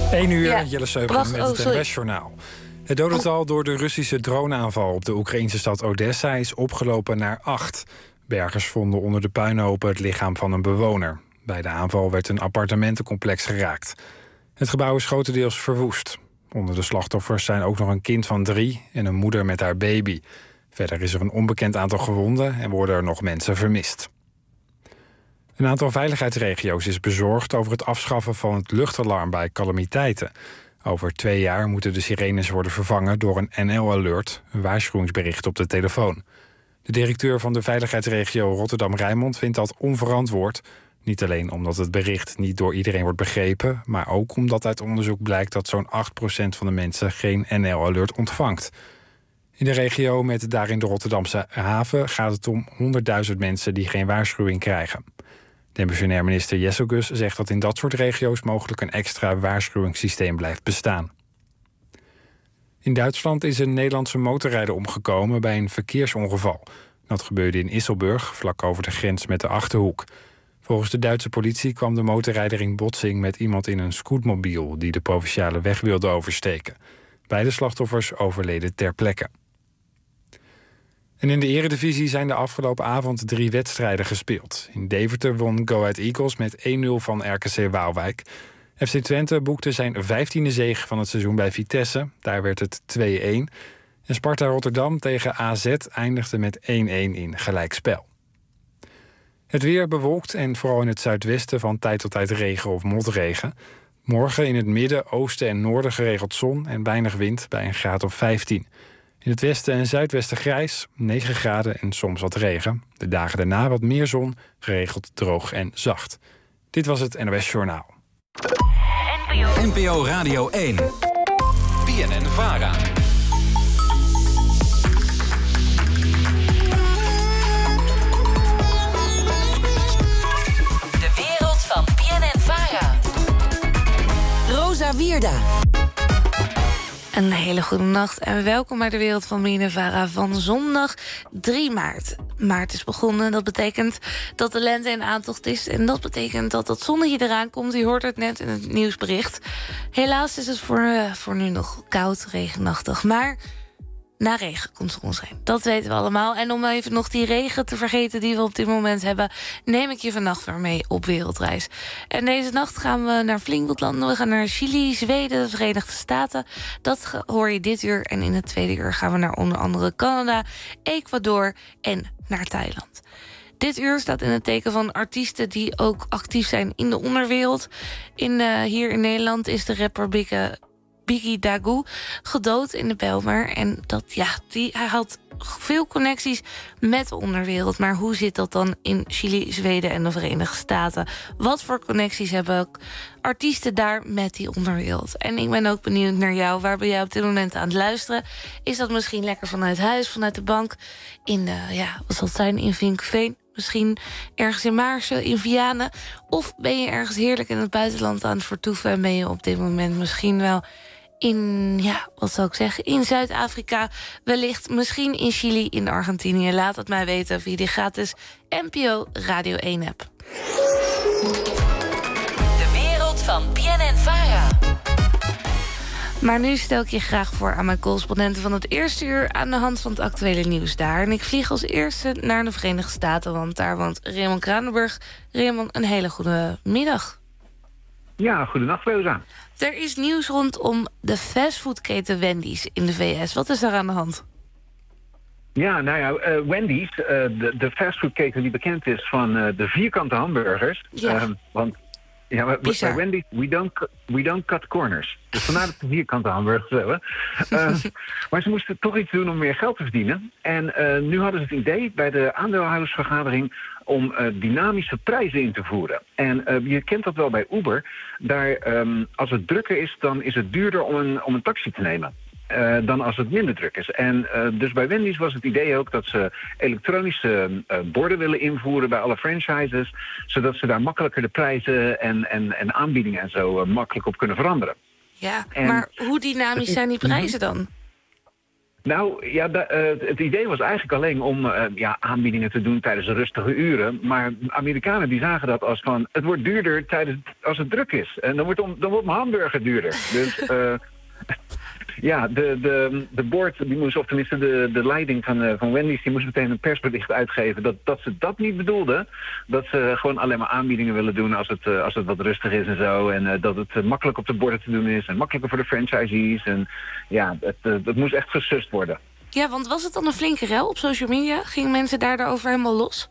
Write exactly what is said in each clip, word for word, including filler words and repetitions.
één uur, Ja. Jelle Seubring met Oh, het N O S-journaal. Het dodental door de Russische droneaanval op de Oekraïnse stad Odessa is opgelopen naar acht. Bergers vonden onder de puinhopen het lichaam van een bewoner. Bij de aanval werd een appartementencomplex geraakt. Het gebouw is grotendeels verwoest. Onder de slachtoffers zijn ook nog een kind van drie en een moeder met haar baby. Verder is er een onbekend aantal gewonden en worden er nog mensen vermist. Een aantal veiligheidsregio's is bezorgd over het afschaffen van het luchtalarm bij calamiteiten. Over twee jaar moeten de sirenes worden vervangen door een N L-alert, een waarschuwingsbericht op de telefoon. De directeur van de veiligheidsregio Rotterdam-Rijnmond vindt dat onverantwoord. Niet alleen omdat het bericht niet door iedereen wordt begrepen, maar ook omdat uit onderzoek blijkt dat zo'n acht procent van de mensen geen N L-alert ontvangt. In de regio met daarin de Rotterdamse haven gaat het om honderdduizend mensen die geen waarschuwing krijgen. Demissionair minister Jesselgus zegt dat in dat soort regio's mogelijk een extra waarschuwingssysteem blijft bestaan. In Duitsland is een Nederlandse motorrijder omgekomen bij een verkeersongeval. Dat gebeurde in Isselburg, vlak over de grens met de Achterhoek. Volgens de Duitse politie kwam de motorrijder in botsing met iemand in een scootmobiel die de provinciale weg wilde oversteken. Beide slachtoffers overleden ter plekke. En in de eredivisie zijn de afgelopen avond drie wedstrijden gespeeld. In Deventer won Go Ahead Eagles met één nul van R K C Waalwijk. F C Twente boekte zijn vijftiende zege van het seizoen bij Vitesse. Daar werd het twee-een. En Sparta Rotterdam tegen A Z eindigde met één-één in gelijkspel. Het weer bewolkt en vooral in het zuidwesten van tijd tot tijd regen of motregen. Morgen in het midden, oosten en noorden geregeld zon en weinig wind bij een graad of vijftien. In het westen en zuidwesten grijs, negen graden en soms wat regen. De dagen daarna wat meer zon, geregeld droog en zacht. Dit was het N O S-journaal. N P O Radio één. B N N-Vara. De wereld van B N N-Vara. Rosa Wierda. Een hele goede nacht en welkom bij de wereld van B N N-Vara van zondag drie maart. Maart is begonnen, dat betekent dat de lente in aantocht is. En dat betekent dat het zonnetje eraan komt. U hoort het net in het nieuwsbericht. Helaas is het voor, uh, voor nu nog koud, regenachtig. Maar na regen komt zonneschijn. Dat weten we allemaal. En om even nog die regen te vergeten die we op dit moment hebben, neem ik je vannacht weer mee op wereldreis. En deze nacht gaan we naar flink wat landen. We gaan naar Chili, Zweden, de Verenigde Staten. Dat hoor je dit uur. En in het tweede uur gaan we naar onder andere Canada, Ecuador en naar Thailand. Dit uur staat in het teken van artiesten die ook actief zijn in de onderwereld. In, uh, hier in Nederland is de rapper Biggie Biggie Dagu gedood in de Bijlmer. En dat, ja, die, hij had veel connecties met de onderwereld. Maar hoe zit dat dan in Chili, Zweden en de Verenigde Staten? Wat voor connecties hebben artiesten daar met die onderwereld? En ik ben ook benieuwd naar jou. Waar ben jij op dit moment aan het luisteren? Is dat misschien lekker vanuit huis, vanuit de bank? In, uh, ja, wat zal het zijn? In Vinkveen? Misschien ergens in Maarsen, in Vianen? Of ben je ergens heerlijk in het buitenland aan het vertoeven en ben je op dit moment misschien wel in, ja, wat zou ik zeggen, in Zuid-Afrika, wellicht misschien in Chili, in Argentinië. Laat het mij weten via die gratis N P O Radio één app. De wereld van B N N-Vara. Maar nu stel ik je graag voor aan mijn correspondenten van het eerste uur aan de hand van het actuele nieuws daar. En ik vlieg als eerste naar de Verenigde Staten, want daar woont Raymond Kranenburg. Raymond, een hele goede middag. Ja, goedenacht, Rosa. Er is nieuws rondom de fastfoodketen Wendy's in de V S. Wat is daar aan de hand? Ja, nou ja, uh, Wendy's, uh, de, de fastfoodketen die bekend is van uh, de vierkante hamburgers. Ja. Uh, want ja, bij, bij Wendy's, we don't, we don't cut corners. Dus vandaar dat we vierkante hamburgers hebben. Uh, maar ze moesten toch iets doen om meer geld te verdienen. En uh, nu hadden ze het idee bij de aandeelhoudersvergadering om uh, dynamische prijzen in te voeren. En uh, je kent dat wel bij Uber. Daar, um, als het drukker is, dan is het duurder om een, om een taxi te nemen. Uh, dan als het minder druk is. En uh, dus bij Wendy's was het idee ook dat ze elektronische uh, borden willen invoeren bij alle franchises, zodat ze daar makkelijker de prijzen en, en, en aanbiedingen en zo uh, makkelijk op kunnen veranderen. Ja, en, maar hoe dynamisch zijn die prijzen dan? Nou, ja, de, uh, het idee was eigenlijk alleen om uh, ja, aanbiedingen te doen tijdens de rustige uren. Maar Amerikanen die zagen dat als van, het wordt duurder tijdens als het druk is. En dan wordt, om, dan wordt mijn hamburger duurder. Dus uh, ja, de, de, de board, die moest, of tenminste de, de leiding van, uh, van Wendy's, die moest meteen een persbericht uitgeven dat, dat ze dat niet bedoelden. Dat ze gewoon alleen maar aanbiedingen willen doen als het, uh, als het wat rustig is en zo. En uh, dat het uh, makkelijk op de borden te doen is en makkelijker voor de franchisees. En ja, het, uh, dat moest echt gesust worden. Ja, want was het dan een flinke rel op social media? Gingen mensen daarover helemaal los?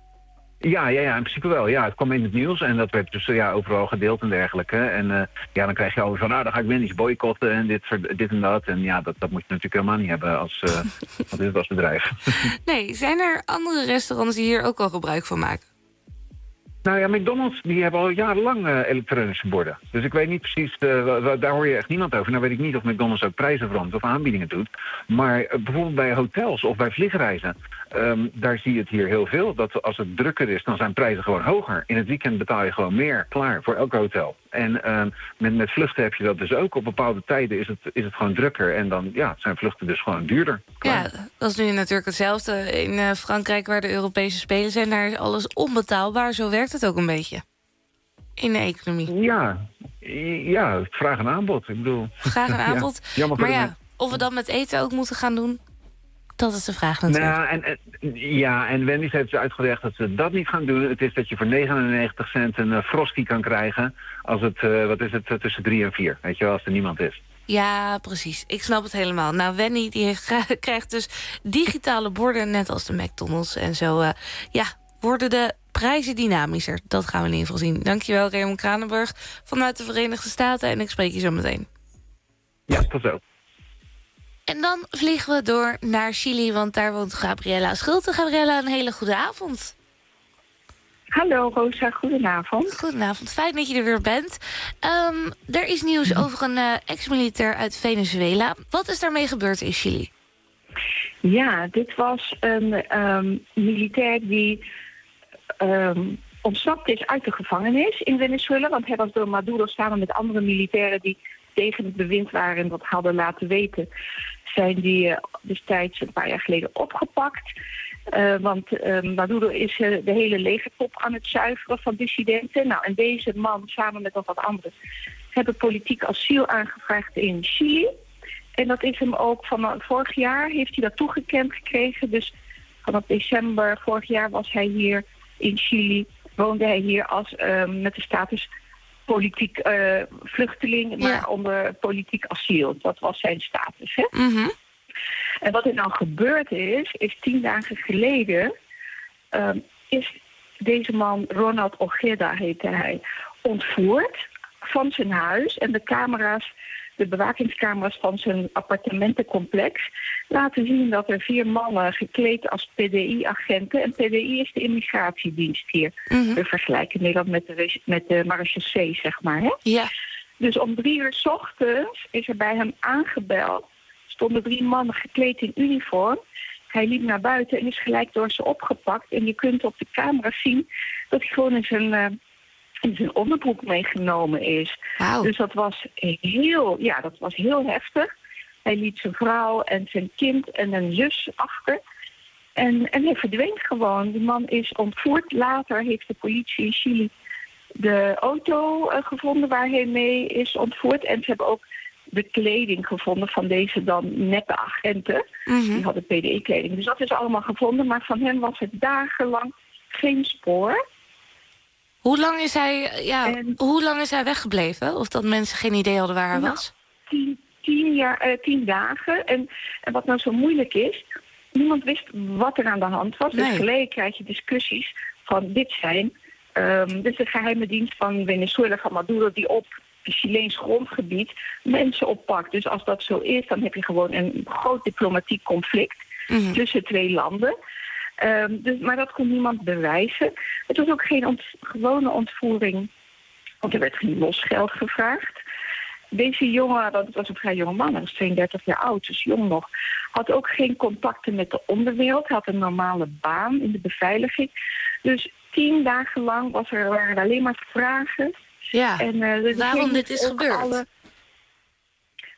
Ja, ja, ja, in principe wel. Ja, het kwam in het nieuws en dat werd dus ja, overal gedeeld en dergelijke. En uh, ja, dan krijg je over van, nou, dan ga ik Wendy's boycotten en dit, dit en dat. En ja, dat, dat moet je natuurlijk helemaal niet hebben als, uh, als, dit als bedrijf. Nee, zijn er andere restaurants die hier ook al gebruik van maken? Nou ja, McDonald's die hebben al jarenlang uh, elektronische borden. Dus ik weet niet precies, uh, daar hoor je echt niemand over. Nou weet ik niet of McDonald's ook prijzen verandert of aanbiedingen doet. Maar uh, bijvoorbeeld bij hotels of bij vliegreizen, um, daar zie je het hier heel veel. Dat als het drukker is, dan zijn prijzen gewoon hoger. In het weekend betaal je gewoon meer, klaar, voor elk hotel. En uh, met, met vluchten heb je dat dus ook. Op bepaalde tijden is het, is het gewoon drukker. En dan ja, zijn vluchten dus gewoon duurder. Klaar. Ja, dat is nu natuurlijk hetzelfde. In uh, Frankrijk, waar de Europese Spelen zijn, daar is alles onbetaalbaar. Zo werkt het ook een beetje in de economie. Ja, ja, vraag en aanbod. Ik bedoel, vraag en aanbod. Ja, maar ja, of we dat met eten ook moeten gaan doen, dat is de vraag natuurlijk. Nou, en, en, ja, en Wendy's heeft dus uitgelegd dat ze dat niet gaan doen. Het is dat je voor negenennegentig cent een uh, frosty kan krijgen als het, uh, wat is het, uh, tussen drie en vier. Weet je wel, als er niemand is. Ja, precies. Ik snap het helemaal. Nou, Wendy die heeft, krijgt dus digitale borden, net als de McDonald's. En zo, uh, ja, worden de prijzen dynamischer. Dat gaan we in ieder geval zien. Dankjewel, Raymond Kranenburg vanuit de Verenigde Staten. En ik spreek je zo meteen. Ja, tot zo. En dan vliegen we door naar Chili, want daar woont Gabriella Schulte. Gabriella, een hele goede avond. Hallo Rosa, goedenavond. Goedenavond, fijn dat je er weer bent. Um, er is nieuws over een uh, ex-militair uit Venezuela. Wat is daarmee gebeurd in Chili? Ja, dit was een um, militair die um, ontsnapt is uit de gevangenis in Venezuela. Want hij was door Maduro samen met andere militairen die tegen het bewind waren en dat hadden laten weten, zijn die uh, destijds een paar jaar geleden opgepakt. Uh, want uh, Maduro is uh, de hele legertop aan het zuiveren van dissidenten. Nou, en deze man, samen met nog wat anderen, hebben politiek asiel aangevraagd in Chili. En dat is hem ook van vorig jaar, heeft hij dat toegekend gekregen. Dus vanaf december vorig jaar was hij hier in Chili. Woonde hij hier als uh, met de status politiek uh, vluchteling, maar ja. onder politiek asiel. Dat was zijn status, hè? Mm-hmm. En wat er nou gebeurd is, is tien dagen geleden uh, is deze man, Ronald Ojeda heette hij, ontvoerd van zijn huis. En de camera's, de bewakingscamera's van zijn appartementencomplex laten zien dat er vier mannen gekleed als P D I-agenten, en P D I is de immigratiedienst hier. Mm-hmm. We vergelijken Nederland met de, met de marechaussee, zeg maar. Hè? Ja. Dus om drie uur 's ochtends is er bij hem aangebeld. Stonden drie mannen gekleed in uniform. Hij liep naar buiten en is gelijk door ze opgepakt. En je kunt op de camera zien dat hij gewoon in zijn, uh, in zijn onderbroek meegenomen is. Wow. Dus dat was heel, ja, dat was heel heftig. Hij liet zijn vrouw en zijn kind en een zus achter. En, en hij verdween gewoon. Die man is ontvoerd. Later heeft de politie in Chili de auto uh, gevonden waar hij mee is ontvoerd. En ze hebben ook de kleding gevonden van deze dan neppe agenten. Mm-hmm. Die hadden P D I-kleding. Dus dat is allemaal gevonden. Maar van hem was het dagenlang geen spoor. Hoe lang is hij, ja, en, hoe lang is hij weggebleven? Of dat mensen geen idee hadden waar hij nou, was? Tien, tien, jaar, uh, tien dagen. En, en wat nou zo moeilijk is, niemand wist wat er aan de hand was. Nee. Dus gelijk krijg je discussies van dit zijn um, dus de geheime dienst van Venezuela, van Maduro, die op Chileens grondgebied mensen oppakt. Dus als dat zo is, dan heb je gewoon een groot diplomatiek conflict mm-hmm. tussen twee landen. Um, dus, maar dat kon niemand bewijzen. Het was ook geen ont- gewone ontvoering, want er werd geen losgeld gevraagd. Deze jongen, dat was een vrij jonge man, hij was tweeëndertig jaar oud, dus jong nog, had ook geen contacten met de onderwereld, had een normale baan in de beveiliging. Dus tien dagen lang was er, waren er alleen maar vragen. Ja, en, uh, dus waarom dit is gebeurd? Alle...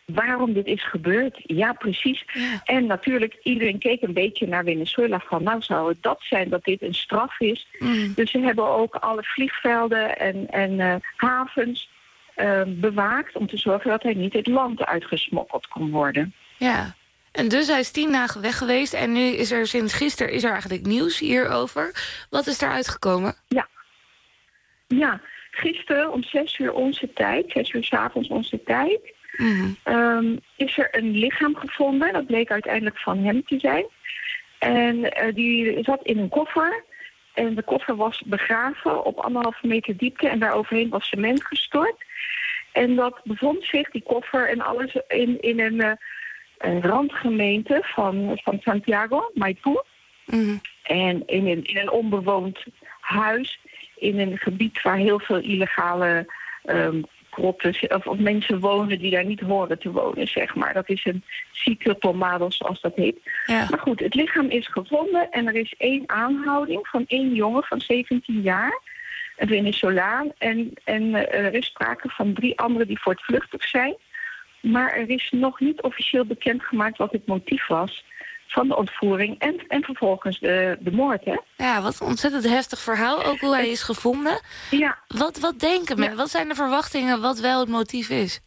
waarom dit is gebeurd. Ja, precies. Ja. En natuurlijk, iedereen keek een beetje naar Venezuela van, nou zou het dat zijn dat dit een straf is. Mm. Dus ze hebben ook alle vliegvelden en, en uh, havens uh, bewaakt om te zorgen dat hij niet het land uitgesmokkeld kon worden. Ja. En dus hij is tien dagen weg geweest en nu is er sinds gisteren is er eigenlijk nieuws hierover. Wat is daar uitgekomen? Ja. Ja, gisteren om zes uur onze tijd, zes uur 's avonds onze tijd, Mm. um, is er een lichaam gevonden. Dat bleek uiteindelijk van hem te zijn. En uh, die zat in een koffer. En de koffer was begraven op anderhalve meter diepte en daaroverheen was cement gestort. En dat bevond zich, die koffer en alles, in, in een uh, een randgemeente van, van Santiago, Maipú. Mm. En in een, in een onbewoond huis, in een gebied waar heel veel illegale um, krotten, of, of mensen wonen die daar niet horen te wonen, zeg maar. Dat is een sitio tomado, zoals dat heet. Ja. Maar goed, het lichaam is gevonden en er is één aanhouding van één jongen van zeventien jaar, een Venezolaan. En, en uh, er is sprake van drie anderen die voortvluchtig zijn. Maar er is nog niet officieel bekendgemaakt wat het motief was van de ontvoering en, en vervolgens de, de moord, hè? Ja, wat een ontzettend heftig verhaal. Ook hoe hij is gevonden. Ja. Wat, wat denken men? Ja. Wat zijn de verwachtingen wat wel het motief is?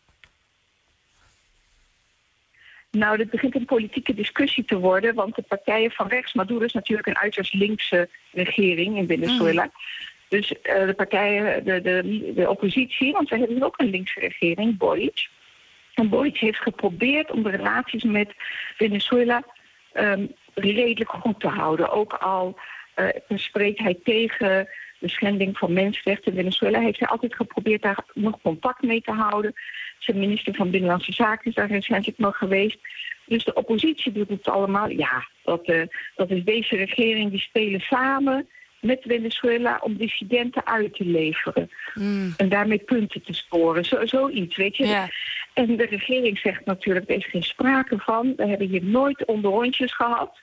Nou, dit begint een politieke discussie te worden, want de partijen van rechts, Maduro is natuurlijk een uiterst linkse regering in Venezuela. Mm. Dus uh, de partijen, de, de, de oppositie, want zij hebben ook een linkse regering, Boric. En Boric heeft geprobeerd om de relaties met Venezuela um, redelijk goed te houden. Ook al uh, spreekt hij tegen de schending van mensenrechten in Venezuela, heeft hij altijd geprobeerd daar nog contact mee te houden. Zijn minister van Binnenlandse Zaken is daar recentelijk nog geweest. Dus de oppositie doet het allemaal. Ja, dat, uh, dat is deze regering, die spelen samen met Venezuela om dissidenten uit te leveren. Mm. En daarmee punten te scoren. Zo, zoiets, weet je. Ja. En de regering zegt natuurlijk, er is geen sprake van. We hebben hier nooit onderhondjes gehad.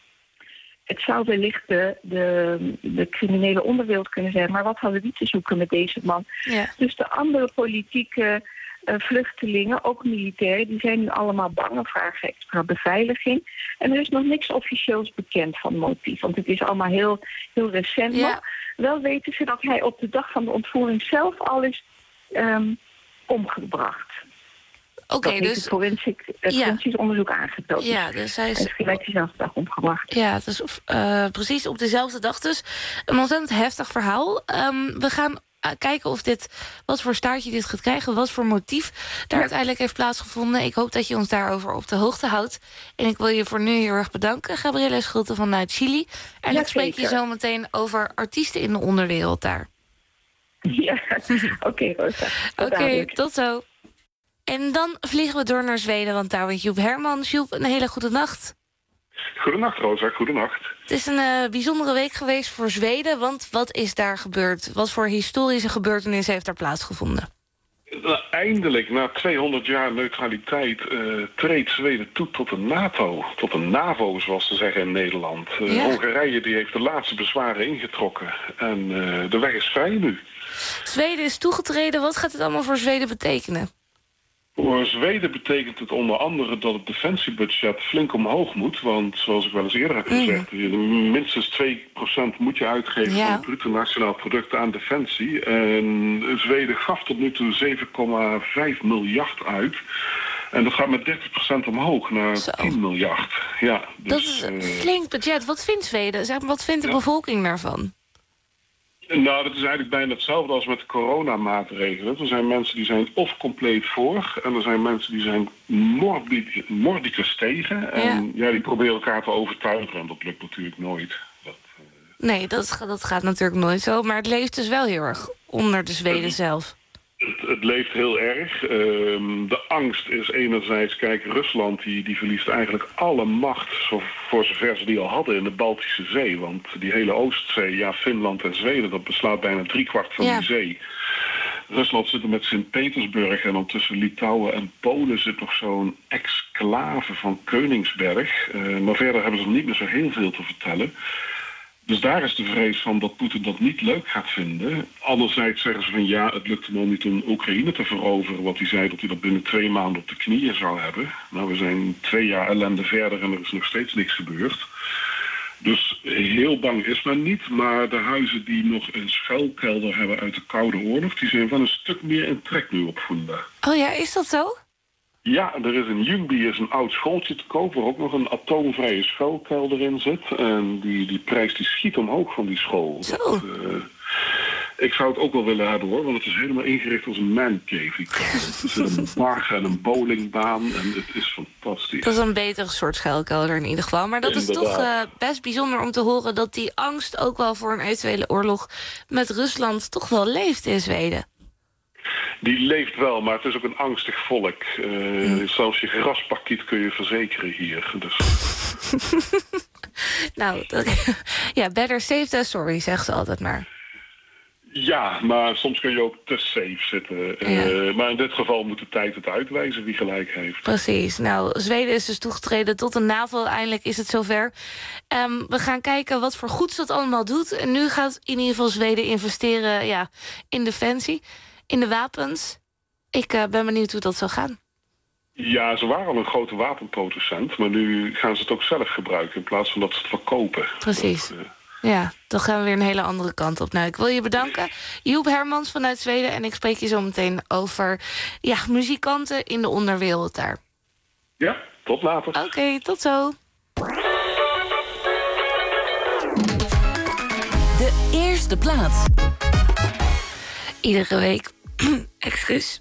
Het zou wellicht de, de, de criminele onderwereld kunnen zijn. Maar wat hadden die te zoeken met deze man? Ja. Dus de andere politieke uh, vluchtelingen, ook militairen, die zijn nu allemaal bang en vragen extra beveiliging. En er is nog niks officieels bekend van motief. Want het is allemaal heel, heel recent Ja. nog. Wel weten ze dat hij op de dag van de ontvoering zelf al is um, omgebracht. Oké, Okay, dat heeft dus... het forensisch, het ja. forensisch onderzoek aangetoond. Ja, dus hij Hij is is... gelijk dezelfde dag omgebracht. Ja, dus uh, precies op dezelfde dag dus. Een ontzettend heftig verhaal. Um, we gaan uh, kijken of dit, wat voor staartje dit gaat krijgen, wat voor motief daar Ja. uiteindelijk heeft plaatsgevonden. Ik hoop dat je ons daarover op de hoogte houdt. En ik wil je voor nu heel erg bedanken, Gabrielle Schulte vanuit Chili. En Ja, ik spreek je zeker. zo meteen over artiesten in de onderwereld daar. Ja, oké, okay, Rosa. Oké, okay, tot zo. En dan vliegen we door naar Zweden, want daar woont Joep Herman. Joep, een hele goede nacht. Goedenacht, Rosa. Goedenacht. Het is een uh, bijzondere week geweest voor Zweden, want wat is daar gebeurd? Wat voor historische gebeurtenis heeft daar plaatsgevonden? Nou, eindelijk, na tweehonderd jaar neutraliteit, uh, treedt Zweden toe tot de NATO. Tot de NAVO, zoals ze zeggen in Nederland. Uh, Ja. Hongarije die heeft de laatste bezwaren ingetrokken. En uh, de weg is vrij nu. Zweden is toegetreden. Wat gaat het allemaal voor Zweden betekenen? Voor Zweden betekent het onder andere dat het defensiebudget flink omhoog moet. Want zoals ik wel eens eerder heb gezegd, mm. minstens twee procent moet je uitgeven Ja. van het bruto nationaal product aan defensie. En Zweden gaf tot nu toe zeven komma vijf miljard uit. En dat gaat met dertig procent omhoog naar Zo. tien miljard. Ja, dus, Dat is een uh, flink budget. Wat vindt Zweden? Zeg maar, wat vindt de Ja. bevolking daarvan? Nou, dat is eigenlijk bijna hetzelfde als met de coronamaatregelen. Er zijn mensen die zijn of compleet voor en er zijn mensen die zijn morbid, mordicus tegen. En ja. ja, die proberen elkaar te overtuigen en dat lukt natuurlijk nooit. Dat, uh... Nee, dat, dat gaat natuurlijk nooit zo. Maar het leeft dus wel heel erg onder de Zweden Uh, zelf. Het, het leeft heel erg. Uh, de angst is enerzijds, kijk, Rusland die, die verliest eigenlijk alle macht, zo, voor zover ze die al hadden in de Baltische Zee. Want die hele Oostzee, ja, Finland en Zweden, dat beslaat bijna driekwart van Ja. die zee. Rusland zit er met Sint-Petersburg en dan tussen Litouwen en Polen zit nog zo'n exclave van Koningsberg. Uh, maar verder hebben ze niet meer zo heel veel te vertellen. Dus daar is de vrees van dat Poetin dat niet leuk gaat vinden. Anderzijds zeggen ze van ja, het lukt hem al niet om Oekraïne te veroveren. Wat hij zei dat hij dat binnen twee maanden op de knieën zou hebben. Nou, we zijn twee jaar ellende verder en er is nog steeds niks gebeurd. Dus heel bang is men niet. Maar de huizen die nog een schuilkelder hebben uit de Koude Oorlog, die zijn wel een stuk meer in trek nu op Funda. Oh ja, is dat zo? Ja, er is in Ljungby is een oud schooltje te koop waar ook nog een atoomvrije schuilkelder in zit. En die, die prijs die schiet omhoog van die school. Zo. Dat, uh, ik zou het ook wel willen hebben hoor, want het is helemaal ingericht als een mancave. Die kelder. Er zit een bar en een bowlingbaan en het is fantastisch. Dat is een betere soort schuilkelder in ieder geval. Maar dat Inderdaad. is toch uh, best bijzonder om te horen dat die angst ook wel voor een eventuele oorlog met Rusland toch wel leeft in Zweden. Die leeft wel, maar het is ook een angstig volk. Uh, mm. Zelfs je graspakiet kun je verzekeren hier. Dus. nou, dat, ja, better safe than sorry, zegt ze altijd maar. Ja, maar soms kun je ook te safe zitten. Ja. Uh, maar in dit geval moet de tijd het uitwijzen wie gelijk heeft. Precies. Nou, Zweden is dus toegetreden tot de NAVO. Eindelijk is het zover. Um, we gaan kijken wat voor goeds dat allemaal doet. En nu gaat in ieder geval Zweden investeren ja, in defensie. In de wapens. Ik uh, ben benieuwd hoe dat zal gaan. Ja, ze waren al een grote wapenproducent, maar nu gaan ze het ook zelf gebruiken in plaats van dat ze het verkopen. Precies. Dat, uh... Ja, dan gaan we weer een hele andere kant op. Nou, ik wil je bedanken, Joep Hermans vanuit Zweden. En ik spreek je zo meteen over ja, muzikanten in de onderwereld daar. Ja, tot later. Oké, okay, tot zo. De eerste plaats. Iedere week... Excuus.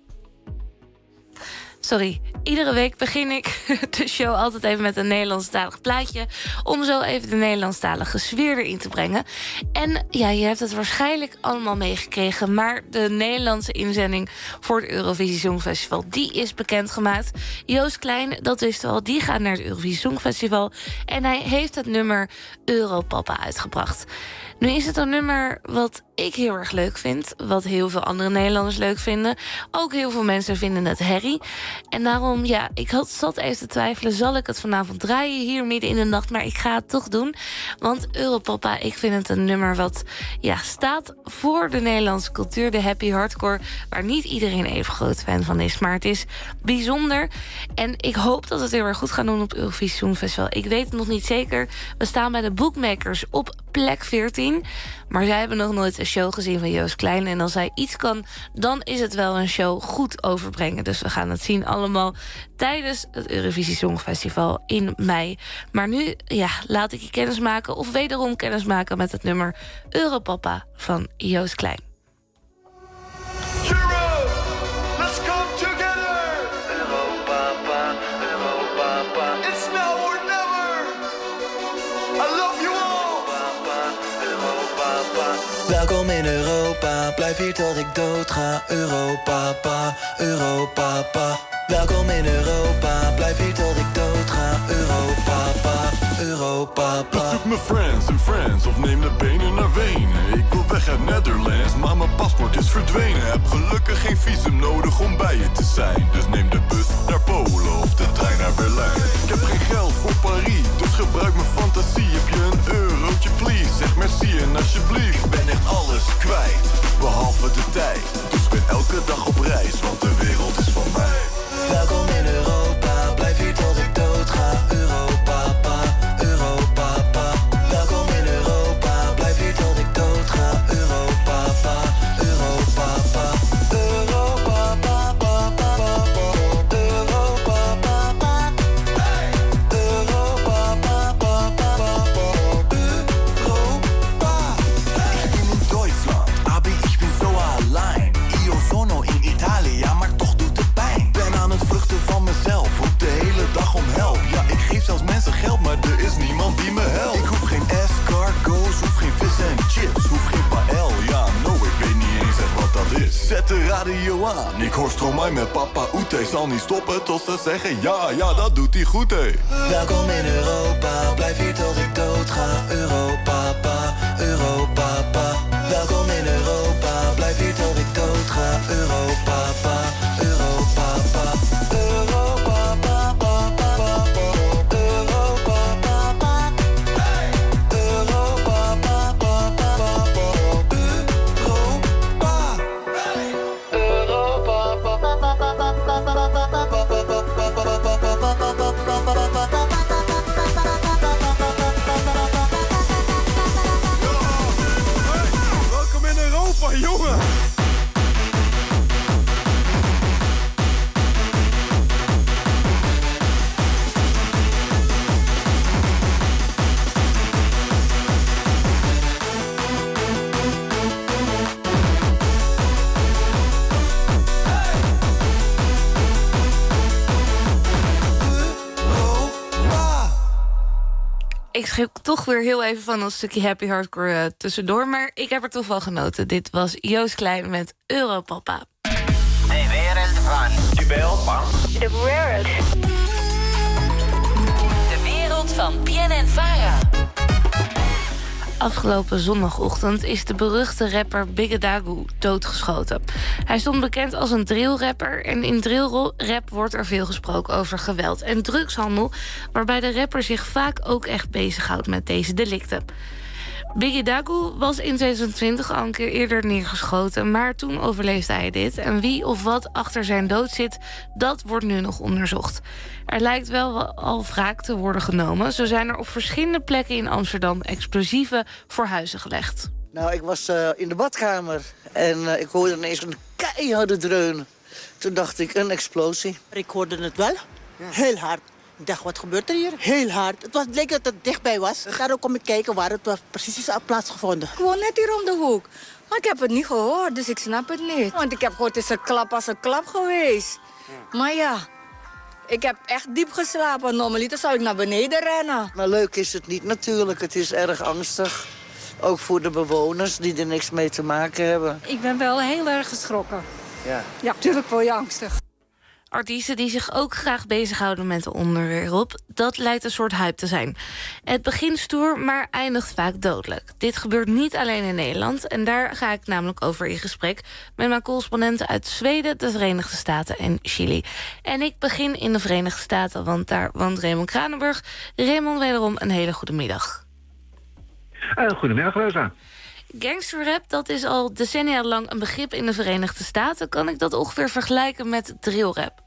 Sorry. Iedere week begin ik de show altijd even met een Nederlandstalig plaatje, om zo even de Nederlandstalige sfeer erin te brengen. En ja, je hebt het waarschijnlijk allemaal meegekregen, maar de Nederlandse inzending voor het Eurovisie Songfestival, die is bekendgemaakt. Joost Klein, dat wist wel, die gaat naar het Eurovisie Songfestival en hij heeft het nummer Europapa uitgebracht. Nu is het een nummer wat ik heel erg leuk vind, wat heel veel andere Nederlanders leuk vinden. Ook heel veel mensen vinden het herrie. En daarom, ja, ik had, zat even te twijfelen, zal ik het vanavond draaien hier midden in de nacht? Maar ik ga het toch doen, want Europapa, ik vind het een nummer wat ja, staat voor de Nederlandse cultuur, de happy hardcore, waar niet iedereen even groot fan van is. Maar het is bijzonder en ik hoop dat het heel erg goed gaat doen op het Eurovisie Songfestival. Ik weet het nog niet zeker. We staan bij de bookmakers op plek veertien. Maar zij hebben nog nooit een show gezien van Joost Klein. En als hij iets kan, dan is het wel een show goed overbrengen. Dus we gaan het zien allemaal tijdens het Eurovisie Songfestival in mei. Maar nu, ja, laat ik je kennis maken, of wederom kennis maken met het nummer Europapa van Joost Klein. Welkom in Europa, blijf hier tot ik dood ga. Europapa, Europapa. Welkom in Europa, blijf hier tot ik dood ga. Europapa, Europapa. Bezoek mijn friends en friends of neem de benen naar Wenen. Ik wil weg uit Netherlands, maar mijn paspoort is verdwenen. Heb gelukkig geen visum nodig om bij je te zijn. Dus neem de bus naar Polen of de trein naar Berlijn. Ik heb geen geld voor Paris, dus gebruik mijn fantasie. Heb je een eurotje please, zeg merci en alsjeblieft. Ik ben echt alles kwijt, behalve de tijd. Dus ik ben elke dag op reis, want de wereld is van mij. Welkom in Europa, blijf hier tot ik dood ga. Europapa, Europapa. Welkom in Europa, blijf hier tot ik dood ga. Europapa, Europapa. Europapa, Europapa. Europa. Ich bin in Deutschland, aber ich bin so allein. Io sono in Italia, maar toch doet het pijn. Ben aan het vluchten van mezelf, roep de hele dag om help. Ja, ik geef zelfs mensen geld, maar er is niemand die me helpt. Ik hoef geen escargots, hoef geen vis en chips, hoef geen paël. Ja, no, ik weet niet eens echt wat dat is. Zet de radio aan, ik hoor Stromae met Papa Oete. Zal niet stoppen tot ze zeggen ja, ja, dat doet hij goed, hé. Welkom in Europa, blijf hier tot ik dood ga. Europapa, Europapa. Welkom in Europa, blijf hier tot ik dood ga. Europapa, Europapa. Europapa, Europapa. Europa. Ik schrik toch weer heel even van een stukje happy hardcore uh, tussendoor. Maar ik heb er toch wel genoten. Dit was Joost Klein met Europapa. De wereld van de Belpan. De wereld. De wereld van B N N Vara. Afgelopen zondagochtend is de beruchte rapper Biggie doodgeschoten. Hij stond bekend als een drillrapper en in drillrap wordt er veel gesproken over geweld en drugshandel, waarbij de rapper zich vaak ook echt bezighoudt met deze delicten. Biggie Dagu was in tweeduizend twintig al een keer eerder neergeschoten, maar toen overleefde hij dit. En wie of wat achter zijn dood zit, dat wordt nu nog onderzocht. Er lijkt wel al wraak te worden genomen. Zo zijn er op verschillende plekken in Amsterdam explosieven voor huizen gelegd. Nou, ik was uh, in de badkamer en uh, ik hoorde ineens een keiharde dreun. Toen dacht ik, een explosie. Ik hoorde het wel, ja. Heel hard. Ik dacht, wat gebeurt er hier? Heel hard. Het was, bleek dat het dichtbij was. Daarom kom ik kijken waar het was precies is plaatsgevonden. Ik woon net hier om de hoek. Maar ik heb het niet gehoord, dus ik snap het niet. Want ik heb gehoord, het is een klap als een klap geweest. Ja. Maar ja, ik heb echt diep geslapen. Normaliter zou ik naar beneden rennen. Maar leuk is het niet natuurlijk. Het is erg angstig. Ook voor de bewoners die er niks mee te maken hebben. Ik ben wel heel erg geschrokken. Ja, ja, natuurlijk word je angstig. Artiesten die zich ook graag bezighouden met de onderwereld, dat lijkt een soort hype te zijn. Het begint stoer, maar eindigt vaak dodelijk. Dit gebeurt niet alleen in Nederland, en daar ga ik namelijk over in gesprek met mijn correspondenten uit Zweden, de Verenigde Staten en Chili. En ik begin in de Verenigde Staten, want daar woont Raymond Kranenburg. Raymond, wederom een hele goede middag. Uh, goedemiddag, Rosa. Gangsterrap, dat is al decennia lang een begrip in de Verenigde Staten. Kan ik dat ongeveer vergelijken met drillrap?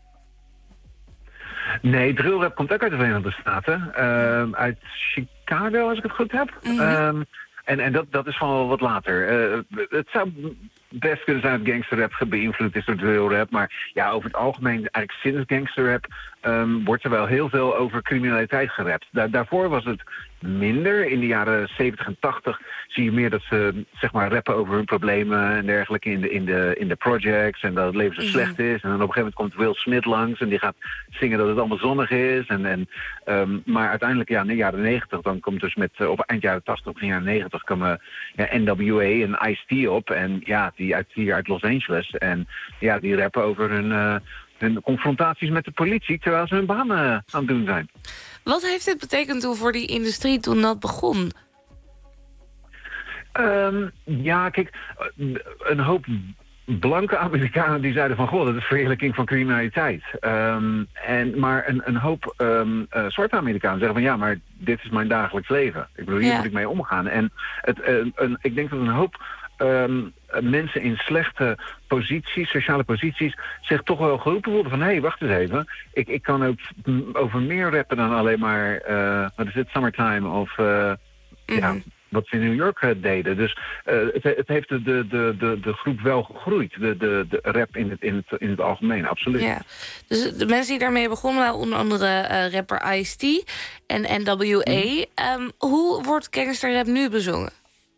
Nee, drillrap komt ook uit de Verenigde Staten. Uh, uit Chicago, als ik het goed heb. Mm-hmm. Um, en en dat, dat is van wel wat later. Uh, het zou best kunnen zijn dat gangsterrap beïnvloed is door drillrap. Maar ja, over het algemeen, eigenlijk sinds gangsterrap Um, wordt er wel heel veel over criminaliteit gerapt. Da- daarvoor was het minder. In de jaren zeventig en tachtig zie je meer dat ze zeg maar rappen over hun problemen en dergelijke in de, in de, in de projects en dat het leven zo mm-hmm. slecht is. En dan op een gegeven moment komt Will Smith langs en die gaat zingen dat het allemaal zonnig is. En, en, um, maar uiteindelijk, ja, in de jaren negentig, dan komt dus met, uh, op eind jaren tachtig, begin jaren negentig, kwamen ja, N W A en Ice-T op. En ja, die uit, hier uit Los Angeles. En ja, die rappen over hun... Uh, hun confrontaties met de politie terwijl ze hun baan uh, aan het doen zijn. Wat heeft dit betekend toen voor die industrie toen dat begon? Um, ja, kijk, een hoop blanke Amerikanen die zeiden van... goh, dat is verheerlijking van criminaliteit. Um, en, maar een, een hoop um, uh, zwarte Amerikanen zeggen van... ja, maar dit is mijn dagelijks leven. Ik bedoel, hier ja. moet ik mee omgaan. En het, uh, een, ik denk dat een hoop... Um, mensen in slechte posities, sociale posities, zich toch wel geroepen worden van... hé, hey, wacht eens even, ik, ik kan ook over meer rappen dan alleen maar... Uh, wat is het, Summertime of uh, mm-hmm. ja, wat ze in New York uh, deden. Dus uh, het, het heeft de, de, de, de groep wel gegroeid, de, de, de rap in het, in, het, in het algemeen, absoluut. Ja. Dus de mensen die daarmee begonnen waren onder andere uh, rapper Ice-T en N W A. Mm-hmm. Um, hoe wordt gangsterrap nu bezongen?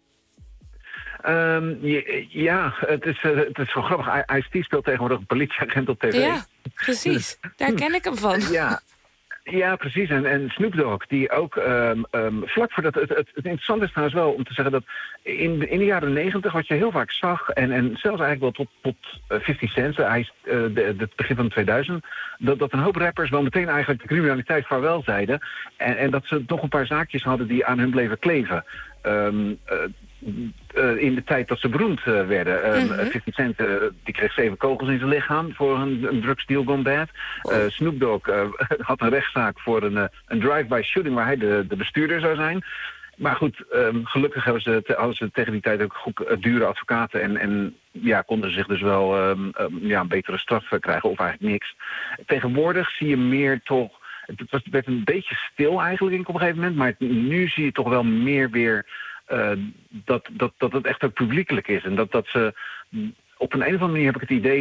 Um, ja, het is, uh, het is wel grappig. Ice-T speelt tegenwoordig een politieagent op tv. Ja, precies. Daar ken ik hem van. Ja, ja precies. En, en Snoop Dogg, die ook um, um, vlak voordat... Het, het, het interessante is trouwens wel om te zeggen dat in de, in de jaren negentig... wat je heel vaak zag, en, en zelfs eigenlijk wel tot, tot uh, fifty cent, uh, het begin van de tweeduizend... Dat, dat een hoop rappers wel meteen eigenlijk de criminaliteit vaarwel zeiden. En, en dat ze toch een paar zaakjes hadden die aan hun bleven kleven. Um, uh, Uh, in de tijd dat ze beroemd uh, werden. Uh, mm-hmm. fifty cent uh, die kreeg zeven kogels in zijn lichaam voor een, een drugsdeal gone bad. Uh, Snoop Dogg uh, had een rechtszaak voor een, uh, een drive-by shooting waar hij de, de bestuurder zou zijn. Maar goed, um, gelukkig hebben ze, te, hadden ze tegen die tijd ook goed, uh, dure advocaten en, en ja, konden ze zich dus wel um, um, ja, een betere straf uh, krijgen of eigenlijk niks. Tegenwoordig zie je meer toch... Het was, werd een beetje stil eigenlijk op een gegeven moment, maar nu zie je toch wel meer weer... Uh, dat, dat, dat het echt ook publiekelijk is. En dat, dat ze... Op een, een of andere manier heb ik het idee dat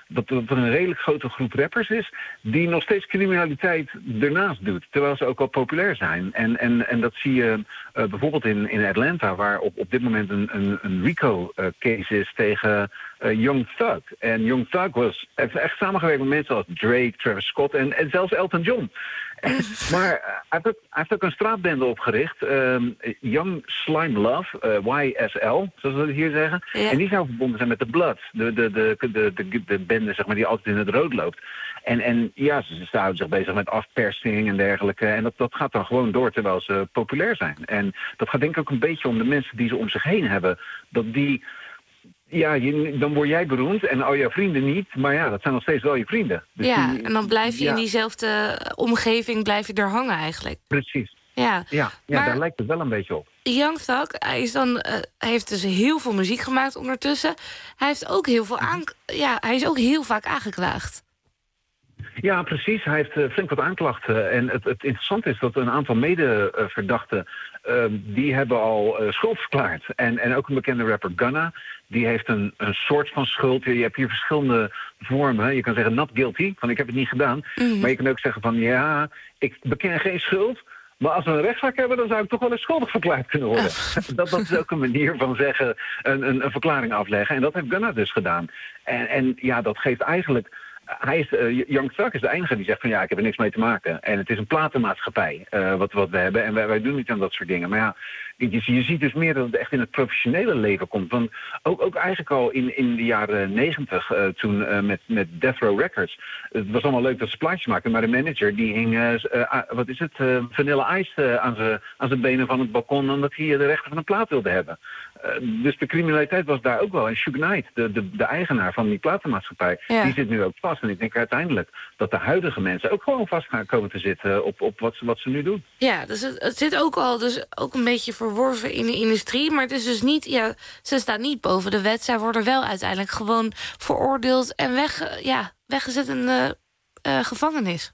dat het een redelijk grote groep rappers is die nog steeds criminaliteit ernaast doet, terwijl ze ook al populair zijn. En, en, en dat zie je uh, bijvoorbeeld in, in Atlanta, waar op, op dit moment een, een, een RICO-case uh, is tegen uh, Young Thug. En Young Thug was, heeft echt samengewerkt met mensen als Drake, Travis Scott en, en zelfs Elton John. Maar uh, hij, heeft ook, hij heeft ook een straatbende opgericht, um, Young Slime Love, uh, Y S L, zoals we het hier zeggen. Ja. En die zou verbonden zijn met de Bloods, de, de, de, de, de, de bende zeg maar, die altijd in het rood loopt. En, en ja, ze, ze houden zich bezig met afpersing en dergelijke. En dat, dat gaat dan gewoon door terwijl ze populair zijn. En dat gaat denk ik ook een beetje om de mensen die ze om zich heen hebben. Dat die... Ja, je, dan word jij beroemd en al jouw vrienden niet. Maar ja, dat zijn nog steeds wel je vrienden. Dus ja, die, en dan blijf je ja. in diezelfde omgeving blijf je er hangen eigenlijk. Precies. Ja, ja, ja maar daar lijkt het wel een beetje op. Young Thug, hij, is dan, uh, hij heeft dus heel veel muziek gemaakt ondertussen. Hij heeft ook heel veel aan, ja, hij is ook heel vaak aangeklaagd. Ja, precies. Hij heeft uh, flink wat aanklachten. En het, het interessante is dat een aantal mede-verdachten... Uh, die hebben al uh, schuld verklaard. En, en ook een bekende rapper, Gunna, die heeft een, een soort van schuld. Je hebt hier verschillende vormen. Je kan zeggen not guilty, van ik heb het niet gedaan. Mm-hmm. Maar je kan ook zeggen van ja, ik beken geen schuld... Maar als we een rechtszaak hebben, dan zou ik toch wel eens schuldig verklaard kunnen worden. dat, dat is ook een manier van zeggen, een, een, een verklaring afleggen. En dat heeft Gunna dus gedaan. En, en ja, dat geeft eigenlijk... Hij is, uh, Young Thug is de enige die zegt van ja, ik heb er niks mee te maken. En het is een platenmaatschappij uh, wat, wat we hebben. En wij, wij doen niet aan dat soort dingen. Maar ja, je, je ziet dus meer dat het echt in het professionele leven komt. Want ook, ook eigenlijk al in, in de jaren negentig, uh, toen uh, met, met Death Row Records. Het was allemaal leuk dat ze plaatjes maakten. Maar de manager die hing, uh, uh, wat is het, uh, Vanilla Ice uh, aan zijn aan zijn benen van het balkon. Omdat hij de rechten van een plaat wilde hebben. Uh, dus de criminaliteit was daar ook wel. En Suge Knight, de, de, de eigenaar van die platenmaatschappij, ja. die zit nu ook vast. En ik denk uiteindelijk dat de huidige mensen ook gewoon vast gaan komen te zitten op, op wat, ze, wat ze nu doen. Ja, dus het, het zit ook al dus ook een beetje verworven in de industrie. Maar het is dus niet, ja, ze staan niet boven de wet. Zij worden wel uiteindelijk gewoon veroordeeld en weg, ja, weggezet in de uh, gevangenis.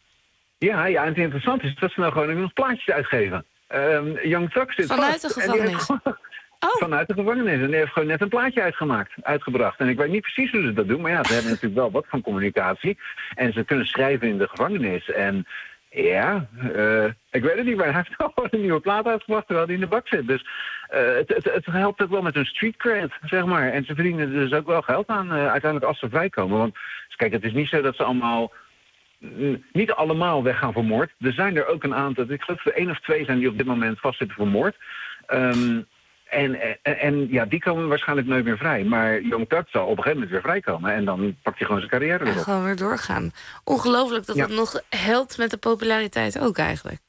Ja, ja, en het interessante is dat ze nou gewoon nog plaatjes uitgeven. Um, Young Thug zit Vanuit vast. de gevangenis? Oh. Vanuit de gevangenis. En die heeft gewoon net een plaatje uitgemaakt, uitgebracht. En ik weet niet precies hoe ze dat doen, maar ja, ze hebben natuurlijk wel wat van communicatie. En ze kunnen schrijven in de gevangenis. En ja, uh, ik weet het niet, maar hij heeft gewoon een nieuwe plaat uitgebracht terwijl hij in de bak zit. Dus uh, het, het, het helpt ook wel met hun street cred, zeg maar. En ze verdienen dus ook wel geld aan uh, uiteindelijk als ze vrijkomen. Want kijk, het is niet zo dat ze allemaal... niet allemaal weggaan voor moord. Er zijn er ook een aantal, ik geloof er één of twee zijn die op dit moment vastzitten voor moord. Um, En, en, en ja, die komen waarschijnlijk nooit meer vrij. Maar Young Thug zal op een gegeven moment weer vrijkomen. En dan pakt hij gewoon zijn carrière weer op. En gewoon weer doorgaan. Ongelooflijk dat ja. het nog helpt met de populariteit ook eigenlijk.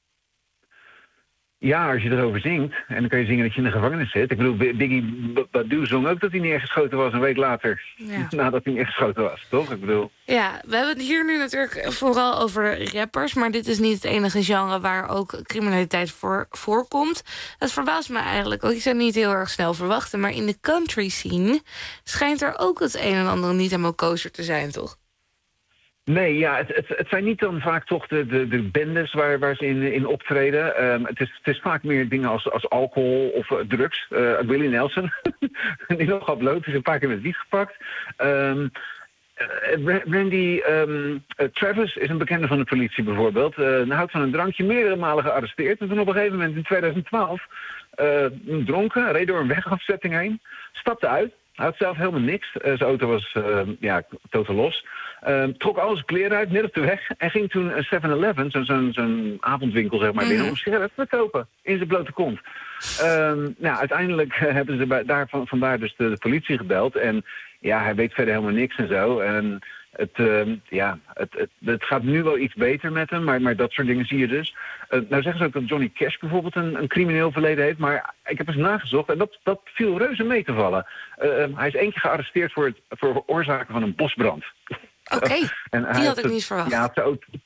Ja, als je erover zingt. En dan kan je zingen dat je in de gevangenis zit. Ik bedoel, Biggie Badu zong ook dat hij neergeschoten was een week later. Ja. Nadat hij neergeschoten was, toch? Ik bedoel... Ja, we hebben het hier nu natuurlijk vooral over rappers. Maar dit is niet het enige genre waar ook criminaliteit voor voorkomt. Dat verbaast me eigenlijk ook. Ik zou het niet heel erg snel verwachten. Maar in de country scene schijnt er ook het een en ander niet helemaal kosher te zijn, toch? Nee, ja, het, het, het zijn niet dan vaak toch de, de, de bendes waar, waar ze in, in optreden. Um, het, is, het is vaak meer dingen als, als alcohol of uh, drugs. Uh, Willie Nelson, die nog op lood is een paar keer met wiet gepakt. Um, uh, Randy um, uh, Travis is een bekende van de politie bijvoorbeeld. Uh, hij houdt van een drankje, meerdere malen gearresteerd. En toen op een gegeven moment in twintig twaalf uh, dronken, reed door een wegafzetting heen, stapte uit. Hij had zelf helemaal niks. Uh, zijn auto was uh, ja, totaal los. Uh, trok al zijn kleren uit, midden op de weg. En ging toen een seven eleven, zo'n zo zo'n avondwinkel zeg maar, mm-hmm. binnen om sigaretten te kopen. In zijn blote kont. Um, nou, uiteindelijk uh, hebben ze bij, daar, van, vandaar dus de, de politie gebeld. En ja, hij weet verder helemaal niks en zo. En het, uh, ja, het, het, het gaat nu wel iets beter met hem, maar, maar dat soort dingen zie je dus. Uh, nou zeggen ze ook dat Johnny Cash bijvoorbeeld een, een crimineel verleden heeft, maar ik heb eens nagezocht en dat, dat viel reuze mee te vallen. Uh, hij is één keer gearresteerd voor het voor veroorzaken van een bosbrand. Oké, okay. Die had ik niet verwacht. Ja, zijn auto,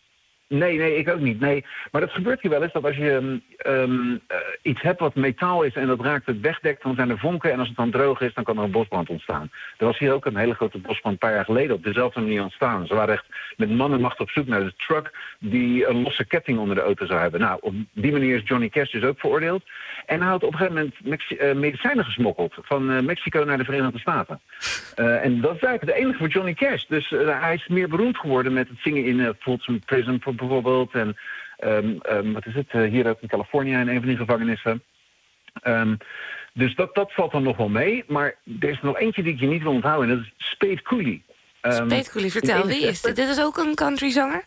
Nee, nee, ik ook niet. Nee. Maar dat gebeurt hier wel eens, dat als je um, uh, iets hebt wat metaal is en dat raakt het wegdekt, dan zijn er vonken. En als het dan droog is, dan kan er een bosbrand ontstaan. Er was hier ook een hele grote bosbrand een paar jaar geleden op dezelfde manier ontstaan. Ze waren echt met man en macht op zoek naar de truck die een losse ketting onder de auto zou hebben. Nou, op die manier is Johnny Cash dus ook veroordeeld. En hij had op een gegeven moment Mexi- uh, medicijnen gesmokkeld van uh, Mexico naar de Verenigde Staten. Uh, en dat is eigenlijk de enige voor Johnny Cash. Dus uh, hij is meer beroemd geworden met het zingen in uh, Folsom Prison bijvoorbeeld. En um, um, wat is het? Uh, hier ook in Californië in een van die gevangenissen. Um, dus dat, dat valt dan nog wel mee. Maar er is nog eentje die ik je niet wil onthouden. En dat is Spade Cooley. Um, Spade Cooley, vertel, wie is dit? Dit is ook een countryzanger?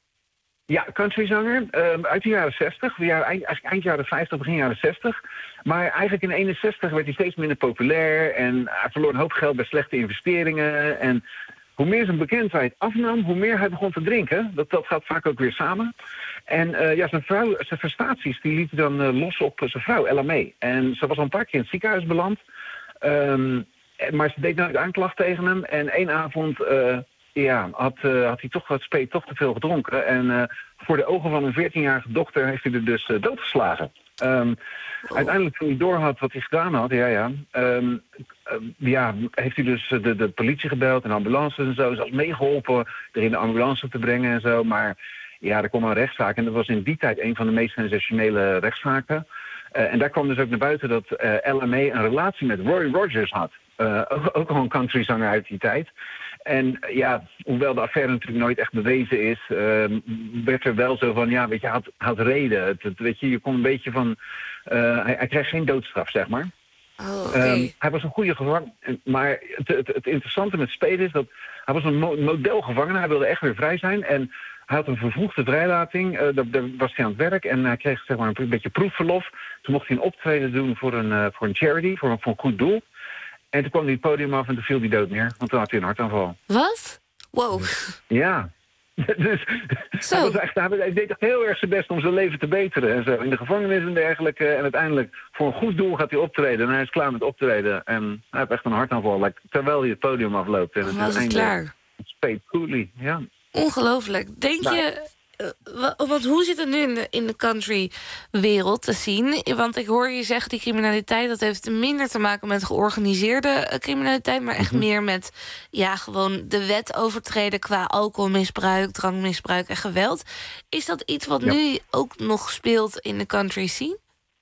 Ja, countryzanger. Um, uit de jaren zestig. Eind, eigenlijk eind jaren vijftig, begin jaren zestig. Maar eigenlijk in eenenzestig werd hij steeds minder populair. En hij verloor een hoop geld bij slechte investeringen. En hoe meer zijn bekendheid afnam, hoe meer hij begon te drinken. Dat, dat gaat vaak ook weer samen. En uh, ja, zijn, vrouw, zijn frustraties die liet hij dan uh, los op zijn vrouw, Ella May. En ze was al een paar keer in het ziekenhuis beland. Um, maar ze deed nooit aanklacht tegen hem. En één avond uh, ja, had, uh, had hij toch wat Spade toch te veel gedronken. En uh, voor de ogen van een veertienjarige dochter heeft hij er dus uh, doodgeslagen. Um, oh. Uiteindelijk toen hij doorhad wat hij gedaan had, ja, ja, um, uh, ja heeft hij dus de, de politie gebeld en ambulances en zo. Zelfs meegeholpen er in de ambulance te brengen en zo. Maar ja, er kwam een rechtszaak en dat was in die tijd een van de meest sensationele rechtszaken. Uh, en daar kwam dus ook naar buiten dat uh, Ella May een relatie met Roy Rogers had. Uh, ook, ook al een countryzanger uit die tijd. En ja, hoewel de affaire natuurlijk nooit echt bewezen is, uh, werd er wel zo van, ja, weet je, had, had reden. Het, het, weet je, je kon een beetje van, uh, hij, hij kreeg geen doodstraf, zeg maar. Oh, okay. um, hij was een goede gevangene, maar het, het, het interessante met Spade is dat hij was een mo- modelgevangene, hij wilde echt weer vrij zijn en hij had een vervroegde vrijlating, uh, daar, daar was hij aan het werk en hij kreeg zeg maar een beetje proefverlof. Toen mocht hij een optreden doen voor een, uh, voor een charity, voor een, voor een goed doel. En toen kwam hij het podium af en toen viel hij dood neer. Want toen had hij een hartaanval. Wat? Wow. Ja. Dus hij, was echt, hij deed echt heel erg zijn best om zijn leven te beteren. En zo. In de gevangenis en dergelijke. En uiteindelijk voor een goed doel gaat hij optreden. En hij is klaar met optreden. En hij heeft echt een hartaanval. Like, terwijl hij het podium afloopt. En het was het klaar? Spade Cooley, ja. Ongelooflijk. Denk nou. je... Uh, want hoe zit het nu in de, in de country-wereld te zien? Want ik hoor je zeggen, die criminaliteit, dat heeft minder te maken met georganiseerde criminaliteit, maar echt mm-hmm. meer met ja, gewoon de wet overtreden qua alcoholmisbruik, drankmisbruik en geweld. Is dat iets wat ja. nu ook nog speelt in de country scene?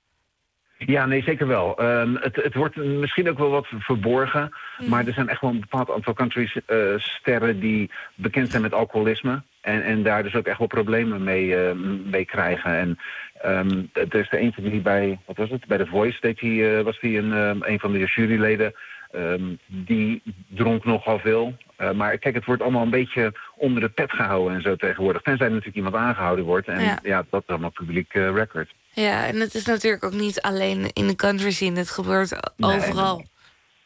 Ja, nee, zeker wel. Um, het, het wordt misschien ook wel wat verborgen. Mm. Maar er zijn echt wel een bepaald aantal country-sterren uh, die bekend zijn met alcoholisme. En, en daar dus ook echt wel problemen mee, uh, mee krijgen. En um, er is er eentje die bij, wat was het? Bij The Voice deed hij, uh, was hij een, um, een van de juryleden. Um, die dronk nogal veel. Uh, maar kijk, het wordt allemaal een beetje onder de pet gehouden en zo tegenwoordig. Tenzij er natuurlijk iemand aangehouden wordt. En ja, ja dat is allemaal publiek uh, record. Ja, en het is natuurlijk ook niet alleen in de country scene. Het gebeurt nee, overal. Nee.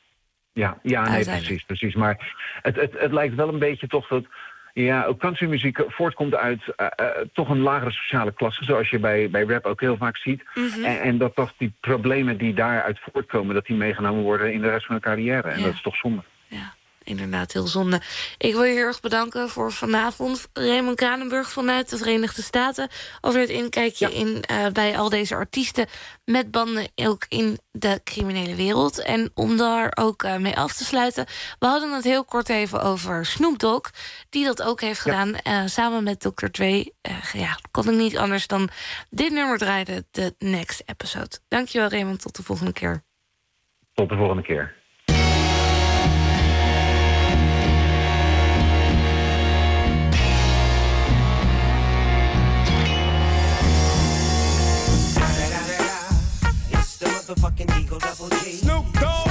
Ja, ja nee, precies, precies. Maar het, het, het lijkt wel een beetje toch dat... Ja, ook countrymuziek voortkomt uit uh, uh, toch een lagere sociale klasse. Zoals je bij, bij rap ook heel vaak ziet. Mm-hmm. En, en dat toch die problemen die daaruit voortkomen... dat die meegenomen worden in de rest van hun carrière. En ja. dat is toch zonde. Ja. Inderdaad, heel zonde. Ik wil je heel erg bedanken voor vanavond. Raymond Kranenburg vanuit de Verenigde Staten. Over het inkijkje ja. in, uh, bij al deze artiesten met banden ook in de criminele wereld. En om daar ook uh, mee af te sluiten. We hadden het heel kort even over Snoop Dogg. Die dat ook heeft gedaan. Ja. Uh, samen met dokter Dre. Uh, ja, kon ik niet anders dan dit nummer draaien. De next episode. Dankjewel Raymond, tot de volgende keer. Tot de volgende keer. Fucking Eagle Double G. Snoop Dogg.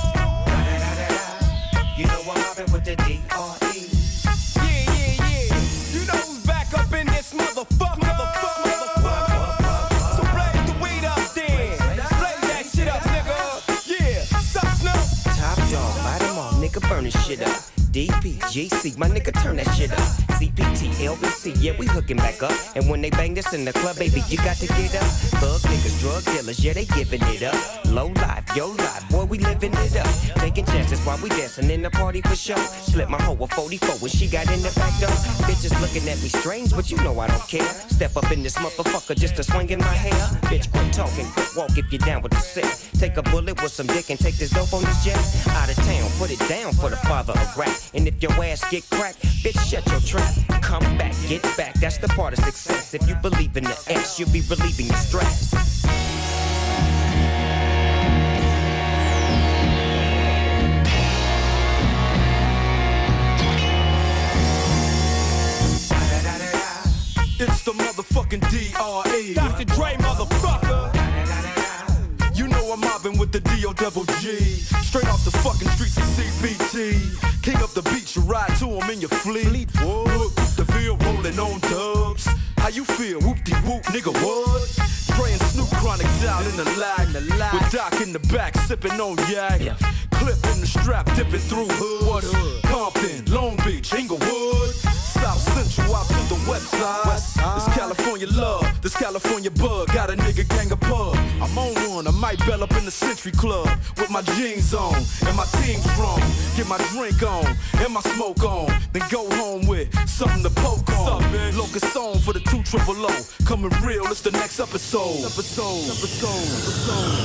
You know I'm mobbing with the D R E. Yeah, yeah, yeah. You know who's back up in this motherfucker. Motherfucker, motherfucker. So blaze the weed up then. Blaze that shit up, nigga. Yeah, sup, Snoop. Top dog, light 'em off, nigga, burn this shit up. D P G C, my nigga, turn that shit up. C P T, L B C, yeah, we hooking back up. And when they bang this in the club, baby, you got to get up. Thug niggas, drug dealers, yeah, they giving it up. Low life, yo life, boy, we living it up. Taking chances while we dancing in the party for sure. Slip my hoe a forty-four when she got in the back door. Bitches looking at me strange, but you know I don't care. Step up in this motherfucker just to swing in my hair. Bitch, quit talking, quit walk if you're down with the sick. Take a bullet with some dick and take this dope on this jet. Out of town, put it down for the father of rap. And if your ass get cracked, bitch, shut your trap. Come back, get back, that's the part of success. If you believe in the X, you'll be relieving your stress. It's the motherfucking D R E. Doctor Dre, motherfucker. You know I'm mobbing with the D O double G. Straight off the fucking streets of C B T. King up the beach, you ride to him in your fleet. Whoa, the field rolling on dubs. How you feel? Whoop-de-whoop, nigga, what? Dre and Snoop Chronic down in the lag. With Doc in the back, sipping on yak. Yeah. Clip in the strap, dipping through hood. What hood? Compton, Long Beach, Inglewood. South Central out to the west side. west side. This California love, this California bug. Got a nigga gang of pub. I'm on one, I might bell up in the Century Club. With my jeans on, and my team strong. Get my drink on, and my smoke on. Then go home with something to poke on. Locust on for the two triple O. Coming real, it's the next episode. Episode, episode, episode,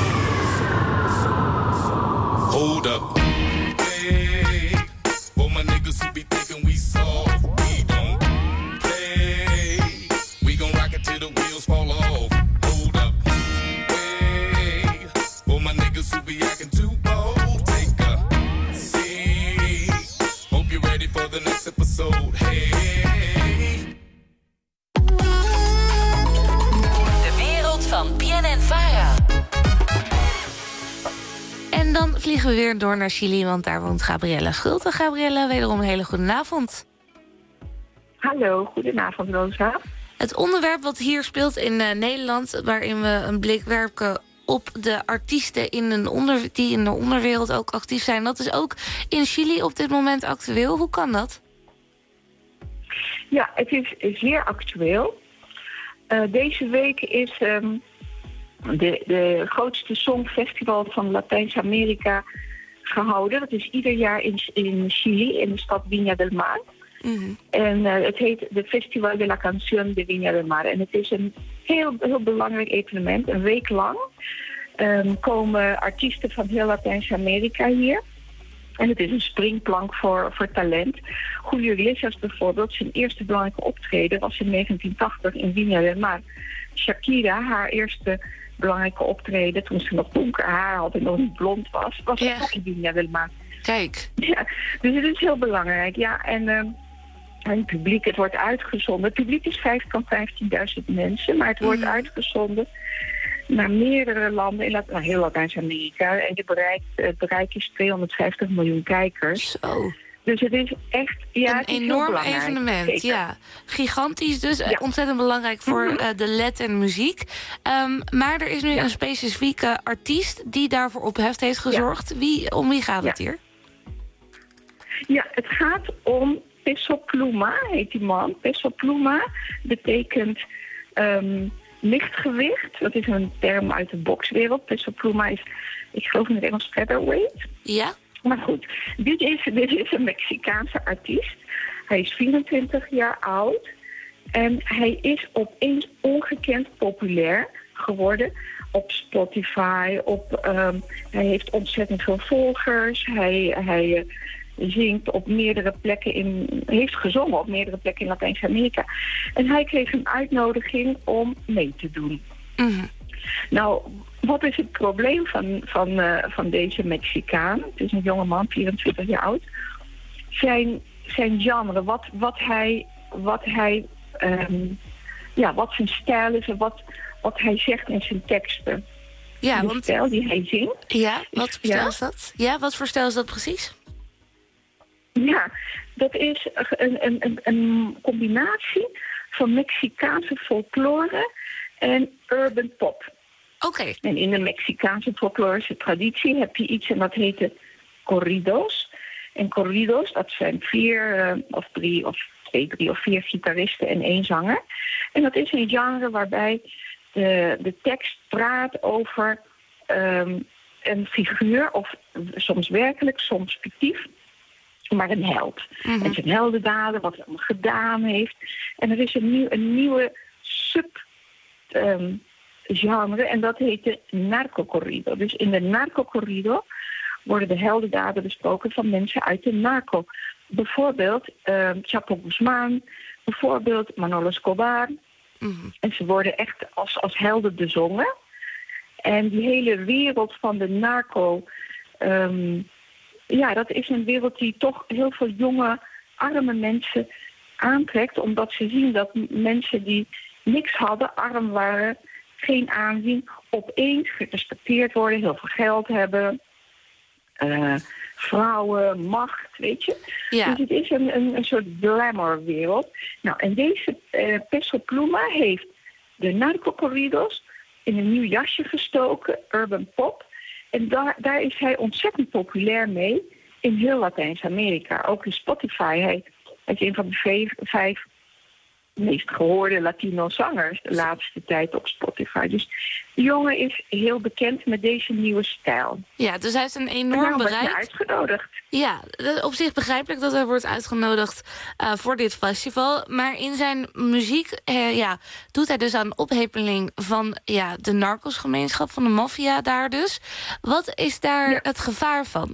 episode. Hold up. Hey, for my niggas who be thinking we soft, we don't play. We gon' rock it till the wheels fall off. Hold up. Hey, for my niggas who be acting too bold, take a seat. Hope you're ready for the next episode. Hey. De wereld van B N N Vara. En dan vliegen we weer door naar Chili, want daar woont Gabriella Schulte. Gabriella, wederom een hele goede avond. Hallo, goedenavond Rosa. Het onderwerp wat hier speelt in uh, Nederland, waarin we een blik werpen op de artiesten in een onder, die in de onderwereld ook actief zijn, dat is ook in Chili op dit moment actueel. Hoe kan dat? Ja, het is zeer actueel. Uh, deze week is um, de, de grootste songfestival van Latijns-Amerika gehouden. Dat is ieder jaar in, in Chili, in de stad Viña del Mar. Mm-hmm. En uh, het heet de Festival de la Canción de Viña del Mar. En het is een heel, heel belangrijk evenement. Een week lang um, komen artiesten van heel Latijns-Amerika hier. En het is een springplank voor, voor talent. Julio Iglesias bijvoorbeeld, zijn eerste belangrijke optreden was in negentien tachtig in Viña del Mar. Shakira, haar eerste belangrijke optreden, toen ze nog donker haar had en nog niet blond was, was ja. ook in Viña del Mar. Kijk. Ja, dus het is heel belangrijk. Ja, en, uh, en het publiek, het wordt uitgezonden. Het publiek is vijf van vijftienduizend mensen, maar het wordt mm. uitgezonden naar meerdere landen in Lat- nou, heel Latijns-Amerika. En het bereik, het bereik is tweehonderdvijftig miljoen kijkers. Zo. Dus het is echt ja, een het is enorm evenement. Zeker. Ja, gigantisch dus. Ja. Ontzettend belangrijk voor mm-hmm. uh, de Latin muziek. Um, maar er is nu ja. een specifieke artiest die daarvoor opheft heeft gezorgd. Ja. Wie, om wie gaat het ja. hier? Ja, het gaat om Peso Pluma, heet die man. Peso Pluma betekent um, lichtgewicht. Dat is een term uit de bokswereld. Peso Pluma is, ik geloof in het Engels, featherweight. Ja. Maar goed, dit is, dit is een Mexicaanse artiest. Hij is vierentwintig jaar oud. En hij is opeens ongekend populair geworden op Spotify. Op, um, hij heeft ontzettend veel volgers. Hij, hij uh, zingt op meerdere plekken in... heeft gezongen op meerdere plekken in Latijns-Amerika. En hij kreeg een uitnodiging om mee te doen. Mm-hmm. Nou, wat is het probleem van, van, uh, van deze Mexicaan? Het is een jongeman, vierentwintig jaar oud. Zijn, zijn genre, wat, wat hij... Wat hij um, ja, wat zijn stijl is en wat, wat hij zegt in zijn teksten. Ja, de want... stijl die hij zingt. Ja, wat voor stijl ja? is dat? Ja, wat voor stijl is dat precies? Ja, dat is een, een, een, een combinatie van Mexicaanse folklore en urban pop. Oké. Okay. En in de Mexicaanse folklorische traditie heb je iets en dat heet corridos. En corridos, dat zijn vier uh, of drie of twee, drie of vier gitaristen en één zanger. En dat is een genre waarbij de, de tekst praat over um, een figuur, of soms werkelijk, soms fictief, maar een held. Mm-hmm. En zijn heldendaden, wat hij allemaal gedaan heeft. En er is een, nieuw, een nieuwe sub... Um, genre, en dat heet de narcocorrido. Dus in de narcocorrido worden de heldendaden besproken van mensen uit de narco. Bijvoorbeeld uh, Chapo Guzman, bijvoorbeeld Manolo Escobar. Mm-hmm. En ze worden echt als, als helden bezongen. En die hele wereld van de narco, um, ja, dat is een wereld die toch heel veel jonge, arme mensen aantrekt, omdat ze zien dat mensen die niks hadden, arm waren, geen aanzien, opeens gerespecteerd worden, heel veel geld hebben, uh, vrouwen, macht, weet je. Ja. Dus het is een, een, een soort glamourwereld. Nou, en deze uh, Peso Pluma heeft de narcocorridos in een nieuw jasje gestoken, urban pop. En daar, daar is hij ontzettend populair mee in heel Latijns-Amerika. Ook in Spotify. Hij, hij is een van de vijf, vijf meest gehoorde Latino zangers de laatste tijd op Spotify. Dus de jongen is heel bekend met deze nieuwe stijl. Ja, dus hij heeft een enorm bereik. Hij uitgenodigd. Ja, op zich begrijpelijk dat hij wordt uitgenodigd uh, voor dit festival. Maar in zijn muziek uh, ja, doet hij dus aan ophepeling van ja, de narcosgemeenschap, van de maffia daar dus. Wat is daar ja. het gevaar van?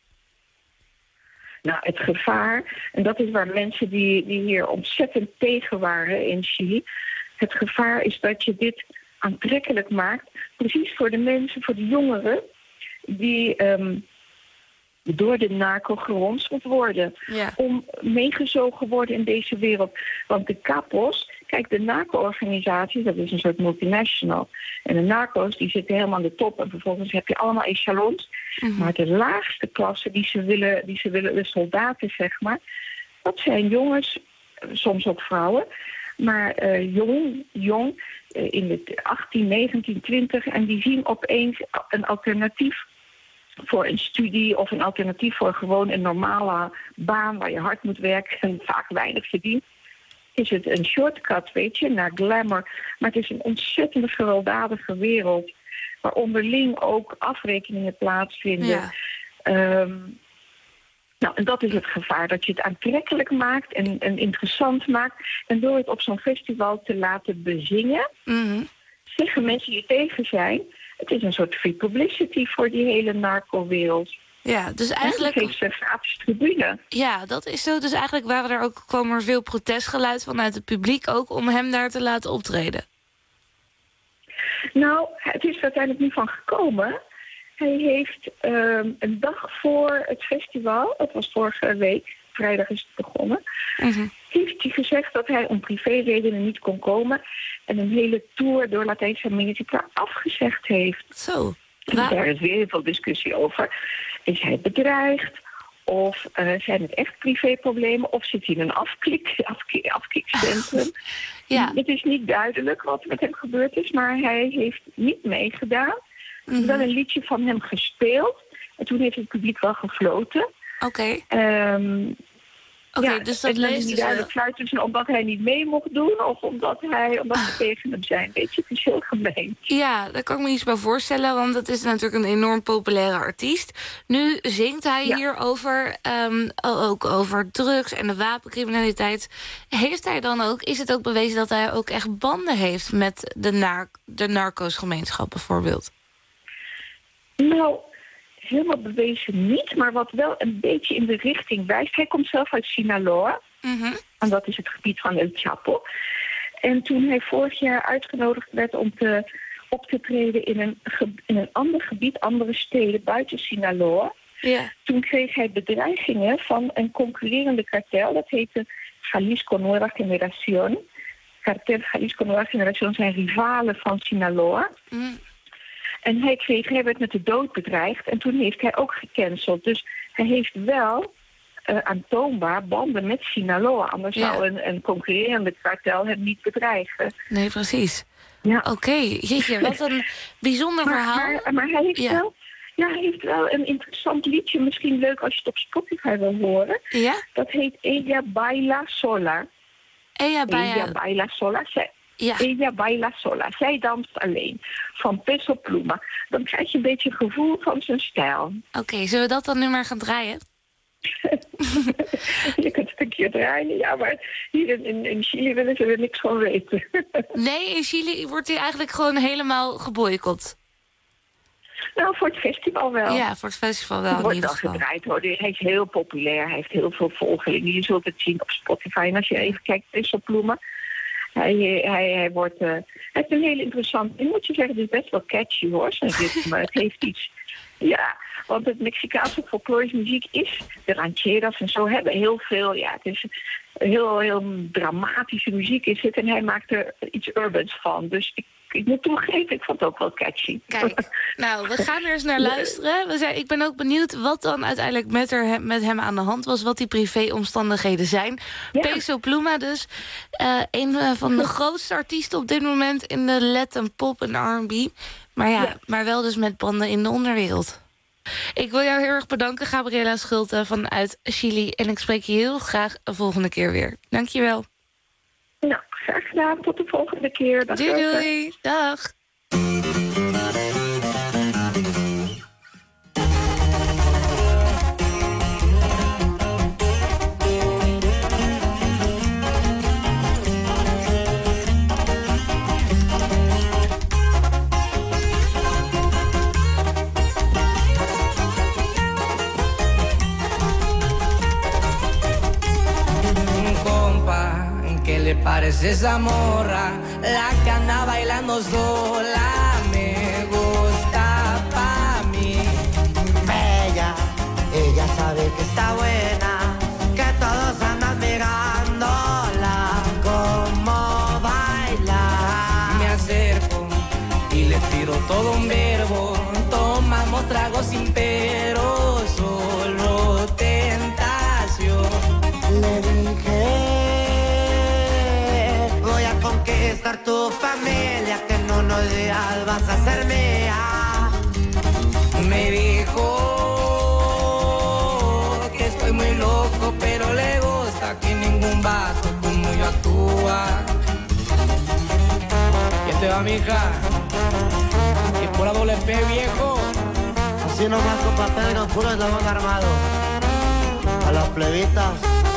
Nou, het gevaar, en dat is waar mensen die, die hier ontzettend tegen waren in Chili. Het gevaar is dat je dit aantrekkelijk maakt, precies voor de mensen, voor de jongeren, die um, door de narco geronseld worden. Ja. Om meegezogen worden in deze wereld. Want de capos, kijk, de narco-organisaties, dat is een soort multinational. En de narco's, die zitten helemaal aan de top. En vervolgens heb je allemaal echelons. Mm-hmm. Maar de laagste klasse die ze willen, die ze willen, de soldaten, zeg maar, dat zijn jongens, soms ook vrouwen, maar uh, jong, jong, uh, in de achttien, negentien, twintig, en die zien opeens een alternatief voor een studie of een alternatief voor gewoon een normale baan waar je hard moet werken en vaak weinig verdient. Is het een shortcut, weet je, naar glamour. Maar het is een ontzettend gewelddadige wereld, waar onderling ook afrekeningen plaatsvinden. Ja. Um, nou, en dat is het gevaar, dat je het aantrekkelijk maakt en, en interessant maakt. En door het op zo'n festival te laten bezingen, mm-hmm. zeggen mensen die tegen zijn, het is een soort free publicity voor die hele narco-wereld. Ja, dus eigenlijk geeft ze gratis tribune. Ja, dat is zo. Dus eigenlijk waren er ook, kwam er veel protestgeluid vanuit het publiek ook om hem daar te laten optreden. Nou, het is er uiteindelijk niet van gekomen. Hij heeft um, een dag voor het festival, dat was vorige week, vrijdag is het begonnen, mm-hmm. heeft hij gezegd dat hij om privéredenen niet kon komen en een hele tour door Latijns-Amerika afgezegd heeft. Zo. Waar... Daar is weer heel veel discussie over. Is hij bedreigd? Of uh, zijn het echt privéproblemen? Of zit hij in een afklik, afkik, afkikcentrum? Ja. Het is niet duidelijk wat met hem gebeurd is, maar hij heeft niet meegedaan. Er is wel een liedje van hem gespeeld. En toen heeft het publiek wel gefloten. Oké. Okay. Um, Oké, okay, ja, dus dat leest dus... niet duidelijk fluiten dus omdat hij niet mee mocht doen of omdat, hij, omdat ze tegen hem zijn. Weet je, het is heel gemeen. Ja, daar kan ik me iets bij voorstellen, want het is natuurlijk een enorm populaire artiest. Nu zingt hij ja. hier over, um, ook over drugs en de wapencriminaliteit. Heeft hij dan ook, is het ook bewezen dat hij ook echt banden heeft met de, nar- de narcosgemeenschap bijvoorbeeld? Nou, helemaal bewezen niet, maar wat wel een beetje in de richting wijst. Hij komt zelf uit Sinaloa, mm-hmm. en dat is het gebied van El Chapo. En toen hij vorig jaar uitgenodigd werd om te, op te treden in een, ge, in een ander gebied, andere steden buiten Sinaloa, yeah. toen kreeg hij bedreigingen van een concurrerende kartel. Dat heette Jalisco Nueva Generación. Kartel Jalisco Nueva Generación zijn rivalen van Sinaloa. Mm. En hij, kreeg, hij werd met de dood bedreigd en toen heeft hij ook gecanceld. Dus hij heeft wel uh, aantoonbaar banden met Sinaloa. Anders ja. zou een, een concurrerende kartel hem niet bedreigen. Nee, precies. Ja. Oké, okay. Jeetje, wat een bijzonder maar, verhaal. Maar, maar hij heeft ja. wel... Ja, hij heeft wel een interessant liedje. Misschien leuk als je het op Spotify wil horen. Ja? Dat heet Ella Baila Sola. Ella Baila, Ella Baila Sola. Zij, ja. Ella Baila Sola. Zij danst alleen. Van Peso Pluma. Dan krijg je een beetje het gevoel van zijn stijl. Oké, okay, zullen we dat dan nu maar gaan draaien? Je kunt het een keer draaien, ja, maar hier in, in, in Chili willen ze er niks van weten. Nee, in Chili wordt hij eigenlijk gewoon helemaal geboycott. Nou, voor het festival wel. Ja, voor het festival wel. Hij wordt al gedraaid, hoor. Hij is heel populair. Hij heeft heel veel volgelingen. Je zult het zien op Spotify. En als je even kijkt, Peso Pluma. Hij, hij, hij, wordt, uh, hij heeft een hele interessant... Ik moet je zeggen, het is best wel catchy, hoor. Maar het heeft iets... Ja, want het Mexicaanse folklorische muziek is... De rancheras en zo hebben heel veel... Ja, het is heel, heel dramatische muziek is het. En hij maakt er iets urbans van. Dus ik, ik moet toegeven, ik vond het ook wel catchy. Kijk, nou, we gaan er eens naar luisteren. We zijn, ik ben ook benieuwd wat dan uiteindelijk met, er, met hem aan de hand was. Wat die privéomstandigheden zijn. Ja. Peso Pluma dus. Uh, een van de grootste artiesten op dit moment in de Latin pop en R en B. Maar ja, ja, maar wel dus met banden in de onderwereld. Ik wil jou heel erg bedanken, Gabriella Schulte vanuit Chili. En ik spreek je heel graag de volgende keer weer. Dank je wel. Nou, graag gedaan. Tot de volgende keer. Dag, doei, doei. Dag. ¿Qué le parece esa morra? La que anda bailando sola. Me gusta pa' mí. Ella, ella sabe que está buena, que todos andan mirándola como baila. Me acerco y le tiro todo un verbo. Tomamos tragos sin pero, solo tentación. Le dije, conquistar tu familia, que en unos días vas a ser mía. Me dijo que estoy muy loco, pero le gusta que ningún vato como yo actúa. ¿Qué te va, mija? Y por la doble P, viejo. Así nomás con papel, no puro eslabón armado. A las plebitas.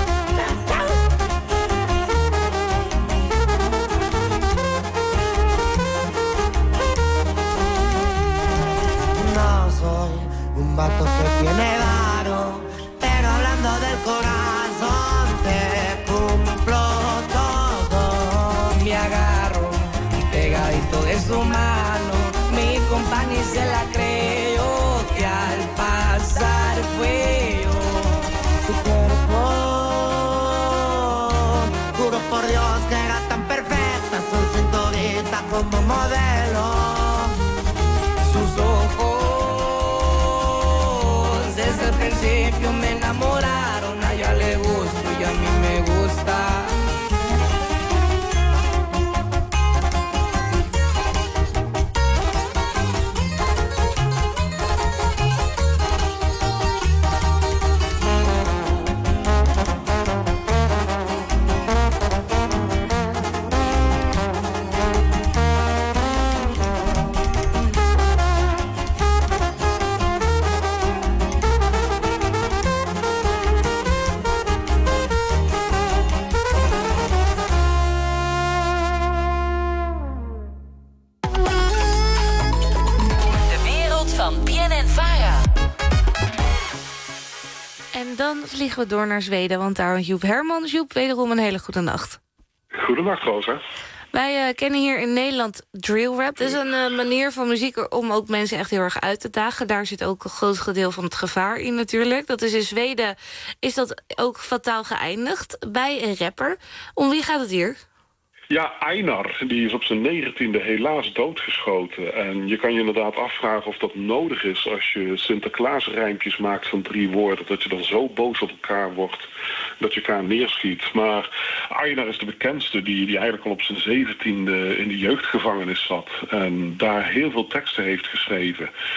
Soy un vato que tiene varo, pero hablando del corazón te cumplo todo. Me agarro pegadito de su mano, mi compañía se la creyó, que al pasar fue yo. Su cuerpo, juro por Dios que era tan perfecta, su cinturita como modelo, sus ojos desde el principio me enamoraron. A ella le gusto y a mí me gusta. Dan vliegen we door naar Zweden, want daar woont Joep Hermans. Joep, wederom een hele goede nacht. Goedenacht, Rosa. Wij uh, kennen hier in Nederland drill rap. Dat is een uh, manier van muziek om ook mensen echt heel erg uit te dagen. Daar zit ook een groot gedeelte van het gevaar in natuurlijk. Dat is in Zweden is dat ook fataal geëindigd bij een rapper. Om wie gaat het hier? Ja, Einar, die is op zijn negentiende helaas doodgeschoten. En je kan je inderdaad afvragen of dat nodig is als je Sinterklaas-rijmpjes maakt van drie woorden. Dat je dan zo boos op elkaar wordt dat je elkaar neerschiet. Maar Einar is de bekendste die, die eigenlijk al op zijn zeventiende in de jeugdgevangenis zat. En daar heel veel teksten heeft geschreven.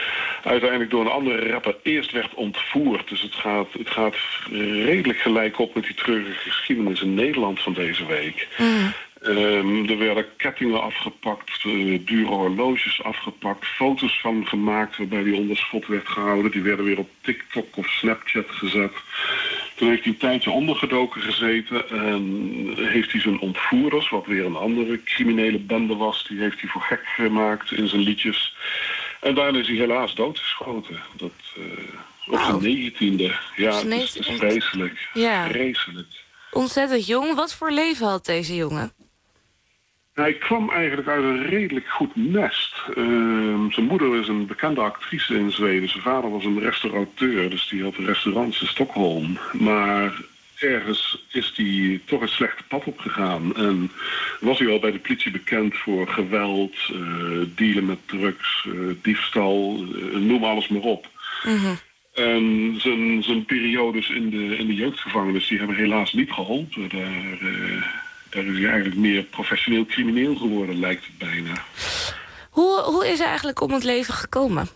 uiteindelijk door een andere rapper eerst werd ontvoerd. Dus het gaat, het gaat redelijk gelijk op met die treurige geschiedenis in Nederland van deze week. Mm. Um, er werden kettingen afgepakt, uh, dure horloges afgepakt, foto's van gemaakt waarbij hij onder schot werd gehouden. Die werden weer op TikTok of Snapchat gezet. Toen heeft hij een tijdje ondergedoken gezeten en heeft hij zijn ontvoerders, wat weer een andere criminele bende was, die heeft hij voor gek gemaakt in zijn liedjes. En daarna is hij helaas doodgeschoten. Dat, uh, op zijn negentiende. Ja, het is, het is vreselijk. Ja. Vreselijk. Ontzettend jong. Wat voor leven had deze jongen? Hij kwam eigenlijk uit een redelijk goed nest. Uh, zijn moeder is een bekende actrice in Zweden. Zijn vader was een restaurateur, dus die had restaurants in Stockholm. Maar ergens is hij toch een slechte pad opgegaan. En was hij al bij de politie bekend voor geweld, uh, dealen met drugs, uh, diefstal, uh, noem alles maar op. Mm-hmm. En zijn, zijn periodes in de, in de jeugdgevangenis die hebben helaas niet geholpen. Daar, uh, daar is hij eigenlijk meer professioneel crimineel geworden, lijkt het bijna. Hoe, hoe is hij eigenlijk om het leven gekomen?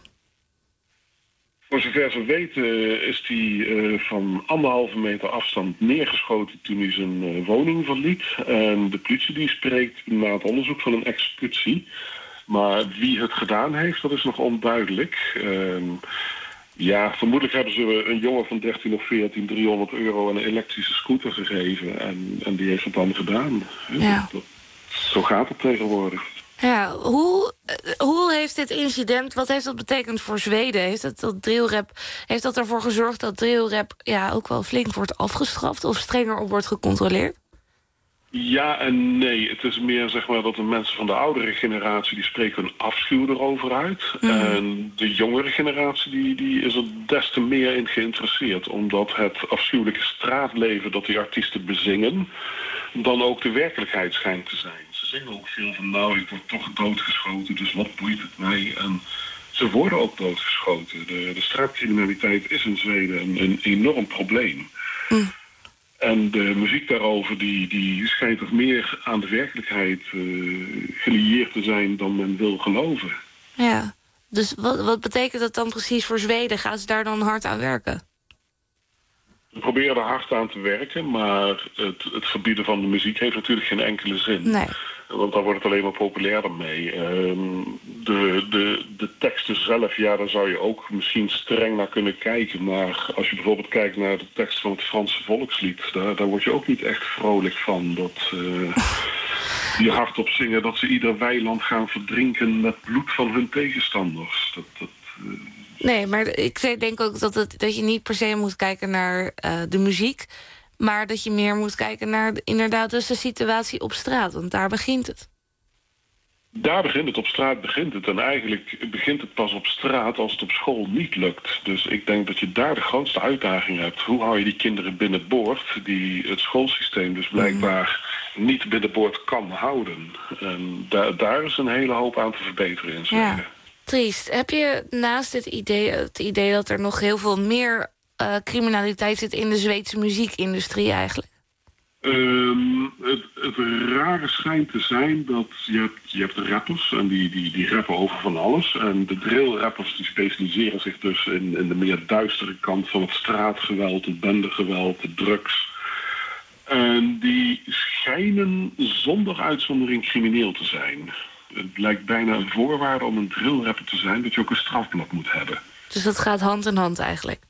Voor zover ze weten is hij uh, van anderhalve meter afstand neergeschoten toen hij zijn uh, woning verliet. En de politie die spreekt na het onderzoek van een executie. Maar wie het gedaan heeft, dat is nog onduidelijk. Uh, ja, vermoedelijk hebben ze een jongen van dertien of veertien driehonderd euro en een elektrische scooter gegeven. En, en die heeft het dan gedaan. Ja. Dat, zo gaat het tegenwoordig. Ja, hoe, hoe heeft dit incident, wat heeft dat betekend voor Zweden? Heeft dat, dat drillrap, heeft dat ervoor gezorgd dat drillrap ja, ook wel flink wordt afgestraft of strenger op wordt gecontroleerd? Ja en nee. Het is meer zeg maar dat de mensen van de oudere generatie die spreken hun afschuw erover uit. Mm-hmm. En de jongere generatie die, die is er des te meer in geïnteresseerd. Omdat het afschuwelijke straatleven dat die artiesten bezingen dan ook de werkelijkheid schijnt te zijn. Ze zingen ook veel van nou, ik word toch doodgeschoten, dus wat boeit het mij? En ze worden ook doodgeschoten. De, de straatcriminaliteit is in Zweden een, een enorm probleem. Mm. En de muziek daarover die, die schijnt toch meer aan de werkelijkheid uh, gelieerd te zijn dan men wil geloven. Ja, dus wat, wat betekent dat dan precies voor Zweden? Gaan ze daar dan hard aan werken? We proberen er hard aan te werken, maar het, het verbieden van de muziek heeft natuurlijk geen enkele zin. Nee. Want daar wordt het alleen maar populairder mee. Um, de, de, de teksten zelf, ja, daar zou je ook misschien streng naar kunnen kijken. Maar als je bijvoorbeeld kijkt naar de tekst van het Franse volkslied, daar, daar word je ook niet echt vrolijk van. Dat uh, die hardop zingen dat ze ieder weiland gaan verdrinken met bloed van hun tegenstanders. Dat, dat, uh, Nee, maar ik denk ook dat, het, dat je niet per se moet kijken naar uh, de muziek, maar dat je meer moet kijken naar inderdaad dus de situatie op straat. Want daar begint het. Daar begint het, op straat begint het. En eigenlijk begint het pas op straat als het op school niet lukt. Dus ik denk dat je daar de grootste uitdaging hebt. Hoe hou je die kinderen binnenboord die het schoolsysteem dus blijkbaar mm. niet binnenboord kan houden. En da- daar is een hele hoop aan te verbeteren in Zweden. Ja. Triest. Heb je naast dit idee, het idee dat er nog heel veel meer uh, criminaliteit zit in de Zweedse muziekindustrie eigenlijk? Um, het, het rare schijnt te zijn dat je hebt, je hebt rappers en die, die, die rappen over van alles. En de drillrappers die specialiseren zich dus in, in de meer duistere kant van het straatgeweld, het bendegeweld, de drugs. En die schijnen zonder uitzondering crimineel te zijn. Het lijkt bijna een voorwaarde om een drillrapper te zijn dat je ook een strafblad moet hebben. Dus dat gaat hand in hand eigenlijk?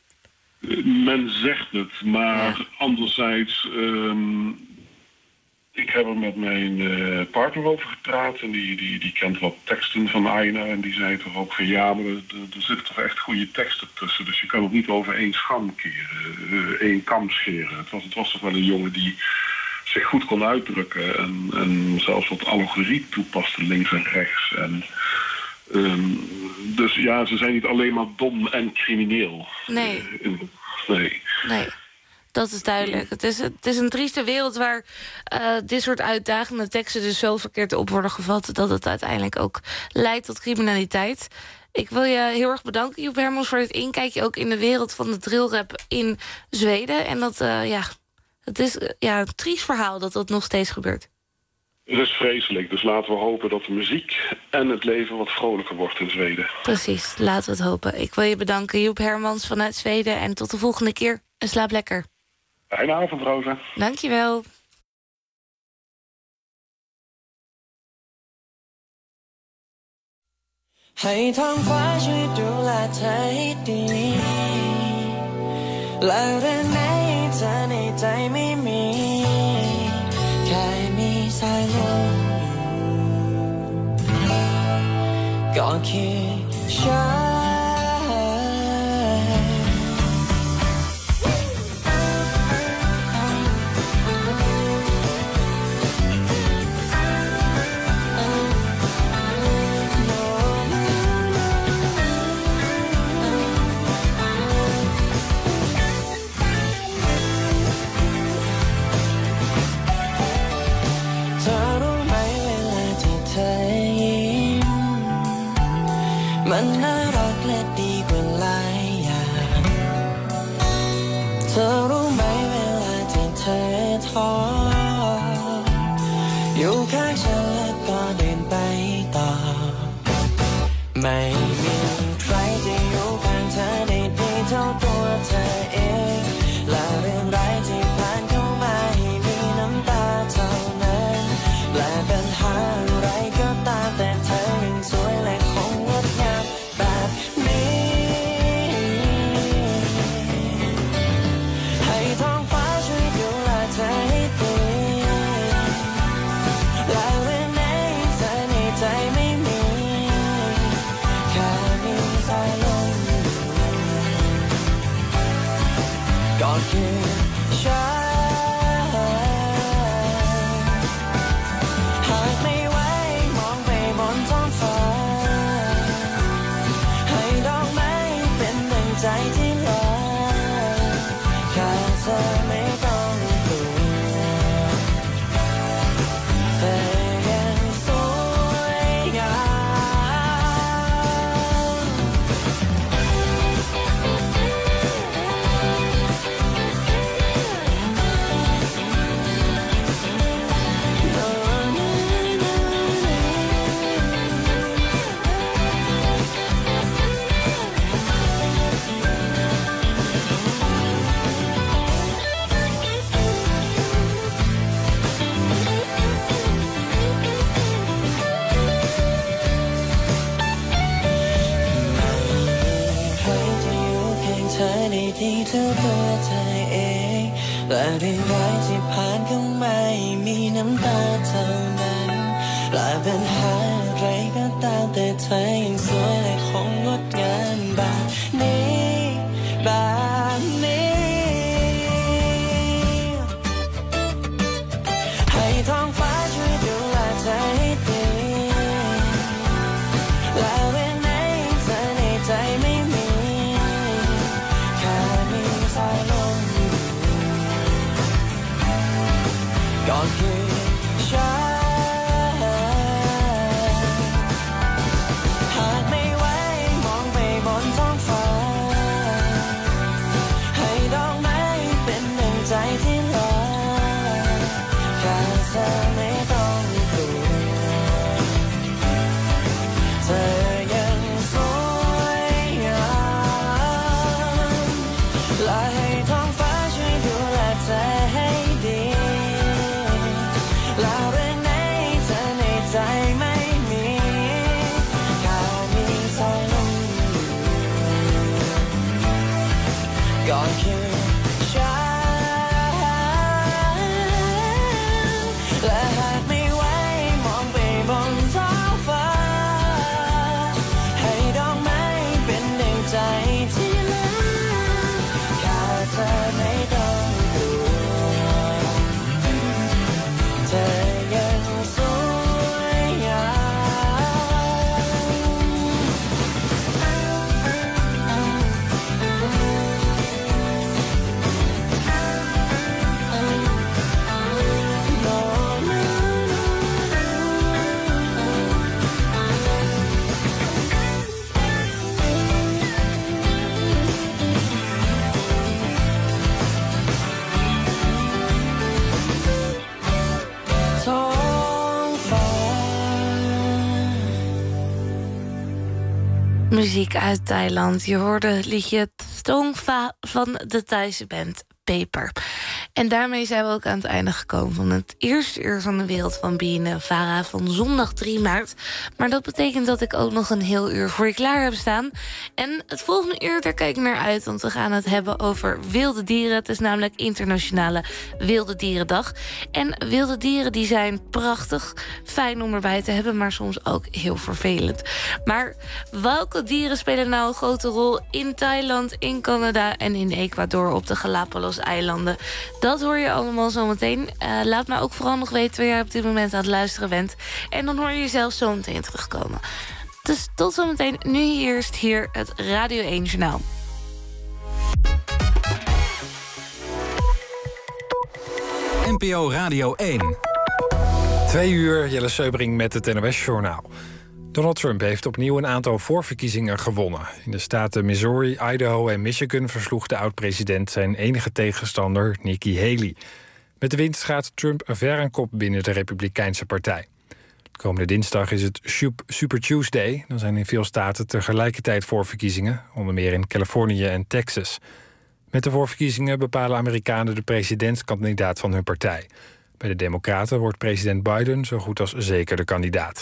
Men zegt het, maar ja. anderzijds, um, ik heb er met mijn uh, partner over gepraat en die, die, die kent wat teksten van Aina en die zei toch ook van ja, maar er, er zitten toch echt goede teksten tussen, dus je kan het niet over één scham keren, uh, één kam scheren. Het was, het was toch wel een jongen die zich goed kon uitdrukken en, en zelfs wat allegorie toepaste links en rechts. En, um, dus ja, ze zijn niet alleen maar dom en crimineel. Nee. Uh, nee. Nee, dat is duidelijk. Het is, het is een trieste wereld waar uh, dit soort uitdagende teksten dus zo verkeerd op worden gevat dat het uiteindelijk ook leidt tot criminaliteit. Ik wil je heel erg bedanken, Joep Hermans, voor dit inkijkje ook in de wereld van de drillrap in Zweden. En dat, uh, ja... Het is ja, een triest verhaal dat dat nog steeds gebeurt. Het is vreselijk, dus laten we hopen dat de muziek en het leven wat vrolijker wordt in Zweden. Precies, laten we het hopen. Ik wil je bedanken, Joep Hermans vanuit Zweden. En tot de volgende keer. En slaap lekker. Fijne avond, Rosa. Dankjewel. Hãy thoáng quaช่วยดูแลเธอให้ดีแล้วเรื่องไหนเธอในใจไม่มีแค่มีสายลมอยู่ก็คือฉันมันน่ารักและดีกว่าหลายอย่างเธอรู้ไหมเวลาที่เธอท้ออยู่ข้างฉันแล้วก็เดินไปต่อไม่มีใครจะอยู่ข้างเธอได้ดีเท่าตัวเธอเองและเรื่องร้ายที่ผ่านเข้ามาให้มีน้ำตาเท่านั้นและปัญหาอะไรก็ตามแต่เธอยังสวยและคงงดงามแบบนี้ให้ท้องฟ้าช่วยดูแลเธอให้ดีและเรื่องไหนเธอในใจไม่มีแค่มีสายลมก็คือฉันหากไม่ไหวมองไปบนท้องฟ้าให้ดอกไม้เป็นดังใจที่ลอยแค่เธอไม่ต้องกลัวเธอยังสวยงามที่เธอเพื่อเธอเองและเรื่องร้ายที่ผ่านเข้ามามีน้ำตาเท่านั้นและปัญหาอะไรก็ตามแต่เธอยังสวยและคงงดงามแบบนี้แบบนี้ให้ท้องฟ้าช่วยดูแลเธอให้ดีและเรื่องไหนเธอในใจไม่มีก็คือฉันหากไม่ไหวมองไปบนท้องฟ้าให้ดอกไม้เป็นหนึ่งใจที่ลอยแค่เธอไม่ต้องกลัวเธอยังสวยงามและให้ท้องฟ้าช่วยดูแลเธอให้ดีแล้วเรื่องไหนเธอในใจไม่มีแค่มีสายลมก็คือฉันและหากไม่ไหวมองไปบนท้องฟ้าให้ดอกไม้เป็นหนึ่งใจที่เหลือแค่เธอไม่ต้องกลัวเธอยังสวยงาม Muziek uit Thailand. Je hoorde het liedje Tongva van de Thaise band Paper. En daarmee zijn we ook aan het einde gekomen van het eerste uur van de wereld van B N N Vara van zondag drie maart. Maar dat betekent dat ik ook nog een heel uur voor je klaar heb staan. En het volgende uur, daar kijk ik naar uit, want we gaan het hebben over wilde dieren. Het is namelijk Internationale Wilde Dierendag. En wilde dieren die zijn prachtig, fijn om erbij te hebben, maar soms ook heel vervelend. Maar welke dieren spelen nou een grote rol in Thailand, in Canada en in Ecuador op de Galapagos-eilanden? Dat hoor je allemaal zometeen. Uh, laat mij ook vooral nog weten waar jij op dit moment aan het luisteren bent. En dan hoor je jezelf zo meteen terugkomen. Dus tot zometeen. Nu eerst hier het Radio één Journaal. N P O Radio één. Twee uur, Jelle Seubring met het N O S-journaal. Donald Trump heeft opnieuw een aantal voorverkiezingen gewonnen. In de staten Missouri, Idaho en Michigan versloeg de oud-president zijn enige tegenstander, Nikki Haley. Met de winst gaat Trump ver aan kop binnen de Republikeinse partij. Komende dinsdag is het Super Tuesday. Dan zijn in veel staten tegelijkertijd voorverkiezingen, onder meer in Californië en Texas. Met de voorverkiezingen bepalen Amerikanen de presidentskandidaat van hun partij. Bij de Democraten wordt president Biden zo goed als zeker de kandidaat.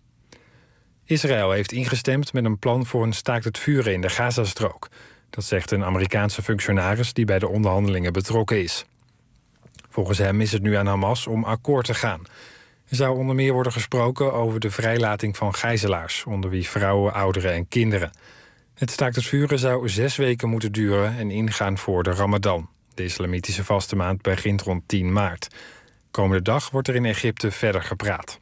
Israël heeft ingestemd met een plan voor een staakt het vuren in de Gazastrook. Dat zegt een Amerikaanse functionaris die bij de onderhandelingen betrokken is. Volgens hem is het nu aan Hamas om akkoord te gaan. Er zou onder meer worden gesproken over de vrijlating van gijzelaars, onder wie vrouwen, ouderen en kinderen. Het staakt het vuren zou zes weken moeten duren en ingaan voor de Ramadan. De islamitische vaste maand begint rond tien maart. Komende dag wordt er in Egypte verder gepraat.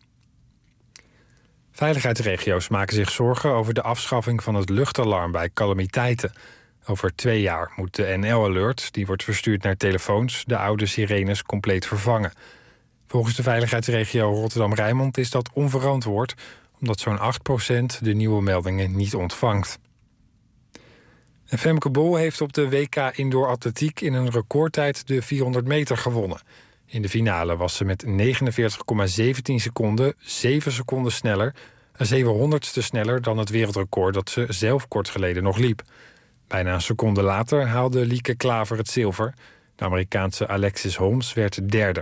Veiligheidsregio's maken zich zorgen over de afschaffing van het luchtalarm bij calamiteiten. Over twee jaar moet de N L-alert, die wordt verstuurd naar telefoons, de oude sirenes compleet vervangen. Volgens de veiligheidsregio Rotterdam-Rijnmond is dat onverantwoord, omdat zo'n acht procent de nieuwe meldingen niet ontvangt. En Femke Bol heeft op de W K Indoor Atletiek in een recordtijd de vierhonderd meter gewonnen. In de finale was ze met negenenveertig komma zeventien seconden, zeven seconden sneller, een zevenhonderdste sneller dan het wereldrecord dat ze zelf kort geleden nog liep. Bijna een seconde later haalde Lieke Klaver het zilver. De Amerikaanse Alexis Holmes werd derde.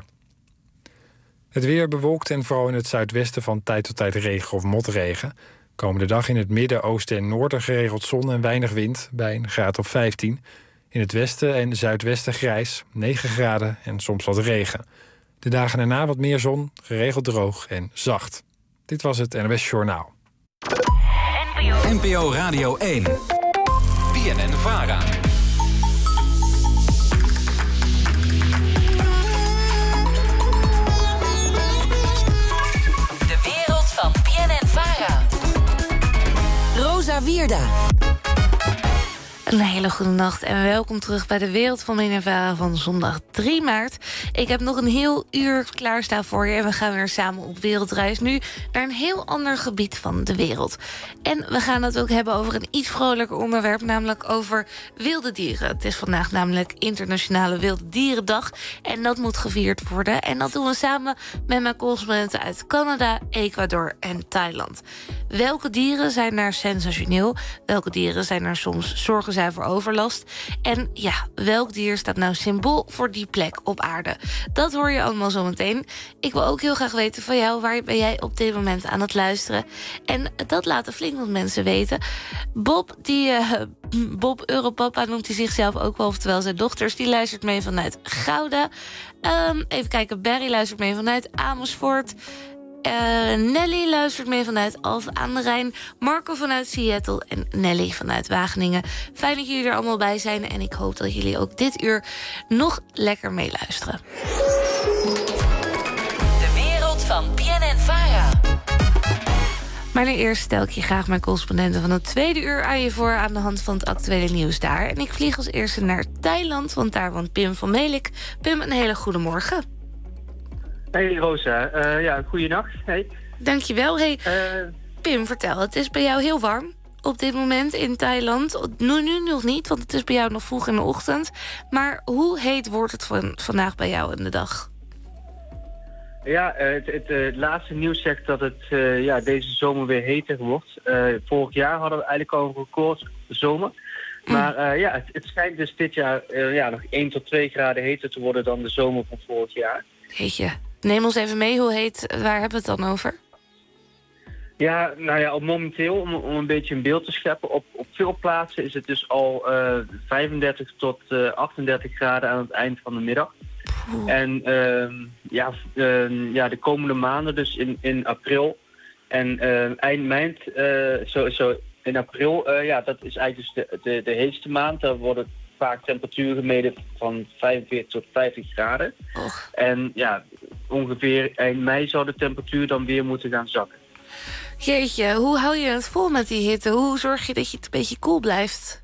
Het weer bewolkt en vooral in het zuidwesten van tijd tot tijd regen of motregen. Komende dag in het midden, oosten en noorden geregeld zon en weinig wind bij een graad of vijftien. In het westen en zuidwesten grijs, negen graden en soms wat regen. De dagen daarna wat meer zon, geregeld droog en zacht. Dit was het N O S Journaal. N P O Radio één. B N N Vara. De wereld van B N N Vara. Rosa Wierda. Een hele goede nacht en welkom terug bij de wereld van B N N Vara van zondag drie maart. Ik heb nog een heel uur klaarstaan voor je en we gaan weer samen op wereldreis nu naar een heel ander gebied van de wereld. En we gaan het ook hebben over een iets vrolijker onderwerp, namelijk over wilde dieren. Het is vandaag namelijk Internationale Wilde Dierendag en dat moet gevierd worden. En dat doen we samen met mijn correspondenten uit Canada, Ecuador en Thailand. Welke dieren zijn daar sensationeel? Welke dieren zijn er soms zorgen zijn voor overlast? En ja, welk dier staat nou symbool voor die plek op aarde? Dat hoor je allemaal zo meteen. Ik wil ook heel graag weten van jou, waar ben jij op dit moment aan het luisteren? En dat laten flink wat mensen weten. Bob, die uh, Bob Europapa noemt hij zichzelf ook wel, oftewel zijn dochters, die luistert mee vanuit Gouda. Um, even kijken, Barry luistert mee vanuit Amersfoort. Uh, Nelly luistert mee vanuit Alphen aan de Rijn. Marco vanuit Seattle en Nelly vanuit Wageningen. Fijn dat jullie er allemaal bij zijn. En ik hoop dat jullie ook dit uur nog lekker meeluisteren. De wereld van B N N Vara. Maar nu eerst stel ik je graag mijn correspondenten van het tweede uur aan je voor aan de hand van het actuele nieuws daar. En ik vlieg als eerste naar Thailand, want daar woont Pim van Melik. Pim, een hele goede morgen. Hey Rosa, uh, ja, goeienacht. Hey. Dankjewel. Hey, uh, Pim, vertel, het is bij jou heel warm op dit moment in Thailand. Nu, nu nog niet, want het is bij jou nog vroeg in de ochtend. Maar hoe heet wordt het van, vandaag bij jou in de dag? Ja, uh, het, het, uh, het laatste nieuws zegt dat het uh, ja, deze zomer weer heter wordt. Uh, vorig jaar hadden we eigenlijk al een recordzomer. Maar uh, ja, het, het schijnt dus dit jaar uh, ja, nog één tot twee graden heter te worden dan de zomer van vorig jaar. Jeetje. Neem ons even mee, hoe heet, waar hebben we het dan over? Ja, nou ja, op momenteel, om, om een beetje een beeld te scheppen, op, op veel plaatsen is het dus al uh, vijfendertig tot uh, achtendertig graden aan het eind van de middag. Oeh. En uh, ja, uh, ja, de komende maanden, dus in, in april en uh, eind mei, uh, zo, zo in april, uh, ja, dat is eigenlijk dus de, de, de heetste maand. Daar worden vaak temperaturen gemeten van vijfenveertig tot vijftig graden. Och. En ja, ongeveer eind mei zou de temperatuur dan weer moeten gaan zakken. Jeetje, hoe hou je het vol met die hitte? Hoe zorg je dat je het een beetje koel blijft?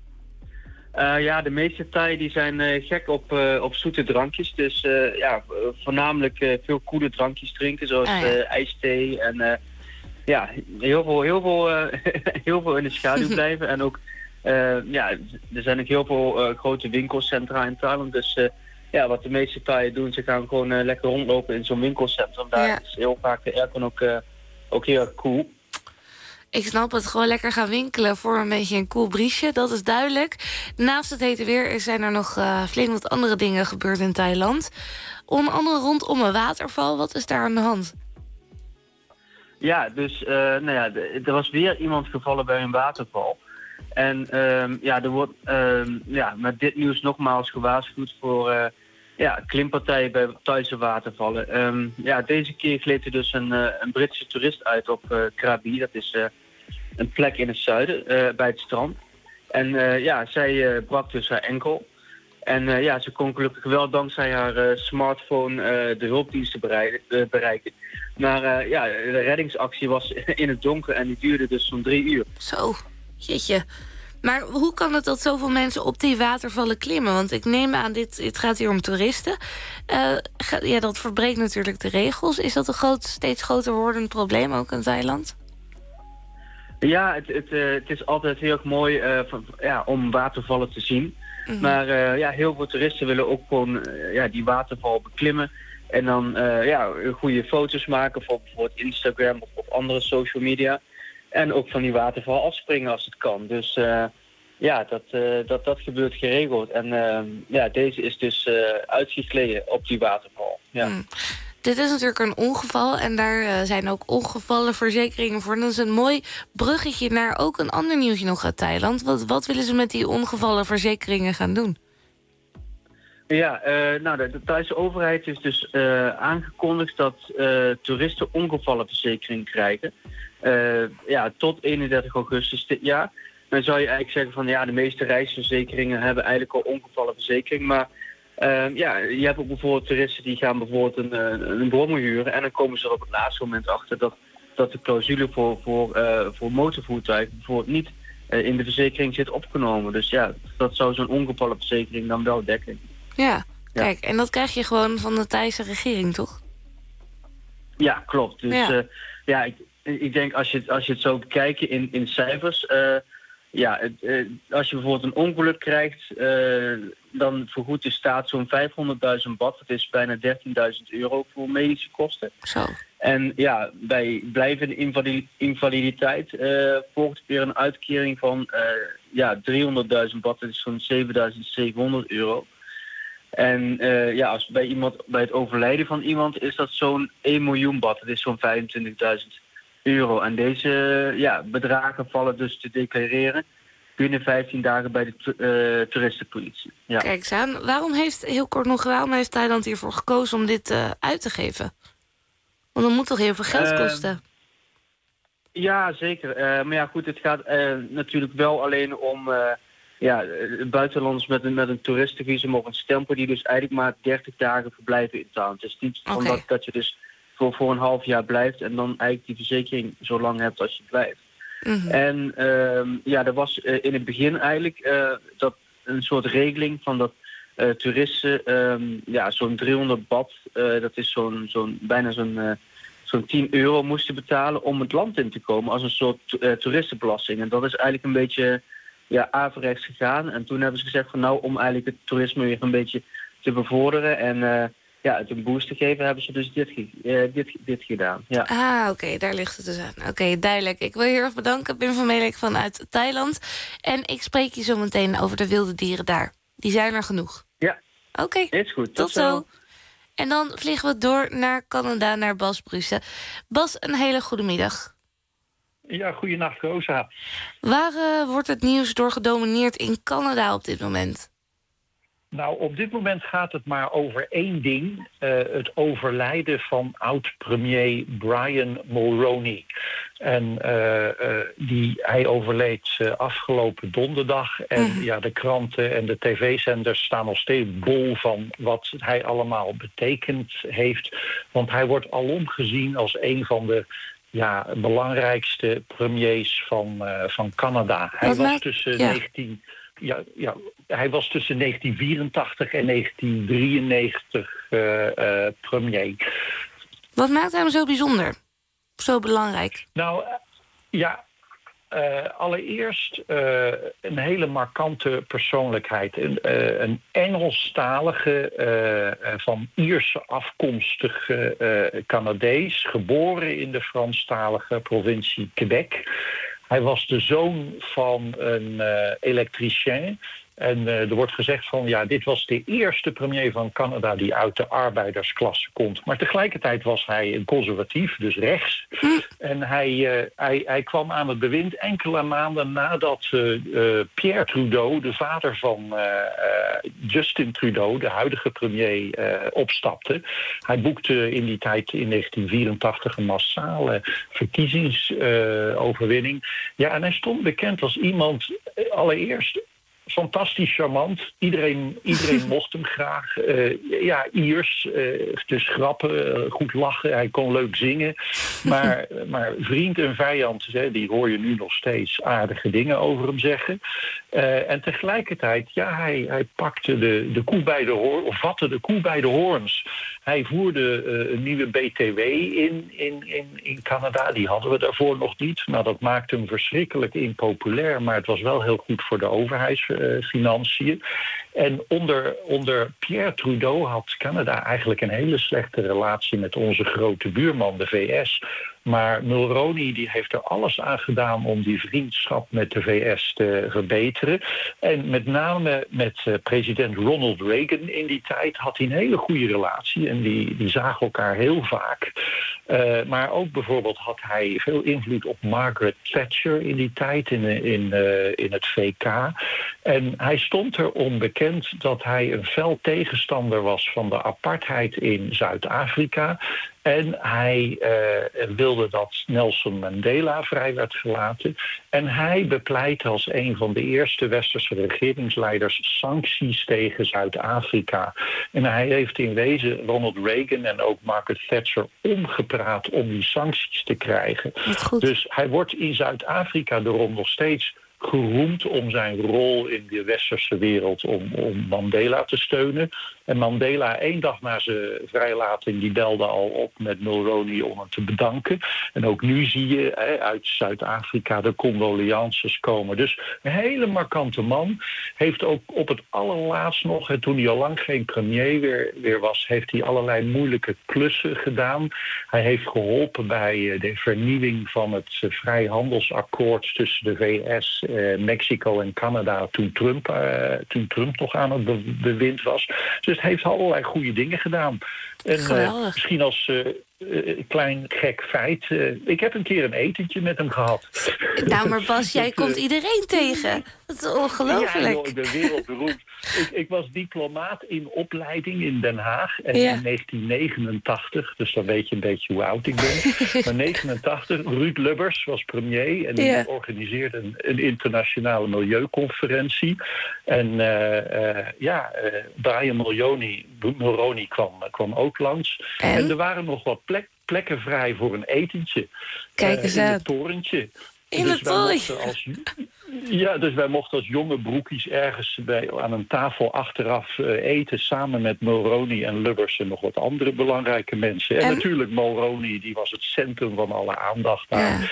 Uh, ja, de meeste Thai die zijn uh, gek op, uh, op zoete drankjes. Dus uh, ja, voornamelijk uh, veel koele drankjes drinken, zoals ah, ja. uh, ijsthee. En uh, ja, heel veel, heel, veel, uh, heel veel in de schaduw blijven. En ook, uh, ja, er zijn ook heel veel uh, grote winkelcentra in Thailand. Dus uh, ja, wat de meeste Thai doen, ze gaan gewoon uh, lekker rondlopen in zo'n winkelcentrum. Daar ja. is heel vaak de aircon ook, uh, ook heel erg cool. Ik snap het, gewoon lekker gaan winkelen voor een beetje een cool briesje, dat is duidelijk. Naast het hete weer zijn er nog uh, flink wat andere dingen gebeurd in Thailand. Onder andere rondom een waterval, wat is daar aan de hand? Ja, dus uh, nou ja, er was weer iemand gevallen bij een waterval. En uh, ja, er wordt uh, ja, met dit nieuws nogmaals gewaarschuwd voor uh, ja, klimpartijen bij Thaise watervallen. Um, ja, deze keer gleed er dus een, uh, een Britse toerist uit op uh, Krabi. Dat is uh, een plek in het zuiden, uh, bij het strand. En uh, ja, zij uh, brak dus haar enkel. En uh, ja, ze kon gelukkig wel dankzij haar uh, smartphone uh, de hulpdiensten bereiden, uh, bereiken. Maar uh, ja, de reddingsactie was in het donker en die duurde dus zo'n drie uur. Zo, jeetje. Maar hoe kan het dat zoveel mensen op die watervallen klimmen? Want ik neem aan, dit, het gaat hier om toeristen. Uh, ga, ja, dat verbreekt natuurlijk de regels. Is dat een groot, steeds groter wordend probleem ook in Thailand? Ja, het, het, uh, het is altijd heel erg mooi uh, van, ja, om watervallen te zien. Mm-hmm. Maar uh, ja, heel veel toeristen willen ook gewoon uh, ja, die waterval beklimmen. En dan uh, ja, goede foto's maken voor bijvoorbeeld Instagram of op andere social media. En ook van die waterval afspringen als het kan. Dus uh, ja, dat, uh, dat, dat gebeurt geregeld. En uh, ja, deze is dus uh, uitgegleden op die waterval. Ja. Mm. Dit is natuurlijk een ongeval en daar uh, zijn ook ongevallenverzekeringen voor. Dat is een mooi bruggetje naar ook een ander nieuwtje nog uit Thailand. Wat, wat willen ze met die ongevallenverzekeringen gaan doen? Ja, uh, nou, de, de Thaise overheid heeft dus uh, aangekondigd dat uh, toeristen ongevallenverzekering krijgen. Uh, ja, tot eenendertig augustus dit jaar. Dan zou je eigenlijk zeggen van ja, de meeste reisverzekeringen hebben eigenlijk al ongevallenverzekering. Maar uh, ja, je hebt ook bijvoorbeeld toeristen die gaan bijvoorbeeld een, een, een brommer huren. En dan komen ze er op het laatste moment achter dat, dat de clausule voor, voor, uh, voor motorvoertuigen bijvoorbeeld niet uh, in de verzekering zit opgenomen. Dus ja, dat zou zo'n ongevallenverzekering dan wel dekken. Ja, kijk, ja. En dat krijg je gewoon van de Thaise regering, toch? Ja, klopt. Dus ja, uh, ja ik, ik denk als je, als je het zo bekijkt in, in cijfers... Uh, ja, het, uh, als je bijvoorbeeld een ongeluk krijgt... Uh, dan vergoedt de staat zo'n vijfhonderdduizend baht. Dat is bijna dertienduizend euro voor medische kosten. Zo. En ja, bij blijvende invalid- invaliditeit uh, volgt weer een uitkering van uh, ja, driehonderdduizend baht. Dat is zo'n zevenduizend zevenhonderd euro. En uh, ja, als bij, iemand, bij het overlijden van iemand is dat zo'n één miljoen baht. Dat is zo'n vijfentwintigduizend euro. En deze uh, ja, bedragen vallen dus te declareren binnen vijftien dagen bij de uh, toeristenpolitie. Ja. Kijk eens aan. Waarom heeft, heel kort nog, waarom heeft Thailand hiervoor gekozen om dit uh, uit te geven? Want dat moet toch heel veel geld kosten? Uh, ja, zeker. Uh, maar ja, goed, het gaat uh, natuurlijk wel alleen om... Uh, Ja, buitenlanders met een, met een toeristenvisum of een stempel die dus eigenlijk maar dertig dagen verblijven in Thailand. Het is niet okay. Omdat dat je dus voor, voor een half jaar blijft en dan eigenlijk die verzekering zo lang hebt als je blijft. Mm-hmm. En uh, ja, er was uh, in het begin eigenlijk uh, dat een soort regeling van dat uh, toeristen um, ja, zo'n driehonderd baht, uh, dat is zo'n, zo'n bijna zo'n, uh, zo'n tien euro moesten betalen om het land in te komen als een soort uh, toeristenbelasting. En dat is eigenlijk een beetje... ja, averechts gegaan. En toen hebben ze gezegd van nou, om eigenlijk het toerisme weer een beetje te bevorderen en uh, ja, het een boost te geven, hebben ze dus dit, ge- uh, dit, dit gedaan. Ja. Ah, oké, okay, daar ligt het dus aan. Oké, okay, duidelijk. Ik wil je heel erg bedanken, Pim van Meelik vanuit Thailand. En ik spreek je zo meteen over de wilde dieren daar. Die zijn er genoeg. Ja. Oké, okay, is goed. Tot, tot zo. zo. En dan vliegen we door naar Canada, naar Bas Brussen. Bas, een hele goede middag. Ja, goeienacht, Rosa. Waar uh, wordt het nieuws door gedomineerd in Canada op dit moment? Nou, op dit moment gaat het maar over één ding. Uh, het overlijden van oud-premier Brian Mulroney. En uh, uh, die, hij overleed uh, afgelopen donderdag. En mm. ja, de kranten en de tv-zenders staan nog steeds bol van wat hij allemaal betekend heeft. Want hij wordt alom gezien als een van de ja, belangrijkste premiers van, uh, van Canada. Hij wat was maakt, tussen ja. negentien... Ja, ja, hij was tussen negentien vierentachtig en negentien drieënnegentig uh, uh, premier. Wat maakt hem zo bijzonder? Zo belangrijk? Nou, uh, ja, uh, allereerst uh, een hele markante persoonlijkheid. Een, uh, een Engelstalige, uh, van Ierse afkomstige uh, Canadees, geboren in de Franstalige provincie Quebec. Hij was de zoon van een uh, elektricien. En uh, er wordt gezegd van, ja, dit was de eerste premier van Canada die uit de arbeidersklasse komt. Maar tegelijkertijd was hij een conservatief, dus rechts. Mm. En hij, uh, hij, hij kwam aan het bewind enkele maanden nadat uh, uh, Pierre Trudeau, de vader van uh, uh, Justin Trudeau, de huidige premier, uh, opstapte. Hij boekte in die tijd in negentien vierentachtig een massale verkiezingsoverwinning. Uh, ja, en hij stond bekend als iemand, uh, allereerst fantastisch charmant. Iedereen, iedereen mocht hem graag. Uh, ja, Iers, uh, dus grappen, uh, goed lachen. Hij kon leuk zingen. Maar, maar vriend en vijand, hè, die hoor je nu nog steeds aardige dingen over hem zeggen. Uh, en tegelijkertijd, ja, hij, hij pakte de, de koe bij de hoorn, of vatte de koe bij de hoorns. Hij voerde uh, een nieuwe B T W in, in, in, in Canada. Die hadden we daarvoor nog niet. Nou, dat maakte hem verschrikkelijk impopulair. Maar het was wel heel goed voor de overheidsfinanciën. Uh, en onder, onder Pierre Trudeau had Canada eigenlijk een hele slechte relatie met onze grote buurman, de V S. Maar Mulroney die heeft er alles aan gedaan om die vriendschap met de V S te verbeteren. En met name met uh, president Ronald Reagan in die tijd had hij een hele goede relatie. En die, die zagen elkaar heel vaak. Uh, maar ook bijvoorbeeld had hij veel invloed op Margaret Thatcher in die tijd in, in, uh, in het V K. En hij stond erom bekend dat hij een fel tegenstander was van de apartheid in Zuid-Afrika. En hij uh, wilde dat Nelson Mandela vrij werd gelaten. En hij bepleitte als een van de eerste westerse regeringsleiders sancties tegen Zuid-Afrika. En hij heeft in wezen Ronald Reagan en ook Margaret Thatcher omgepraat om die sancties te krijgen. Dus hij wordt in Zuid-Afrika daarom nog steeds geroemd om zijn rol in de westerse wereld om, om Mandela te steunen. En Mandela, één dag na zijn vrijlating, die belde al op met Mulroney om hem te bedanken. En ook nu zie je hè, uit Zuid-Afrika de condolences komen. Dus een hele markante man. Heeft ook op het allerlaatst nog, hè, toen hij al lang geen premier weer, weer was, heeft hij allerlei moeilijke klussen gedaan. Hij heeft geholpen bij de vernieuwing van het vrijhandelsakkoord tussen de V S, eh, Mexico en Canada toen Trump, eh, toen Trump nog aan het be- bewind was. Dus het heeft allerlei goede dingen gedaan. En uh, misschien als uh, uh, klein gek feit, uh, ik heb een keer een etentje met hem gehad. Nou, maar Bas, jij komt iedereen tegen. Dat is ongelooflijk. Ja, joh, ik ben wereldberoemd. ik, ik was diplomaat in opleiding in Den Haag. En ja. in negentien negenentachtig, dus dan weet je een beetje hoe oud ik ben. Maar negenentachtig, Ruud Lubbers was premier. En die ja. organiseerde een, een internationale milieuconferentie. En uh, uh, ja, uh, Brian Mulroney, Mulroney kwam, kwam ook langs. En? en er waren nog wat plek, plekken vrij voor een etentje. Kijk eens uh, in het torentje. In dus het torentje? Ja, dus wij mochten als jonge broekies ergens bij, aan een tafel achteraf uh, eten, samen met Mulroney en Lubbers en nog wat andere belangrijke mensen. En, en natuurlijk Mulroney, die was het centrum van alle aandacht daar. Ja.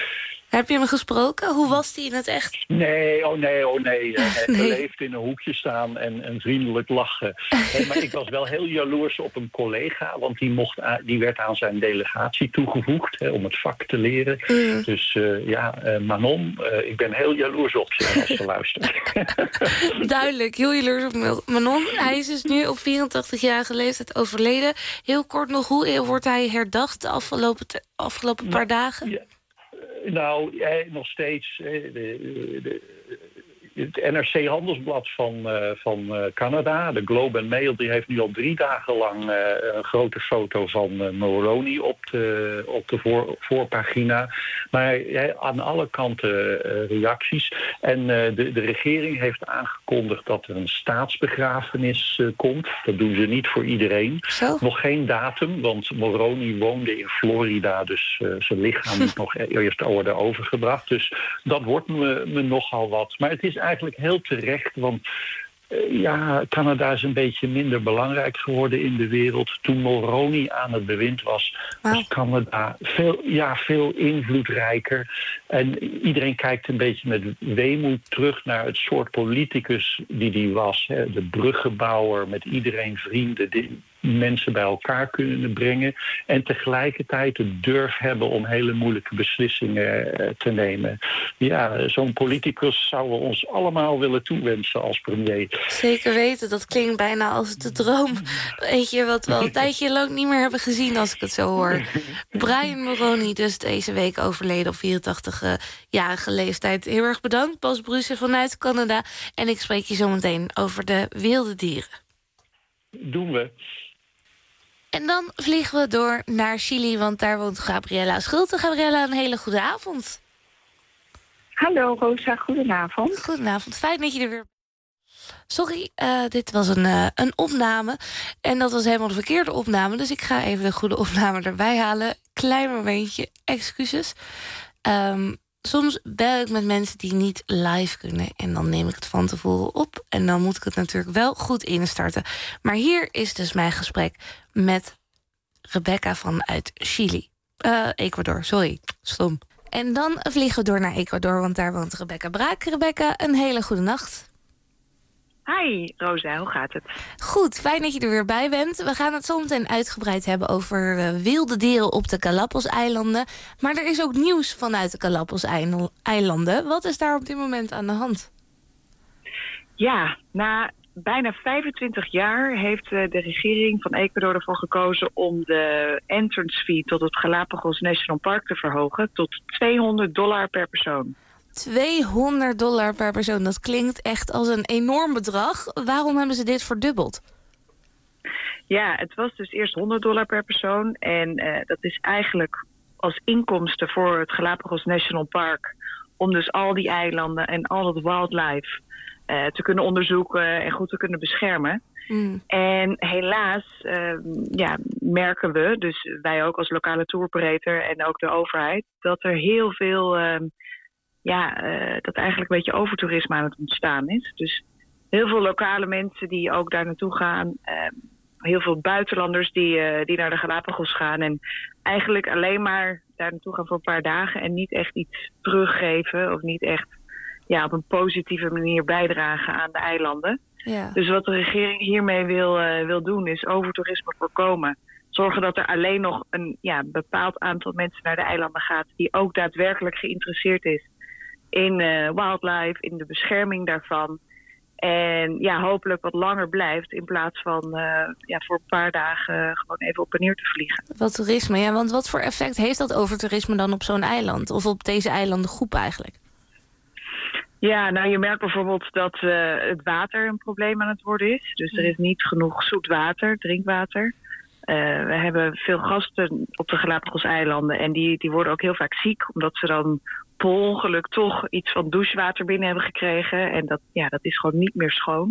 Heb je hem gesproken? Hoe was hij in het echt? Nee, oh nee, oh nee. Hij Nee. beleefd in een hoekje staan en, en vriendelijk lachen. Eh, maar ik was wel heel jaloers op een collega, want die, mocht a- die werd aan zijn delegatie toegevoegd hè, om het vak te leren. Mm. Dus uh, ja, uh, Manon, uh, ik ben heel jaloers op ze als ze luistert. Duidelijk, heel jaloers op Mil- Manon. Hij is dus nu op vierentachtigjarige leeftijd overleden. Heel kort nog, hoe wordt hij herdacht de afgelopen, te- afgelopen paar dagen? Ja. Nou, eh, nog steeds. Eh, de, de, het N R C Handelsblad van, uh, van uh, Canada, de Globe and Mail, die heeft nu al drie dagen lang uh, een grote foto van uh, Mulroney op de, op de voor, voorpagina. Maar ja, aan alle kanten uh, reacties. En uh, de, de regering heeft aangekondigd dat er een staatsbegrafenis uh, komt. Dat doen ze niet voor iedereen. Zo? Nog geen datum, want Mulroney woonde in Florida, dus uh, zijn lichaam moet nog eerst worden overgebracht. Dus dat wordt me, me nogal wat. Maar het is eigenlijk heel terecht, want uh, ja, Canada is een beetje minder belangrijk geworden in de wereld. Toen Mulroney aan het bewind was, was Canada veel, ja, veel invloedrijker. En iedereen kijkt een beetje met weemoed terug naar het soort politicus die die was. Hè. De bruggenbouwer, met iedereen vrienden, die mensen bij elkaar kunnen brengen. En tegelijkertijd de durf hebben om hele moeilijke beslissingen uh, te nemen. Ja, zo'n politicus zouden we ons allemaal willen toewensen als premier. Zeker weten, dat klinkt bijna als de droom. Weet je, wat we al een tijdje lang niet meer hebben gezien als ik het zo hoor. Brian Mulroney dus deze week overleden op vierentachtigjarige leeftijd. Heel erg bedankt, Bas Brussen vanuit Canada. En ik spreek je zo meteen over de wilde dieren. Doen we. En dan vliegen we door naar Chili, want daar woont Gabriella Schulte. Gabriella, een hele goede avond. Hallo Rosa, goedenavond. Goedenavond, fijn dat je er weer bent. Sorry, uh, dit was een, uh, een opname. En dat was helemaal de verkeerde opname. Dus ik ga even de goede opname erbij halen. Klein momentje, excuses. Um, soms bel ik met mensen die niet live kunnen. En dan neem ik het van tevoren op. En dan moet ik het natuurlijk wel goed instarten. Maar hier is dus mijn gesprek met Rebecca vanuit Chili. Uh, Ecuador, sorry, stom. En dan vliegen we door naar Ecuador, want daar woont Rebecca Braak. Rebecca, een hele goede nacht. Hi Rosa, hoe gaat het? Goed, fijn dat je er weer bij bent. We gaan het zo meteen uitgebreid hebben over uh, wilde dieren op de Galapagos-eilanden. Maar er is ook nieuws vanuit de Galapagos-eilanden. Wat is daar op dit moment aan de hand? Ja, na bijna vijfentwintig jaar heeft uh, de regering van Ecuador ervoor gekozen om de entrance fee tot het Galapagos National Park te verhogen tot tweehonderd dollar per persoon. tweehonderd dollar per persoon, dat klinkt echt als een enorm bedrag. Waarom hebben ze dit verdubbeld? Ja, het was dus eerst honderd dollar per persoon. En uh, dat is eigenlijk als inkomsten voor het Galapagos National Park, om dus al die eilanden en al het wildlife uh, te kunnen onderzoeken en goed te kunnen beschermen. Mm. En helaas uh, ja, merken we, dus wij ook als lokale tour operator en ook de overheid, dat er heel veel Uh, ja, uh, dat eigenlijk een beetje overtoerisme aan het ontstaan is. Dus heel veel lokale mensen die ook daar naartoe gaan. Uh, heel veel buitenlanders die, uh, die naar de Galapagos gaan. En eigenlijk alleen maar daar naartoe gaan voor een paar dagen. En niet echt iets teruggeven. Of niet echt ja, op een positieve manier bijdragen aan de eilanden. Ja. Dus wat de regering hiermee wil, uh, wil doen is overtoerisme voorkomen. Zorgen dat er alleen nog een ja, bepaald aantal mensen naar de eilanden gaat die ook daadwerkelijk geïnteresseerd is in uh, wildlife, in de bescherming daarvan. En ja, hopelijk wat langer blijft in plaats van uh, ja, voor een paar dagen uh, gewoon even op en neer te vliegen. Wat toerisme, ja, want wat voor effect heeft dat overtoerisme dan op zo'n eiland? Of op deze eilandengroep eigenlijk? Ja, nou je merkt bijvoorbeeld dat uh, het water een probleem aan het worden is. Dus er is niet genoeg zoet water, drinkwater. Uh, we hebben veel gasten op de Galapagos-eilanden en die, die worden ook heel vaak ziek, omdat ze dan per ongeluk toch iets van douchewater binnen hebben gekregen. En dat, ja, dat is gewoon niet meer schoon.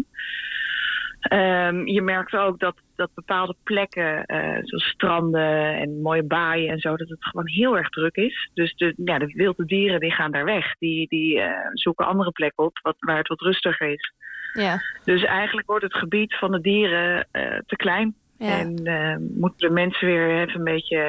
Um, je merkt ook dat, dat bepaalde plekken, uh, zoals stranden en mooie baaien en zo, dat het gewoon heel erg druk is. Dus de, ja, de wilde dieren die gaan daar weg. Die, die uh, zoeken andere plekken op wat, waar het wat rustiger is. Ja. Dus eigenlijk wordt het gebied van de dieren uh, te klein. Ja. En uh, moeten de mensen weer even een beetje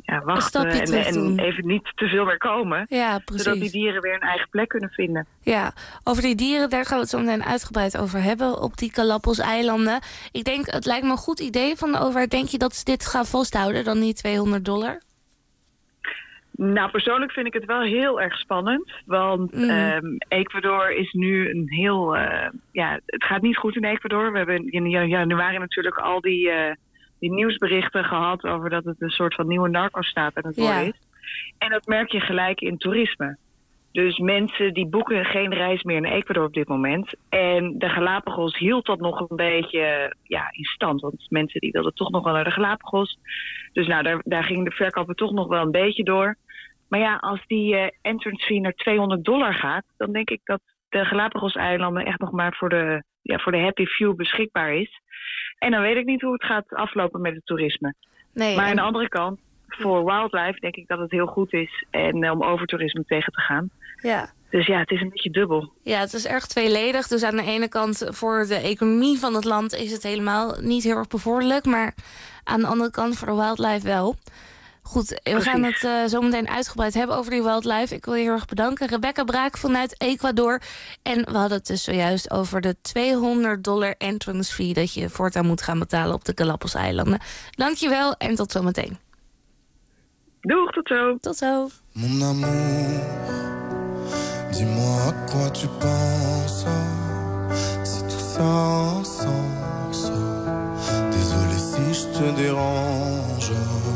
ja, wachten en, en even niet te veel meer komen. Ja, precies. Zodat die dieren weer een eigen plek kunnen vinden. Ja, over die dieren, daar gaan we het zo meteen uitgebreid over hebben op die Galapagos-eilanden. Ik denk, het lijkt me een goed idee van de overheid. Denk je dat ze dit gaan vasthouden, dan die tweehonderd dollar? Nou, persoonlijk vind ik het wel heel erg spannend. Want mm. um, Ecuador is nu een heel... Uh, ja, het gaat niet goed in Ecuador. We hebben in januari natuurlijk al die, uh, die nieuwsberichten gehad over dat het een soort van nieuwe narco-staat aan het worden ja. is. En dat merk je gelijk in toerisme. Dus mensen die boeken geen reis meer naar Ecuador op dit moment. En de Galapagos hield dat nog een beetje ja, in stand. Want mensen die wilden toch nog wel naar de Galapagos. Dus nou, daar, daar ging de verkopen toch nog wel een beetje door. Maar ja, als die uh, entrance fee naar tweehonderd dollar gaat, dan denk ik dat de Galapagos-eilanden echt nog maar voor de, ja, voor de happy few beschikbaar is. En dan weet ik niet hoe het gaat aflopen met het toerisme. Nee, maar aan de andere kant, voor wildlife denk ik dat het heel goed is en uh, om overtoerisme tegen te gaan. Ja. Dus ja, het is een beetje dubbel. Ja, het is erg tweeledig. Dus aan de ene kant voor de economie van het land is het helemaal niet heel erg bevorderlijk. Maar aan de andere kant voor de wildlife wel. Goed, we Precies. gaan het uh, zo meteen uitgebreid hebben over die wildlife. Ik wil je heel erg bedanken. Rebecca Braak vanuit Ecuador. En we hadden het dus zojuist over de tweehonderd dollar entrance fee dat je voortaan moet gaan betalen op de Galapagos-eilanden. Dankjewel en tot zometeen. Doeg, tot zo. Tot zo. Mon amour, dis-moi à quoi tu penses. Si tout ça sens. Désolé si je te dérange.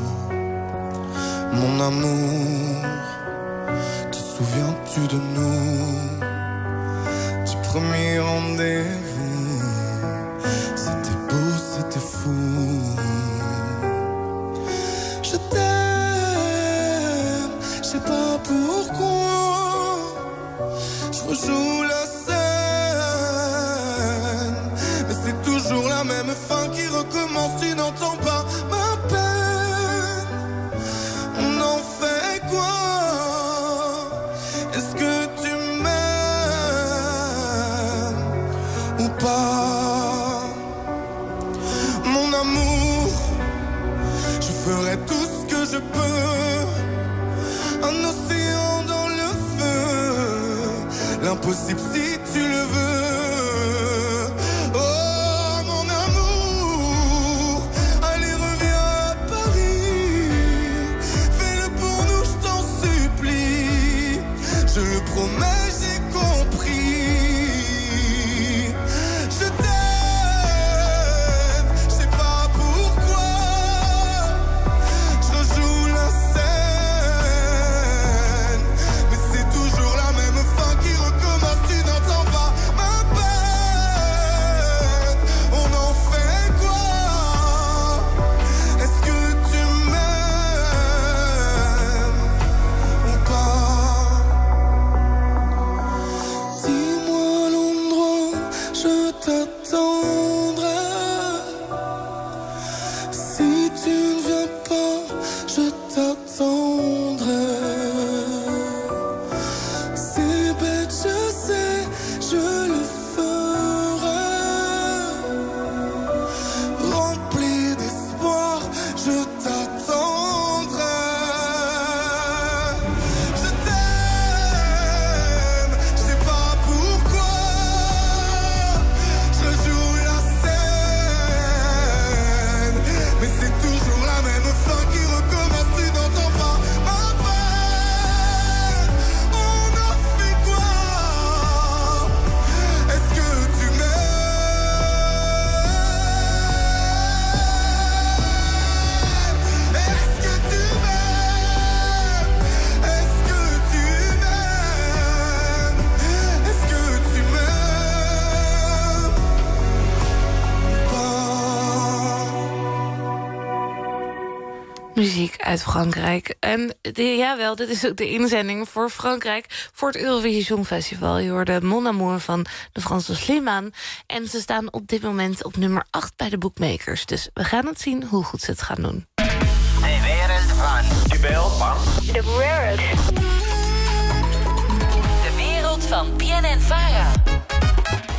Mon amour, te souviens-tu de nous? Du premier rendez-vous. C'était beau, c'était fou. Je t'aime, je sais pas pourquoi. Je rejoue la scène, mais c'est toujours la même fin qui recommence. Tu n'entends pas ma peine. On en fait quoi? Est-ce que tu m'aimes ou pas? Mon amour, je ferai tout ce que je peux. Un océan dans le feu, l'impossible si tu le veux. Oh mon amour, allez reviens à Paris. Fais-le pour nous, je t'en supplie. Je le promets, j'ai compris. Je t'aime, je sais pas pourquoi. Je rejoue la scène, mais c'est toujours la même fin qui recommence. Tu n'entends pas ma peine. On en fait quoi? Est-ce que tu m'aimes ou pas? Dis-moi l'endroit où je t'attendrai. Si tu ne viens pas, je t'attendrai. C'est bête, je sais, je le ferai. Rempli d'espoir, je t'attendrai. Je t'aime, je sais pas pourquoi. Je rejoue la scène, mais c'est toujours la même fin qui recommence. Tu n'entends pas ma peine. On en fait quoi? Est-ce que tu m'aimes? Est-ce que tu m'aimes? Est-ce que tu m'aimes? Est-ce que tu m'aimes pas? Muziek uit Frankrijk. En de, jawel, dit is ook de inzending voor Frankrijk voor het Eurovisie Songfestival. Je hoorde Mon Amour van de Franse Slimane. En ze staan op dit moment op nummer acht bij de bookmakers. Dus we gaan het zien hoe goed ze het gaan doen. De wereld van Jubel van De wereld. De wereld van B N N Vara.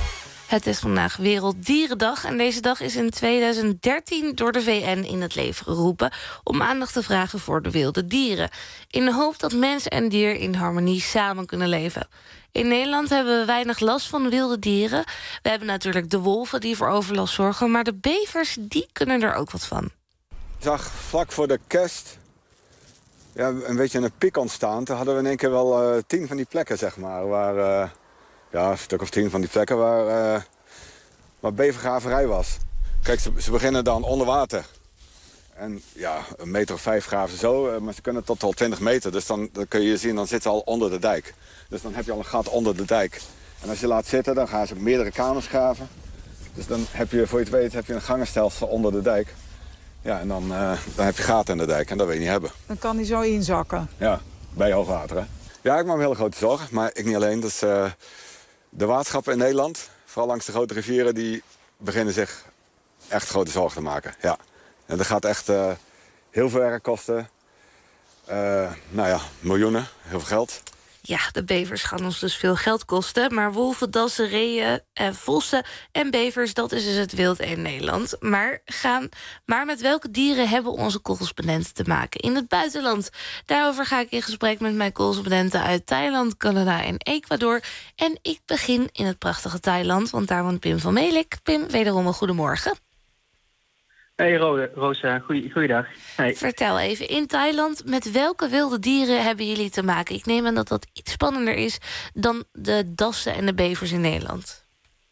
Het is vandaag Werelddierendag en deze dag is in tweeduizend dertien door de V N in het leven geroepen om aandacht te vragen voor de wilde dieren, in de hoop dat mens en dier in harmonie samen kunnen leven. In Nederland hebben we weinig last van wilde dieren. We hebben natuurlijk de wolven die voor overlast zorgen, maar de bevers die kunnen er ook wat van. Ik zag vlak voor de kerst ja, een beetje een piek ontstaan. Toen hadden we in één keer wel uh, tien van die plekken, zeg maar. Waar, uh, ja, een stuk of tien van die plekken waar, uh, waar bevergraverij was. Kijk, ze, ze beginnen dan onder water. En ja, een meter of vijf graven zo, uh, maar ze kunnen tot al twintig meter. Dus dan, dan kun je zien, dan zitten ze al onder de dijk. Dus dan heb je al een gat onder de dijk. En als je laat zitten, dan gaan ze meerdere kamers graven. Dus dan heb je, voor je het weet, heb je een gangenstelsel onder de dijk. Ja, en dan, uh, dan heb je gaten in de dijk en dat wil je niet hebben. Dan kan hij zo inzakken. Ja, bij hoogwater, hè. Ja, ik maak me hele grote zorgen, maar ik niet alleen. Dus uh, de waterschappen in Nederland, vooral langs de grote rivieren, die beginnen zich echt grote zorgen te maken. Ja. En dat gaat echt uh, heel veel werk kosten. Uh, nou ja, miljoenen, heel veel geld. Ja, de bevers gaan ons dus veel geld kosten. Maar wolven, dassen, reeën, eh, vossen en bevers, dat is dus het wild in Nederland. Maar, gaan, maar met welke dieren hebben onze correspondenten te maken in het buitenland? Daarover ga ik in gesprek met mijn correspondenten uit Thailand, Canada en Ecuador. En ik begin in het prachtige Thailand, want daar woont Pim van Melik. Pim, wederom een goedemorgen. Hey Rosa, goeiedag. Hey. Vertel even, in Thailand, met welke wilde dieren hebben jullie te maken? Ik neem aan dat dat iets spannender is dan de dassen en de bevers in Nederland.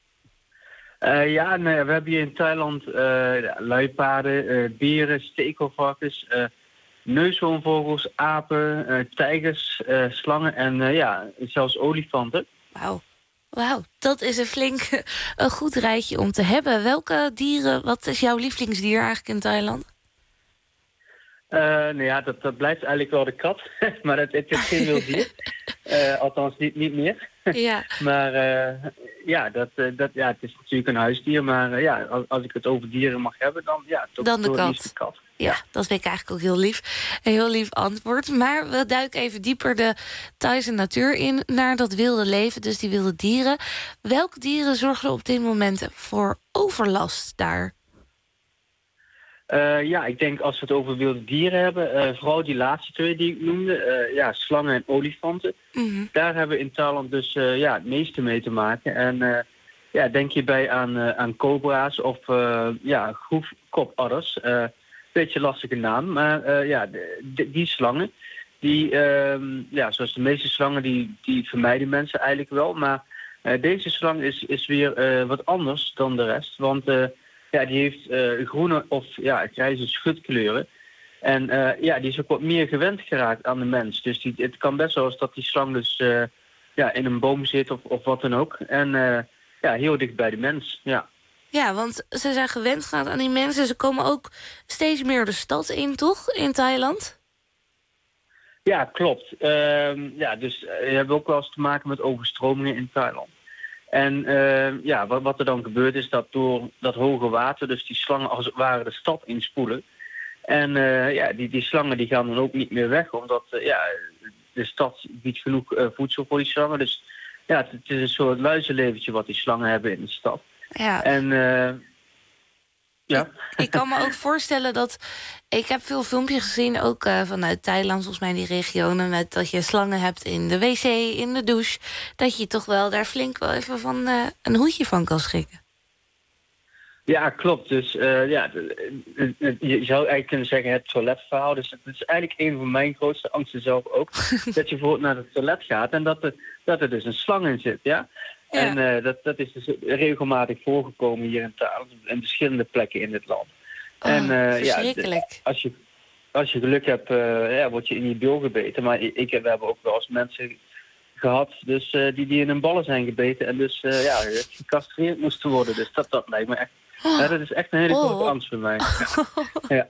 Uh, ja, nee, we hebben hier in Thailand uh, luipaarden, uh, beren, stekelvarkens, uh, neushoornvogels, apen, uh, tijgers, uh, slangen en uh, ja, zelfs olifanten. Wauw. Wauw, dat is een flink een goed rijtje om te hebben. Welke dieren, wat is jouw lievelingsdier eigenlijk in Thailand? Uh, nou ja, dat, dat blijft eigenlijk wel de kat. Maar het, het is geen wild dier. Uh, althans, niet, niet meer. Ja. Maar uh, ja, dat, uh, dat, ja, het is natuurlijk een huisdier. Maar uh, ja, als, als ik het over dieren mag hebben, dan ja, toch dan de kat. de kat. Ja, dat vind ik eigenlijk ook heel lief. Een heel lief antwoord. Maar we duiken even dieper de Thaise natuur in, naar dat wilde leven, dus die wilde dieren. Welke dieren zorgen er op dit moment voor overlast daar? Uh, ja, ik denk als we het over wilde dieren hebben, uh, vooral die laatste twee die ik noemde, uh, ja, slangen en olifanten. Mm-hmm. Daar hebben we in Thailand dus uh, ja, het meeste mee te maken. En uh, ja, denk je bij aan, uh, aan cobra's of uh, ja, groefkopadders. Uh, beetje lastige naam, maar uh, ja, de, de, die slangen, die, uh, ja, zoals de meeste slangen, die, die vermijden mensen eigenlijk wel. Maar uh, deze slang is, is weer uh, wat anders dan de rest, want uh, ja, die heeft uh, groene of ja, grijze schutkleuren. En uh, ja, die is ook wat meer gewend geraakt aan de mens. Dus die, het kan best wel eens dat die slang dus uh, ja, in een boom zit of, of wat dan ook. En uh, ja, heel dicht bij de mens, ja. Ja, want ze zijn gewend geraakt aan die mensen. Ze komen ook steeds meer de stad in, toch? In Thailand? Ja, klopt. Uh, ja, dus uh, we hebben ook wel eens te maken met overstromingen in Thailand. En uh, ja, wat, wat er dan gebeurt is dat door dat hoge water, dus die slangen als het ware de stad inspoelen. En uh, ja, die, die slangen die gaan dan ook niet meer weg, omdat uh, ja, de stad biedt genoeg uh, voedsel voor die slangen. Dus ja, het, het is een soort luizenleventje wat die slangen hebben in de stad. Ja. En uh, ja. Ik, ik kan me ook voorstellen dat... Ik heb veel filmpjes gezien, ook uh, vanuit Thailand, volgens mij die regionen, met dat je slangen hebt in de wc, in de douche. Dat je toch wel daar flink wel even van uh, een hoedje van kan schrikken. Ja, klopt. Dus uh, ja, je zou eigenlijk kunnen zeggen het toiletverhaal. Dus het is eigenlijk een van mijn grootste angsten zelf ook. Dat je bijvoorbeeld naar het toilet gaat en dat er, dat er dus een slang in zit, ja. Ja. En uh, dat, dat is dus regelmatig voorgekomen hier in Thailand en verschillende plekken in het land. Oh, en uh, ja, d- als je, als je geluk hebt, uh, ja, word je in je bil gebeten. Maar ik, ik, we hebben ook wel eens mensen gehad dus, uh, die, die in hun ballen zijn gebeten en dus uh, ja, gecastreerd moesten worden. Dus dat, dat lijkt me echt... Oh. Ja, dat is echt een hele grote oh. angst voor mij. Ja.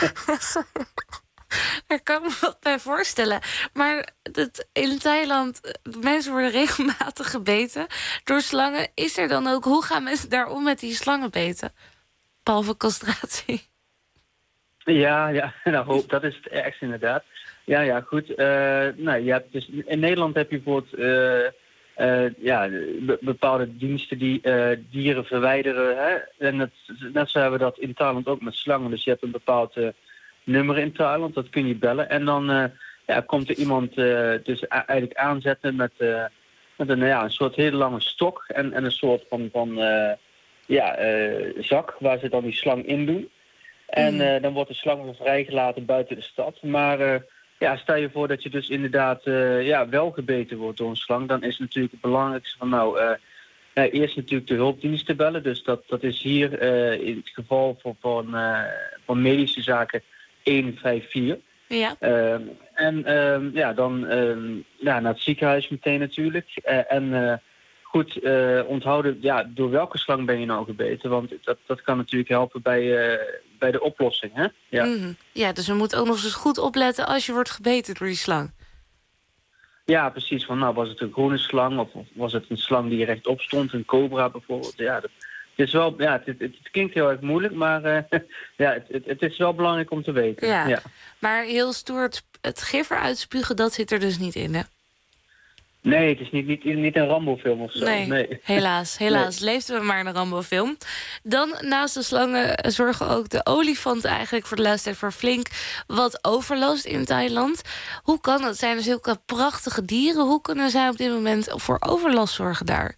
Daar kan ik me wat bij voorstellen. Maar dat in Thailand, mensen worden regelmatig gebeten door slangen. Is er dan ook, hoe gaan mensen daar om met die slangenbeten? Behalve castratie. Ja, ja, nou, dat is het ergste inderdaad. Ja, ja, goed. Uh, nou, je hebt dus, in Nederland heb je bijvoorbeeld uh, uh, ja, be- bepaalde diensten die uh, dieren verwijderen. Hè? En dat, net zo hebben we dat in Thailand ook met slangen. Dus je hebt een bepaald uh, nummer in Thailand, dat kun je bellen. En dan uh, ja, komt er iemand uh, dus eigenlijk aanzetten met, uh, met een, ja, een soort hele lange stok en, en een soort van, van uh, ja, uh, zak waar ze dan die slang in doen. En uh, dan wordt de slang weer vrijgelaten buiten de stad. Maar uh, ja, stel je voor dat je dus inderdaad uh, ja, wel gebeten wordt door een slang. Dan is het natuurlijk het belangrijkste van nou, uh, uh, eerst natuurlijk de hulpdiensten bellen. Dus dat, dat is hier uh, in het geval van, van, uh, van medische zaken een vijf vier. Ja. Uh, en uh, ja, dan uh, ja, naar het ziekenhuis meteen natuurlijk. Uh, en uh, goed uh, onthouden, ja, door welke slang ben je nou gebeten? Want dat, dat kan natuurlijk helpen bij, uh, bij de oplossing, hè? Ja. Mm-hmm. Ja, dus we moeten ook nog eens goed opletten als je wordt gebeten door die slang. Ja, precies. Van, nou, was het een groene slang of, of was het een slang die rechtop stond, een cobra bijvoorbeeld? Ja, dat, het, is wel, ja, het, het, het klinkt heel erg moeilijk, maar uh, ja, het, het, het is wel belangrijk om te weten. Ja, ja. Maar heel stoer, het, het gif eruit spugen, dat zit er dus niet in, hè? Nee, het is niet, niet, niet een Rambo-film of zo. Nee, nee. helaas. Helaas Nee. leefden we maar in een Rambo-film. Dan, naast de slangen, zorgen ook de olifanten eigenlijk voor de laatste tijd voor flink wat overlast in Thailand. Hoe kan het? Zijn er zulke prachtige dieren? Hoe kunnen zij op dit moment voor overlast zorgen daar?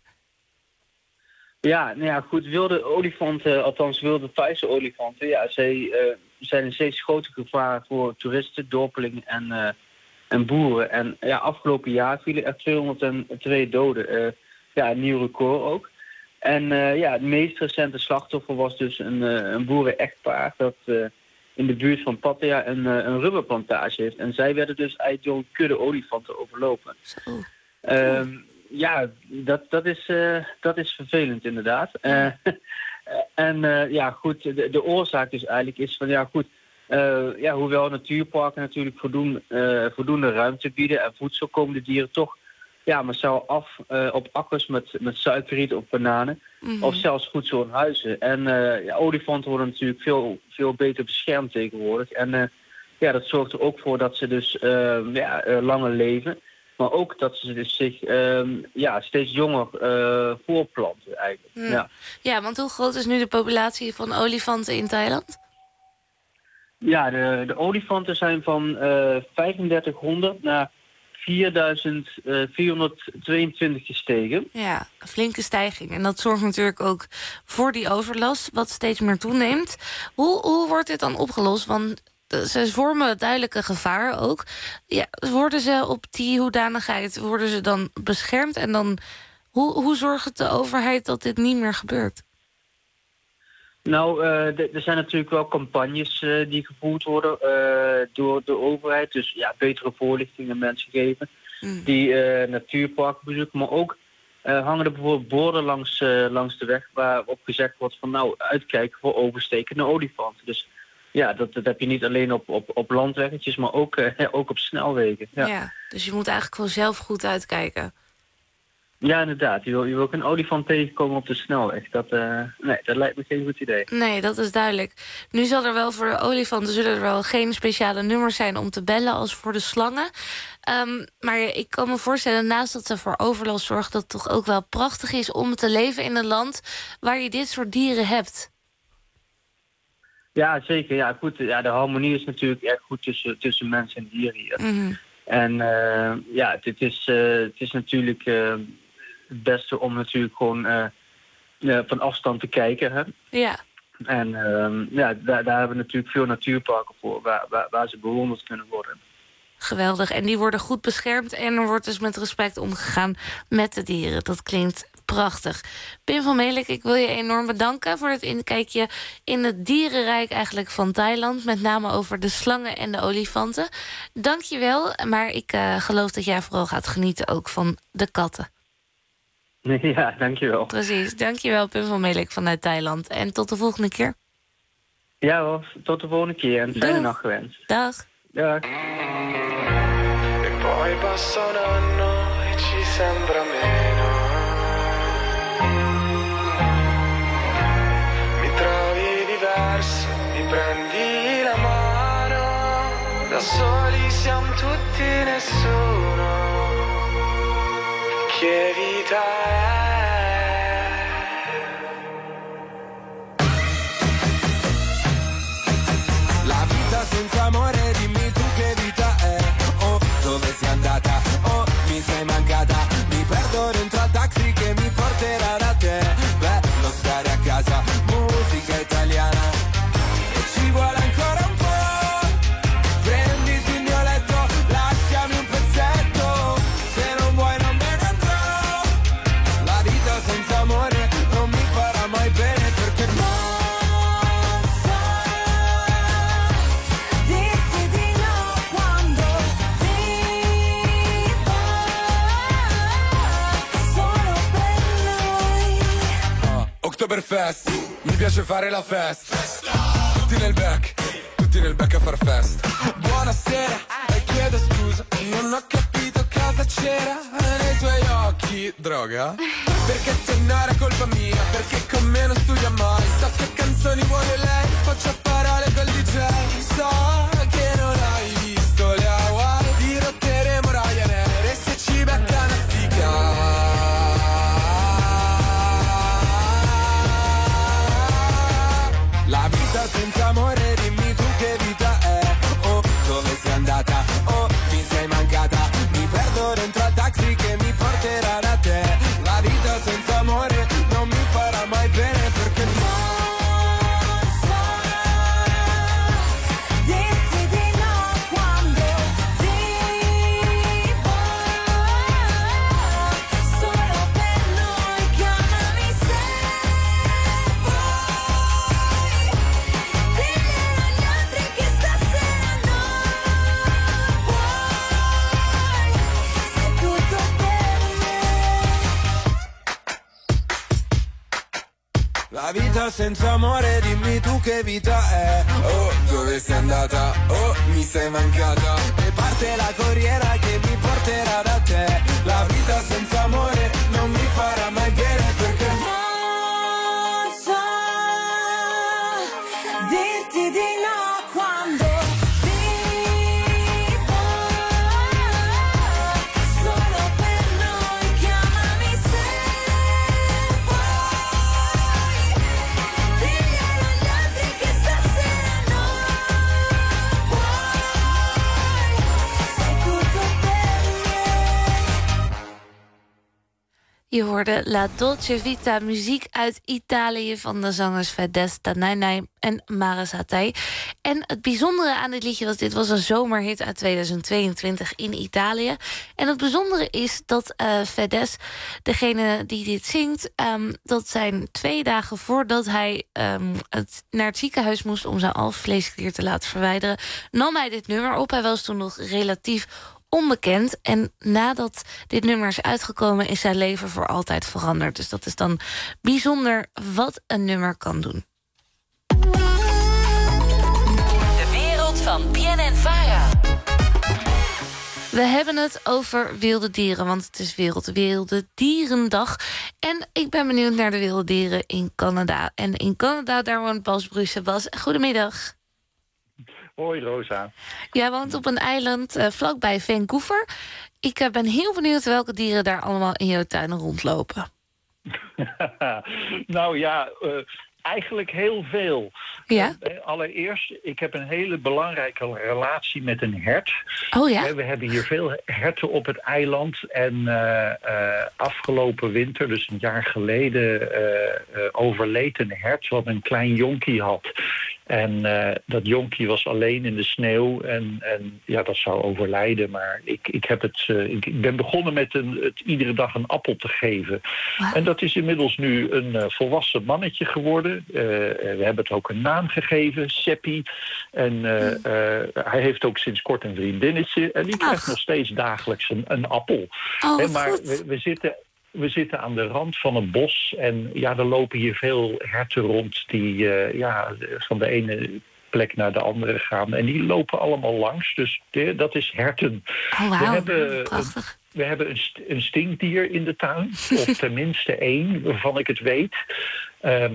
Ja, nou ja, goed. Wilde olifanten, althans wilde Thaise olifanten, ja, zij uh, zijn een steeds groter gevaar voor toeristen, dorpelingen en... Uh, en boeren. En ja, afgelopen jaar vielen er tweehonderdtwee doden. Uh, ja, een nieuw record ook. En uh, ja, het meest recente slachtoffer was dus een, uh, een boeren-echtpaar dat uh, in de buurt van Pattaya een, uh, een rubberplantage heeft. En zij werden dus eigenlijk door een kudde olifanten overlopen. Zo. Uh, ja, dat, dat, is, uh, dat is vervelend inderdaad. Uh, en uh, ja, goed, de, de oorzaak dus eigenlijk is van, ja goed, Uh, ja, hoewel natuurparken natuurlijk voldoende, uh, voldoende ruimte bieden en voedsel, komen de dieren toch ja, massaal af uh, op akkers met, met suikerriet of bananen. Mm-hmm. Of zelfs voedsel in huizen. En uh, ja, olifanten worden natuurlijk veel, veel beter beschermd tegenwoordig. En uh, ja, dat zorgt er ook voor dat ze dus uh, ja, uh, langer leven. Maar ook dat ze dus zich uh, ja, steeds jonger uh, voorplanten eigenlijk. Mm. Ja. Ja, want hoe groot is nu de populatie van olifanten in Thailand? Ja, de, de olifanten zijn van uh, vijfendertighonderd naar vierduizend vierhonderdtweeëntwintig gestegen. Ja, een flinke stijging. En dat zorgt natuurlijk ook voor die overlast, wat steeds meer toeneemt. Hoe, hoe wordt dit dan opgelost? Want ze vormen duidelijke gevaar ook. Ja, worden ze op die hoedanigheid worden ze dan beschermd? En dan, hoe, hoe zorgt de overheid dat dit niet meer gebeurt? Nou, uh, er zijn natuurlijk wel campagnes uh, die gevoerd worden uh, door de overheid. Dus ja, betere voorlichting aan mensen geven mm. die uh, natuurparken bezoeken. Maar ook uh, hangen er bijvoorbeeld borden langs, uh, langs de weg waarop gezegd wordt van nou, uitkijken voor overstekende olifanten. Dus ja, dat, dat heb je niet alleen op, op, op landweggetjes, maar ook, uh, ook op snelwegen. Ja. Ja, dus je moet eigenlijk gewoon zelf goed uitkijken. Ja, inderdaad. Je wil, je wil ook een olifant tegenkomen op de snelweg. Dat, uh, nee, dat lijkt me geen goed idee. Nee, dat is duidelijk. Nu zal er wel voor de olifanten zullen er wel geen speciale nummers zijn om te bellen als voor de slangen. Um, maar ik kan me voorstellen, naast dat ze voor overlast zorgen, dat het toch ook wel prachtig is om te leven in een land waar je dit soort dieren hebt. Ja, zeker. Ja, goed. Ja, de harmonie is natuurlijk erg goed tussen, tussen mensen en dieren hier. Mm-hmm. En uh, ja, het is, uh, het is natuurlijk uh, het beste om natuurlijk gewoon uh, uh, van afstand te kijken. Hè? Ja. En uh, ja, daar, daar hebben we natuurlijk veel natuurparken voor, waar, waar, waar ze bewonderd kunnen worden. Geweldig. En die worden goed beschermd en er wordt dus met respect omgegaan met de dieren. Dat klinkt prachtig. Pim van Melick, ik wil je enorm bedanken voor het inkijkje in het dierenrijk eigenlijk van Thailand. Met name over de slangen en de olifanten. Dank je wel, maar ik uh, geloof dat jij vooral gaat genieten ook van de katten. Ja, dank je wel. Precies, dank je wel Pim van Melick vanuit Thailand. En tot de volgende keer. Ja hoor, tot de volgende keer en fijne nacht gewenst. Dag. Dag. E poi passa un anno e ci sembra meno. Mi trovi diverso, mi prendi la mano. Da soli siamo tutti nessuno. che vita è. La vita senza amore, dimmi tu che vita è. Oh, dove sei andata? Oh, mi sei mancata. Mi perdo dentro al taxi che mi porterà da te. Bello stare a casa, musica italiana. E ci vuole ancora un po'. Prenditi il mio letto, lasciami un pezzetto. Se non vuoi non me ne andrò. La vita senza amore non mi farà mai bene perché no. Oktoberfest, mi piace fare la festa. Tutti nel back, tutti nel back a far festa. Buonasera, e chiedo scusa, non ho capito cosa c'era nei tuoi occhi. Droga? Perché se no era colpa mia, perché con me non studia mai. So che canzoni vuole lei, faccio a parole col D J. So che non hai visto le Hawaii, dirotteremo Ryanair e se ci becca una figa. La vita senza amore, dimmi tu che vita è. Oh, dove sei andata? Oh, mi sei mancata. Mi perdo dentro al taxi che mi porterà da te. La vita senza amore non mi farà mai bene perché no. La vita senza amore, dimmi tu che vita è. Oh, dove sei andata? Oh, mi sei mancata. E parte la corriera che mi porterà da te. La vita senza amore non mi farà mai bene perché non so dirti di no quando vivo solo per noi. Chiamami se Je hoorde La Dolce Vita, muziek uit Italië van de zangers Fedez Tananai en Mara Satay. En het bijzondere aan dit liedje was, dit was een zomerhit uit tweeduizend tweeëntwintig in Italië. En het bijzondere is dat uh, Fedez, degene die dit zingt, um, dat zijn twee dagen voordat hij um, het, naar het ziekenhuis moest om zijn alvleesklier te laten verwijderen, nam hij dit nummer op. Hij was toen nog relatief onbekend. En nadat dit nummer is uitgekomen, is zijn leven voor altijd veranderd. Dus dat is dan bijzonder wat een nummer kan doen. De wereld van B N N Vara. We hebben het over wilde dieren, want het is Wereld Wilde Dierendag. En ik ben benieuwd naar de wilde dieren in Canada. En in Canada, daar woont Bas Brussen. Bas, goedemiddag. Hoi Rosa. Jij woont op een eiland uh, vlakbij Vancouver. Ik uh, ben heel benieuwd welke dieren daar allemaal in jouw tuin rondlopen. Nou ja, uh, eigenlijk heel veel. Ja? Uh, allereerst, ik heb een hele belangrijke relatie met een hert. Oh ja? Uh, we hebben hier veel herten op het eiland. En uh, uh, afgelopen winter, dus een jaar geleden, uh, uh, overleed een hert wat een klein jonkie had. En uh, dat jonkie was alleen in de sneeuw en, en ja, dat zou overlijden. Maar ik, ik, heb het, uh, ik ben begonnen met een, het iedere dag een appel te geven. Wow. En dat is inmiddels nu een uh, volwassen mannetje geworden. Uh, we hebben het ook een naam gegeven, Seppi. En uh, uh, hij heeft ook sinds kort een vriendinnetje. En die krijgt Ach. nog steeds dagelijks een, een appel. Oh, en maar we, we zitten... We zitten aan de rand van een bos en ja, er lopen hier veel herten rond die uh, ja, van de ene plek naar de andere gaan. En die lopen allemaal langs, dus de, dat is herten. Oh, wow. We hebben, Prachtig. We hebben een, st- een stinkdier in de tuin, of tenminste één, waarvan ik het weet. Um,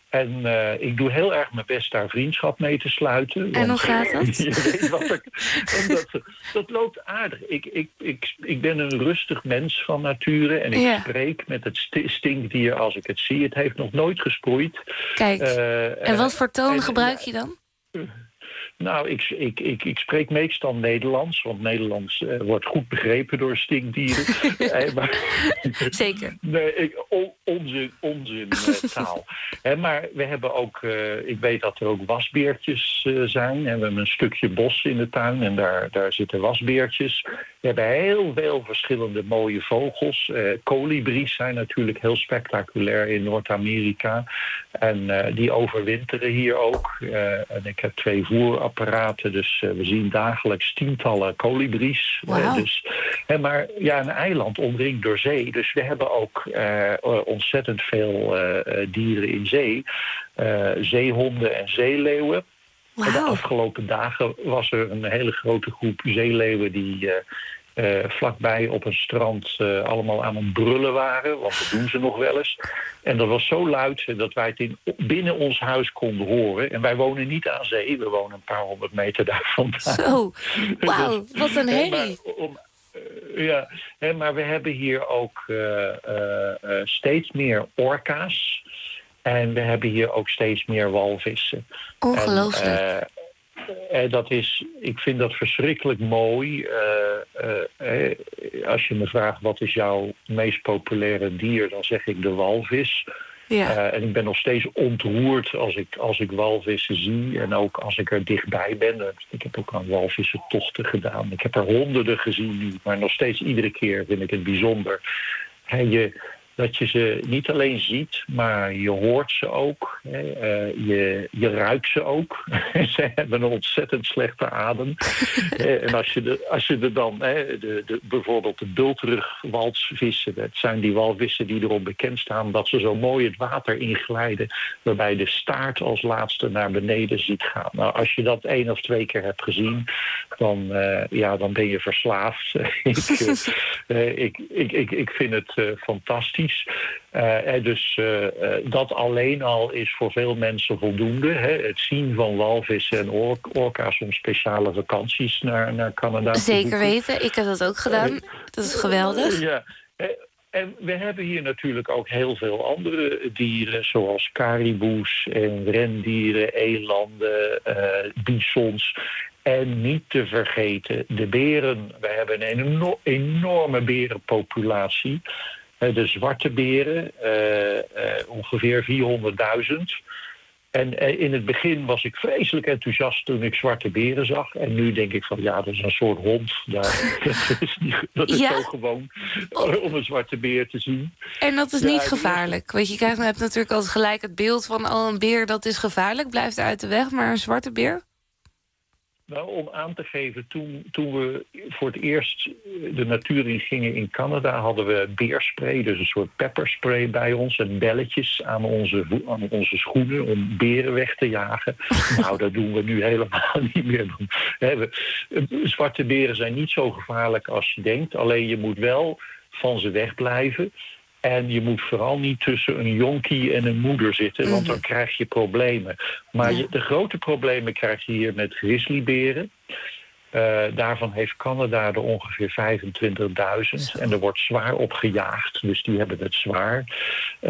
En uh, ik doe heel erg mijn best daar vriendschap mee te sluiten. En hoe gaat dat? Je weet wat ik, en dat, dat loopt aardig. Ik, ik, ik, ik ben een rustig mens van nature. En ik ja. spreek met het stinkdier als ik het zie. Het heeft nog nooit gesproeid. Kijk, uh, en wat voor toon en, gebruik je dan? Uh, Nou, ik, ik, ik, ik spreek meestal Nederlands, want Nederlands uh, wordt goed begrepen door stinkdieren. eh, maar, Zeker. Nee, ik, on, onzin, onzin uh, taal. He, maar we hebben ook, uh, ik weet dat er ook wasbeertjes uh, zijn. We hebben een stukje bos in de tuin en daar, daar zitten wasbeertjes. We hebben heel veel verschillende mooie vogels. Uh, kolibries zijn natuurlijk heel spectaculair in Noord-Amerika. En uh, die overwinteren hier ook. Uh, en ik heb twee voerapparaten, dus uh, we zien dagelijks tientallen kolibries. Wow. Uh, dus, hè, maar ja, een eiland omringd door zee. Dus we hebben ook uh, ontzettend veel uh, dieren in zee. Uh, zeehonden en zeeleeuwen. Wow. De afgelopen dagen was er een hele grote groep zeeleeuwen die uh, uh, vlakbij op een strand uh, allemaal aan het brullen waren. Want dat doen ze nog wel eens. En dat was zo luid dat wij het in, binnen ons huis konden horen. En wij wonen niet aan zee, we wonen een paar honderd meter daar vandaan. Zo, wauw, dus, wat een herrie. Uh, ja, hè, maar we hebben hier ook uh, uh, uh, steeds meer orka's. En we hebben hier ook steeds meer walvissen. Ongelooflijk. En, uh, uh, dat is, ik vind dat verschrikkelijk mooi. Uh, uh, uh, als je me vraagt wat is jouw meest populaire dier, dan zeg ik de walvis. Ja. Uh, en ik ben nog steeds ontroerd als ik, als ik walvissen zie. En ook als ik er dichtbij ben. Ik heb ook aan walvissentochten gedaan. Ik heb er honderden gezien nu. Maar nog steeds iedere keer vind ik het bijzonder. He, je... Dat je ze niet alleen ziet, maar je hoort ze ook. Hè. Uh, je, je ruikt ze ook. Ze hebben een ontzettend slechte adem. En als je, de, als je er dan, hè, de, de, bijvoorbeeld de bultrugwalvissen, dat zijn die walvissen die erom bekend staan dat ze zo mooi het water inglijden, waarbij de staart als laatste naar beneden ziet gaan. Nou, als je dat één of twee keer hebt gezien, dan, uh, ja, dan ben je verslaafd. ik, uh, ik, ik, ik, ik vind het uh, fantastisch. Uh, dus uh, uh, dat alleen al is voor veel mensen voldoende. Hè? Het zien van walvissen en or- orka's om speciale vakanties naar, naar Canada. Zeker weten, ik heb dat ook gedaan. Uh, dat is geweldig. Uh, ja. Uh, en we hebben hier natuurlijk ook heel veel andere dieren, zoals kariboes en rendieren, elanden, uh, bisons. En niet te vergeten de beren. We hebben een eno- enorme berenpopulatie. De zwarte beren, uh, uh, ongeveer vierhonderdduizend. En uh, in het begin was ik vreselijk enthousiast toen ik zwarte beren zag. En nu denk ik van, ja, dat is een soort hond. Daar, dat is, niet, dat is ja. zo gewoon uh, om een zwarte beer te zien. En dat is ja, niet gevaarlijk. Want je krijgt, hebt natuurlijk altijd gelijk het beeld van, oh, een beer, dat is gevaarlijk, blijft uit de weg. Maar een zwarte beer? Nou, om aan te geven, toen, toen we voor het eerst de natuur in gingen in Canada, hadden we beerspray, dus een soort pepperspray bij ons en belletjes aan onze, aan onze schoenen om beren weg te jagen. Nou, dat doen we nu helemaal niet meer. Zwarte beren zijn niet zo gevaarlijk als je denkt, alleen je moet wel van ze wegblijven. En je moet vooral niet tussen een jonkie en een moeder zitten, want dan krijg je problemen. Maar je, de grote problemen krijg je hier met grizzlyberen. Uh, daarvan heeft Canada er ongeveer vijfentwintigduizend. En er wordt zwaar op gejaagd, dus die hebben het zwaar. Uh,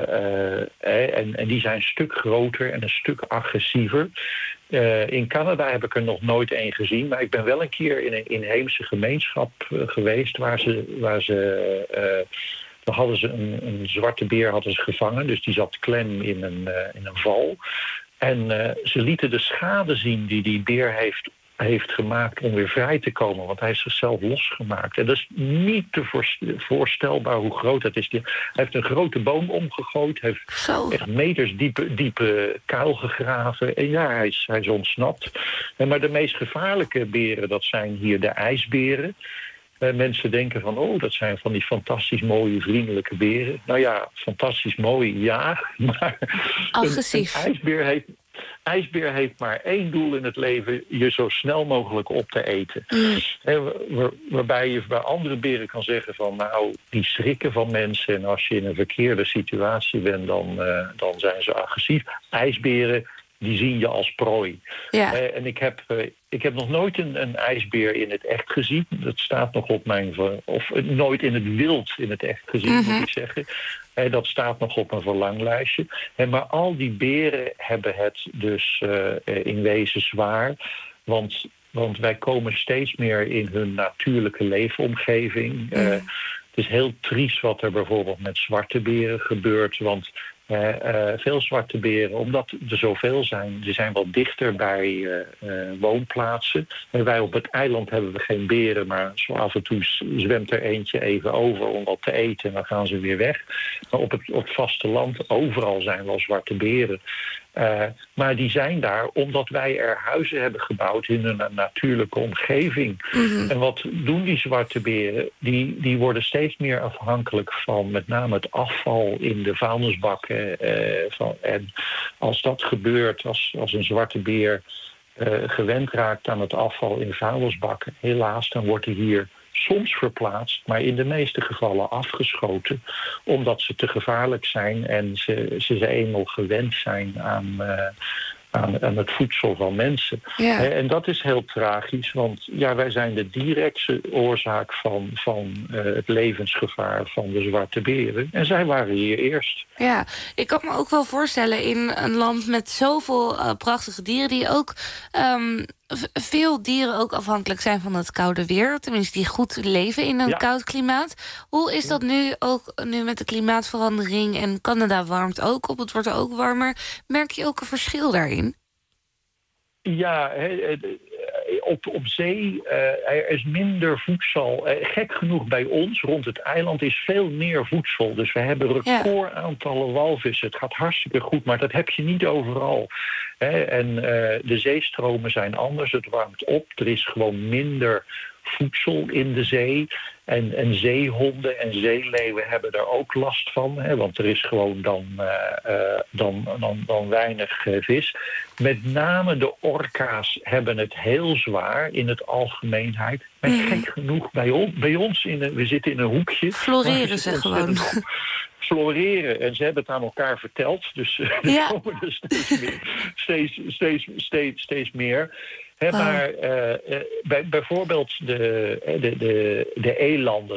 uh, en, en die zijn een stuk groter en een stuk agressiever. Uh, in Canada heb ik er nog nooit één gezien, maar ik ben wel een keer in een inheemse gemeenschap uh, geweest waar ze... Waar ze uh, Dan hadden ze een, een zwarte beer hadden ze gevangen, dus die zat klem in een, uh, in een val. En uh, ze lieten de schade zien die die beer heeft, heeft gemaakt om weer vrij te komen. Want hij heeft zichzelf losgemaakt. En dat is niet te voorstelbaar hoe groot dat is. Hij heeft een grote boom omgegooid. Hij heeft Zo. echt meters diepe, diepe kuil gegraven. En ja, hij is, hij is ontsnapt. En maar de meest gevaarlijke beren, dat zijn hier de ijsberen. Uh, mensen denken van, oh, dat zijn van die fantastisch mooie, vriendelijke beren. Nou ja, fantastisch mooi, ja. Maar agressief. Een, een ijsbeer heeft, ijsbeer heeft maar één doel in het leven, je zo snel mogelijk op te eten. Mm. He, waar, waarbij je bij andere beren kan zeggen van, nou, die schrikken van mensen en als je in een verkeerde situatie bent, dan, uh, dan zijn ze agressief. IJsberen, die zien je als prooi. Ja. Uh, en ik heb, uh, ik heb nog nooit een, een ijsbeer in het echt gezien. Dat staat nog op mijn... Of uh, nooit in het wild in het echt gezien, mm-hmm. moet ik zeggen. Uh, dat staat nog op een verlanglijstje. Uh, maar al die beren hebben het dus uh, uh, in wezen zwaar. Want, want wij komen steeds meer in hun natuurlijke leefomgeving. Uh, mm. Het is heel triest wat er bijvoorbeeld met zwarte beren gebeurt. Want Uh, uh, veel zwarte beren, omdat er zoveel zijn, die zijn wel dichter bij uh, uh, woonplaatsen. En wij op het eiland hebben we geen beren, maar zo af en toe zwemt er eentje even over om wat te eten en dan gaan ze weer weg. Maar op het, op het vasteland, overal zijn wel zwarte beren. Uh, maar die zijn daar omdat wij er huizen hebben gebouwd in een natuurlijke omgeving. Mm-hmm. En wat doen die zwarte beren? Die, die worden steeds meer afhankelijk van met name het afval in de vuilnisbakken. Uh, van, en als dat gebeurt, als, als een zwarte beer uh, gewend raakt aan het afval in vuilnisbakken, helaas, dan wordt hij hier soms verplaatst, maar in de meeste gevallen afgeschoten, omdat ze te gevaarlijk zijn en ze, ze eenmaal gewend zijn aan, uh, aan, aan het voedsel van mensen. Ja. En dat is heel tragisch, want ja, wij zijn de directe oorzaak van, van uh, het levensgevaar van de zwarte beren. En zij waren hier eerst. Ja, ik kan me ook wel voorstellen in een land met zoveel uh, prachtige dieren die ook Um, veel dieren ook afhankelijk zijn van het koude weer. Tenminste, die goed leven in een ja. koud klimaat. Hoe is dat nu ook nu met de klimaatverandering en Canada warmt ook op, het wordt ook warmer. Merk je ook een verschil daarin? Ja, op, op zee uh, er is minder voedsel. Uh, gek genoeg bij ons, rond het eiland, is veel meer voedsel. Dus we hebben recordaantallen walvissen. Het gaat hartstikke goed, maar dat heb je niet overal. Hè? En uh, de zeestromen zijn anders. Het warmt op. Er is gewoon minder voedsel in de zee. En, en zeehonden en zeeleeuwen hebben daar ook last van. Hè, want er is gewoon dan, uh, uh, dan, dan, dan weinig uh, vis. Met name de orka's hebben het heel zwaar in het algemeenheid. Maar mm. gek genoeg bij, on, bij ons, in een, we zitten in een hoekje. Floreren ze gewoon. Floreren. En ze hebben het aan elkaar verteld. Dus uh, ja. er komen er steeds meer. Steeds, steeds, steeds, steeds meer. He, maar uh, uh, bij, bijvoorbeeld de, de, de, de elanden,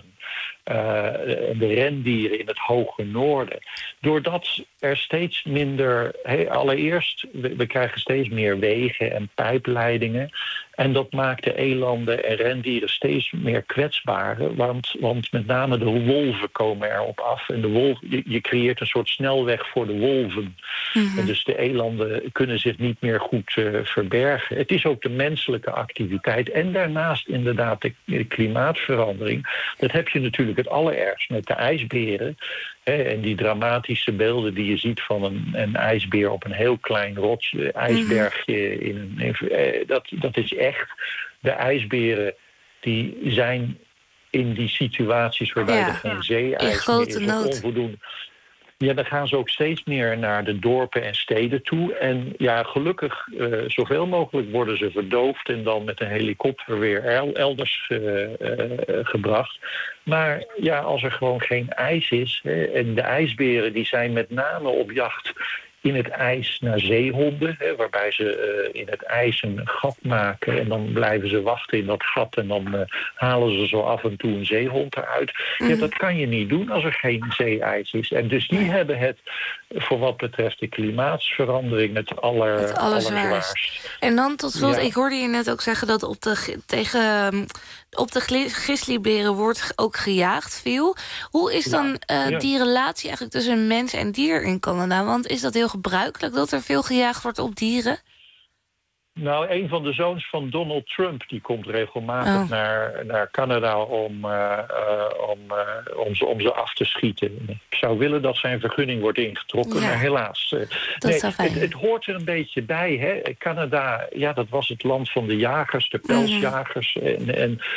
uh, de rendieren in het hoge noorden. Doordat er steeds minder... Hey, allereerst, we, we krijgen steeds meer wegen en pijpleidingen. En dat maakt de elanden en rendieren steeds meer kwetsbaar. Want, want met name de wolven komen erop af. En de wolven, je, je creëert een soort snelweg voor de wolven. Mm-hmm. En dus de elanden kunnen zich niet meer goed uh, verbergen. Het is ook de menselijke activiteit. En daarnaast inderdaad de, de klimaatverandering. Dat heb je natuurlijk het allerergst met de ijsberen. Hè, en die dramatische beelden die je ziet van een, een ijsbeer op een heel klein rotsje, ijsbergje. In een, in, dat, dat is echt. De ijsberen die zijn in die situaties waarbij ja, er geen zeeijs meer is of onvoldoende. Ja, dan gaan ze ook steeds meer naar de dorpen en steden toe. En ja, gelukkig, uh, zoveel mogelijk worden ze verdoofd en dan met een helikopter weer elders uh, uh, gebracht. Maar ja, als er gewoon geen ijs is, hè, en de ijsberen die zijn met name op jacht in het ijs naar zeehonden, hè, waarbij ze uh, in het ijs een gat maken en dan blijven ze wachten in dat gat en dan uh, halen ze zo af en toe een zeehond eruit. Mm. Ja, dat kan je niet doen als er geen zeeijs is. En dus die hebben het voor wat betreft de klimaatsverandering het aller, het allerzwaarst. En dan tot slot, ja. Ik hoorde je net ook zeggen dat op de, tegen, op de grizzlyberen wordt ook gejaagd veel. Hoe is dan uh, ja. die relatie eigenlijk tussen mens en dier in Canada? Want is dat heel gebruikelijk dat er veel gejaagd wordt op dieren? Nou, een van de zoons van Donald Trump die komt regelmatig oh. naar, naar Canada om, uh, uh, om, uh, om, ze, om ze af te schieten. Ik zou willen dat zijn vergunning wordt ingetrokken, ja. maar helaas. Uh, nee, het, het hoort er een beetje bij. Hè. Canada, ja, dat was het land van de jagers, de pelsjagers. Mm-hmm. En, en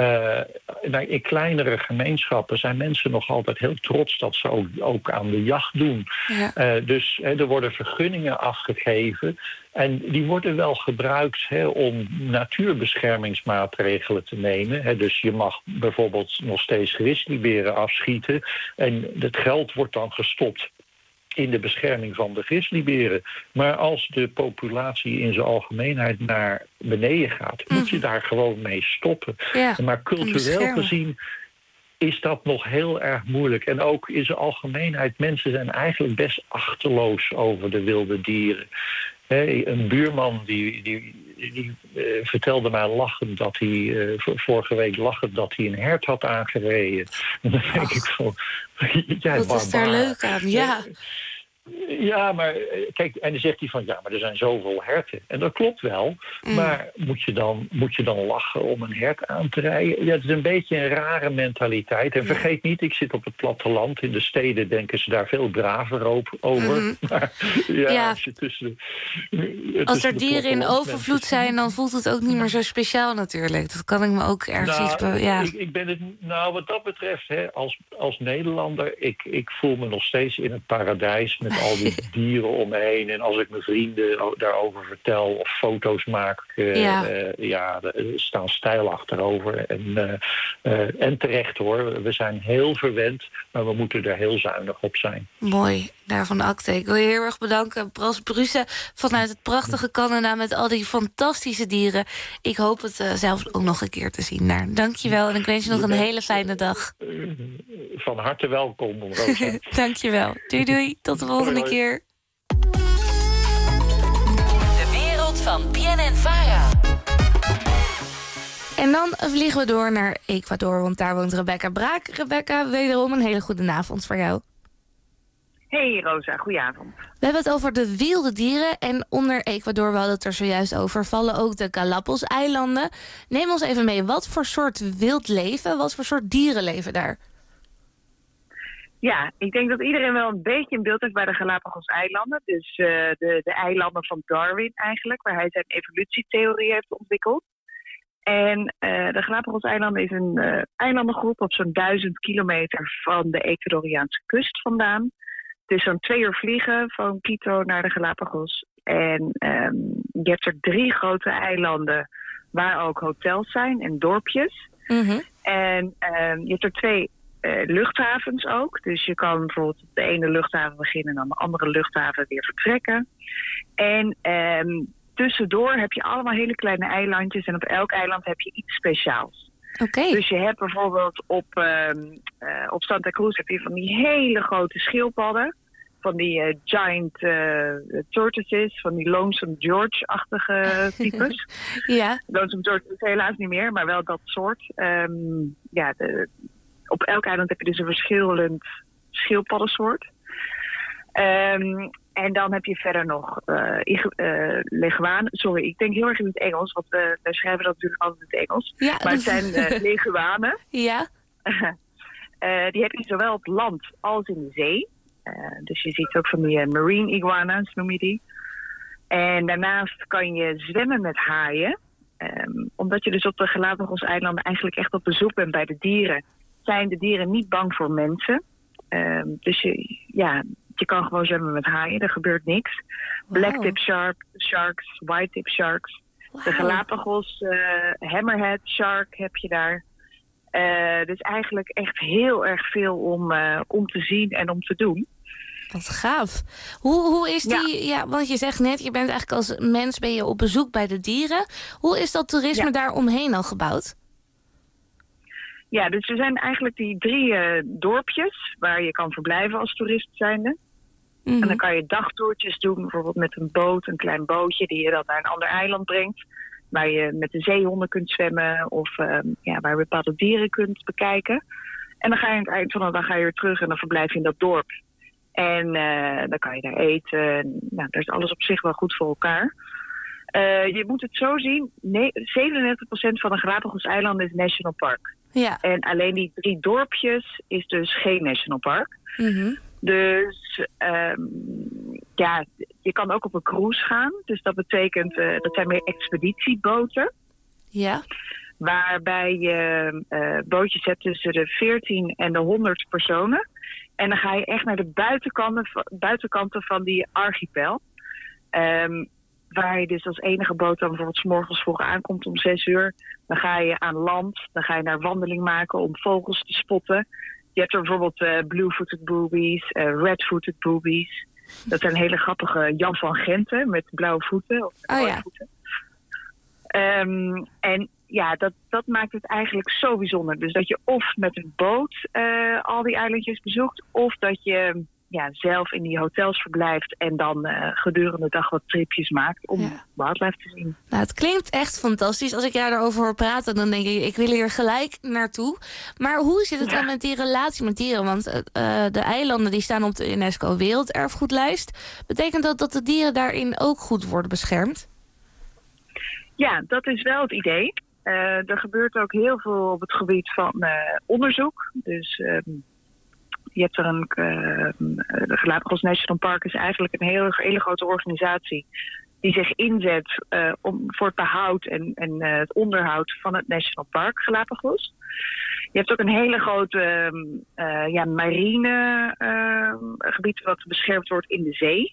uh, nou, in kleinere gemeenschappen zijn mensen nog altijd heel trots dat ze ook, ook aan de jacht doen. Ja. Uh, dus hè, er worden vergunningen afgegeven. En die worden wel gebruikt hè, om natuurbeschermingsmaatregelen te nemen. Hè. Dus je mag bijvoorbeeld nog steeds grizzlyberen afschieten. En het geld wordt dan gestopt in de bescherming van de grizzlyberen. Maar als de populatie in zijn algemeenheid naar beneden gaat, mm. moet je daar gewoon mee stoppen. Ja, maar cultureel gezien is dat nog heel erg moeilijk. En ook in zijn algemeenheid, mensen zijn eigenlijk best achterloos over de wilde dieren. Hey, een buurman die, die, die uh, vertelde mij lachend dat hij uh, vorige week lachend dat hij een hert had aangereden. En dan denk ik van, jij wat is daar leuk aan? Ja. Ja, maar kijk, en dan zegt hij van ja, maar er zijn zoveel herten. En dat klopt wel, mm. maar moet je, dan, moet je dan lachen om een hert aan te rijden? Ja, het is een beetje een rare mentaliteit. En vergeet niet, ik zit op het platteland. In de steden denken ze daar veel braver over. Mm-hmm. Maar, ja, ja. Als, je tussen, als er dieren in overvloed zijn, dan voelt het ook niet meer zo speciaal natuurlijk. Dat kan ik me ook ergens nou, iets... Be- ja. ik, ik ben het, nou, wat dat betreft, hè, als, als Nederlander, ik, ik voel me nog steeds in het paradijs met al die dieren om me heen. En als ik mijn vrienden daarover vertel of foto's maak, uh, ja, uh, ja staan stijl achterover. En, uh, uh, en terecht hoor, we zijn heel verwend, maar we moeten er heel zuinig op zijn. Mooi, daarvan acte. Ik wil je heel erg bedanken, Bras Brussen, vanuit het prachtige Canada met al die fantastische dieren. Ik hoop het uh, zelf ook nog een keer te zien daar. Dank je wel en ik wens je nog een hele fijne dag. Van harte welkom, Rosa. Dank je wel. Doei doei, tot de volgende keer. De wereld van B N N Vara. En dan vliegen we door naar Ecuador, want daar woont Rebecca Braak. Rebecca, wederom een hele goede avond voor jou. Hey Rosa, goedenavond. We hebben het over de wilde dieren en onder Ecuador, we hadden het er zojuist over, vallen ook de Galapagos-eilanden. Neem ons even mee, wat voor soort wild leven, wat voor soort dieren leven daar? Ja, ik denk dat iedereen wel een beetje een beeld heeft bij de Galapagos-eilanden. Dus uh, de, de eilanden van Darwin eigenlijk, waar hij zijn evolutietheorie heeft ontwikkeld. En uh, de Galapagos-eilanden is een uh, eilandengroep op zo'n duizend kilometer van de Ecuadoriaanse kust vandaan. Het is zo'n twee uur vliegen van Quito naar de Galapagos. En um, je hebt er drie grote eilanden waar ook hotels zijn en dorpjes. Mm-hmm. En um, je hebt er twee uh, luchthavens ook. Dus je kan bijvoorbeeld op de ene luchthaven beginnen en dan de andere luchthaven weer vertrekken. En um, tussendoor heb je allemaal hele kleine eilandjes en op elk eiland heb je iets speciaals. Okay. Dus je hebt bijvoorbeeld op, uh, uh, op Santa Cruz heb je van die hele grote schildpadden. Van die uh, giant uh, tortoises, van die Lonesome George-achtige types. Ja. Lonesome George is helaas niet meer, maar wel dat soort. Um, ja, de, op elk eiland heb je dus een verschillend schildpaddensoort. Um, En dan heb je verder nog uh, uh, leguanen. Sorry, ik denk heel erg in het Engels, want we, we schrijven dat natuurlijk altijd in het Engels. Ja, maar het zijn uh, leguanen. Ja. uh, die heb je zowel op land als in de zee. Uh, dus je ziet ook van die uh, marine iguanas, noem je die. En daarnaast kan je zwemmen met haaien. Um, omdat je dus op de Galapagos-eilanden eigenlijk echt op bezoek bent bij de dieren, zijn de dieren niet bang voor mensen. Um, dus je, ja... Je kan gewoon zwemmen met haaien, er gebeurt niks. Wow. Blacktip shark, sharks, whitetip sharks. Wow. De Galapagos uh, hammerhead shark heb je daar. Uh, dus eigenlijk echt heel erg veel om, uh, om te zien en om te doen. Wat gaaf. Hoe, hoe is die, ja. ja, want je zegt net, je bent eigenlijk als mens ben je op bezoek bij de dieren. Hoe is dat toerisme ja. daar omheen al gebouwd? Ja, dus er zijn eigenlijk die drie uh, dorpjes waar je kan verblijven als toerist zijnde. Mm-hmm. En dan kan je dagtoertjes doen, bijvoorbeeld met een boot, een klein bootje die je dan naar een ander eiland brengt. Waar je met de zeehonden kunt zwemmen of uh, ja, waar je bepaalde dieren kunt bekijken. En dan ga je aan het eind van de dag ga je weer terug en dan verblijf je in dat dorp. En uh, dan kan je daar eten. Nou, daar is alles op zich wel goed voor elkaar. Uh, je moet het zo zien, nee, zevenennegentig procent van de Galapagos-eilanden is National Park. Ja. En alleen die drie dorpjes is dus geen National Park. Mm-hmm. Dus um, ja, je kan ook op een cruise gaan. Dus dat betekent, uh, dat zijn meer expeditieboten. Ja. Waarbij je uh, bootjes hebt tussen de veertien en de honderd personen. En dan ga je echt naar de buitenkanten, buitenkanten van die archipel. Um, waar je dus als enige boot dan bijvoorbeeld 's morgens vroeg aankomt om zes uur. Dan ga je aan land, dan ga je naar wandeling maken om vogels te spotten. Je hebt er bijvoorbeeld uh, blue-footed boobies, uh, red-footed boobies. Dat zijn hele grappige Jan van Genten met blauwe voeten. Of met oh ja. voeten. Um, en ja, dat, dat maakt het eigenlijk zo bijzonder. Dus dat je of met een boot uh, al die eilandjes bezoekt, of dat je ja, zelf in die hotels verblijft en dan uh, gedurende de dag wat tripjes maakt om ja. wildlife te zien. Nou, het klinkt echt fantastisch. Als ik jou daarover hoor praten, dan denk ik, ik wil hier gelijk naartoe. Maar hoe zit het ja. dan met die relatie met dieren? Want uh, de eilanden die staan op de UNESCO Werelderfgoedlijst. Betekent dat dat de dieren daarin ook goed worden beschermd? Ja, dat is wel het idee. Uh, er gebeurt ook heel veel op het gebied van uh, onderzoek. Dus uh, je hebt er een... Uh, de Galapagos National Park is eigenlijk een hele, hele grote organisatie die zich inzet uh, om, voor het behoud en, en uh, het onderhoud van het National Park Galapagos. Je hebt ook een hele grote uh, ja, marine uh, gebied wat beschermd wordt in de zee.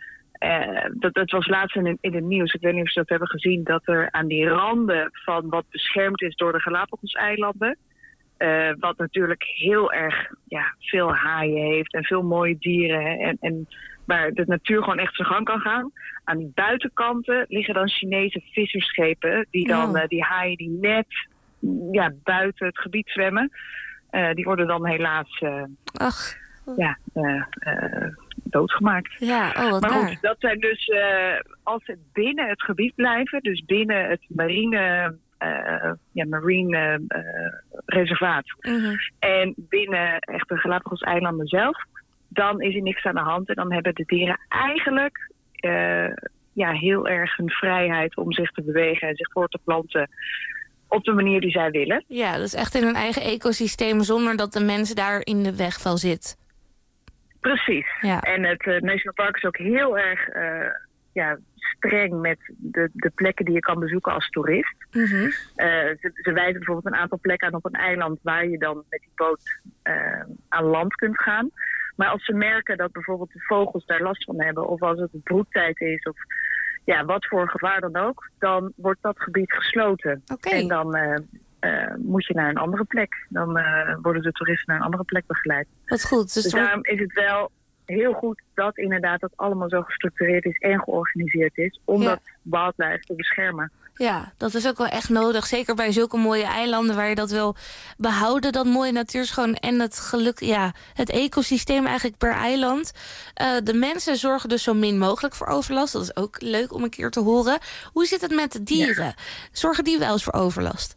Uh, dat, dat was laatst in, in het nieuws, ik weet niet of ze dat hebben gezien, dat er aan die randen van wat beschermd is door de Galapagos-eilanden, uh, wat natuurlijk heel erg ja, veel haaien heeft en veel mooie dieren en, en waar de natuur gewoon echt zijn gang kan gaan. Aan die buitenkanten liggen dan Chinese vissersschepen die dan oh. uh, die haaien die net ja, buiten het gebied zwemmen, uh, die worden dan helaas uh, Ach. ja, uh, uh, doodgemaakt. Ja, oh, wat maar daar. goed, dat zijn dus, uh, als ze binnen het gebied blijven, dus binnen het marine, uh, ja, marine uh, reservaat Mm-hmm. en binnen echt de Galapagos-eilanden zelf, dan is er niks aan de hand en dan hebben de dieren eigenlijk uh, ja, heel erg hun vrijheid om zich te bewegen en zich voor te planten op de manier die zij willen. Ja, dat is echt in hun eigen ecosysteem zonder dat de mens daar in de weg van zit. Precies. Ja. En het uh, National Park is ook heel erg uh, ja, streng met de, de plekken die je kan bezoeken als toerist. Mm-hmm. Uh, ze, ze wijzen bijvoorbeeld een aantal plekken aan op een eiland waar je dan met die boot uh, aan land kunt gaan. Maar als ze merken dat bijvoorbeeld de vogels daar last van hebben, of als het broedtijd is, of ja, wat voor gevaar dan ook, dan wordt dat gebied gesloten. Okay. En dan uh, uh, moet je naar een andere plek. Dan uh, worden de toeristen naar een andere plek begeleid. Wat goed. Dus, dus daarom is het wel heel goed dat inderdaad dat allemaal zo gestructureerd is en georganiseerd is, om ja. dat wildlife te beschermen. Ja, dat is ook wel echt nodig. Zeker bij zulke mooie eilanden waar je dat wil behouden. Dat mooie natuurschoon en het geluk, ja, het ecosysteem eigenlijk per eiland. Uh, de mensen zorgen dus zo min mogelijk voor overlast. Dat is ook leuk om een keer te horen. Hoe zit het met de dieren? Ja. Zorgen die wel eens voor overlast?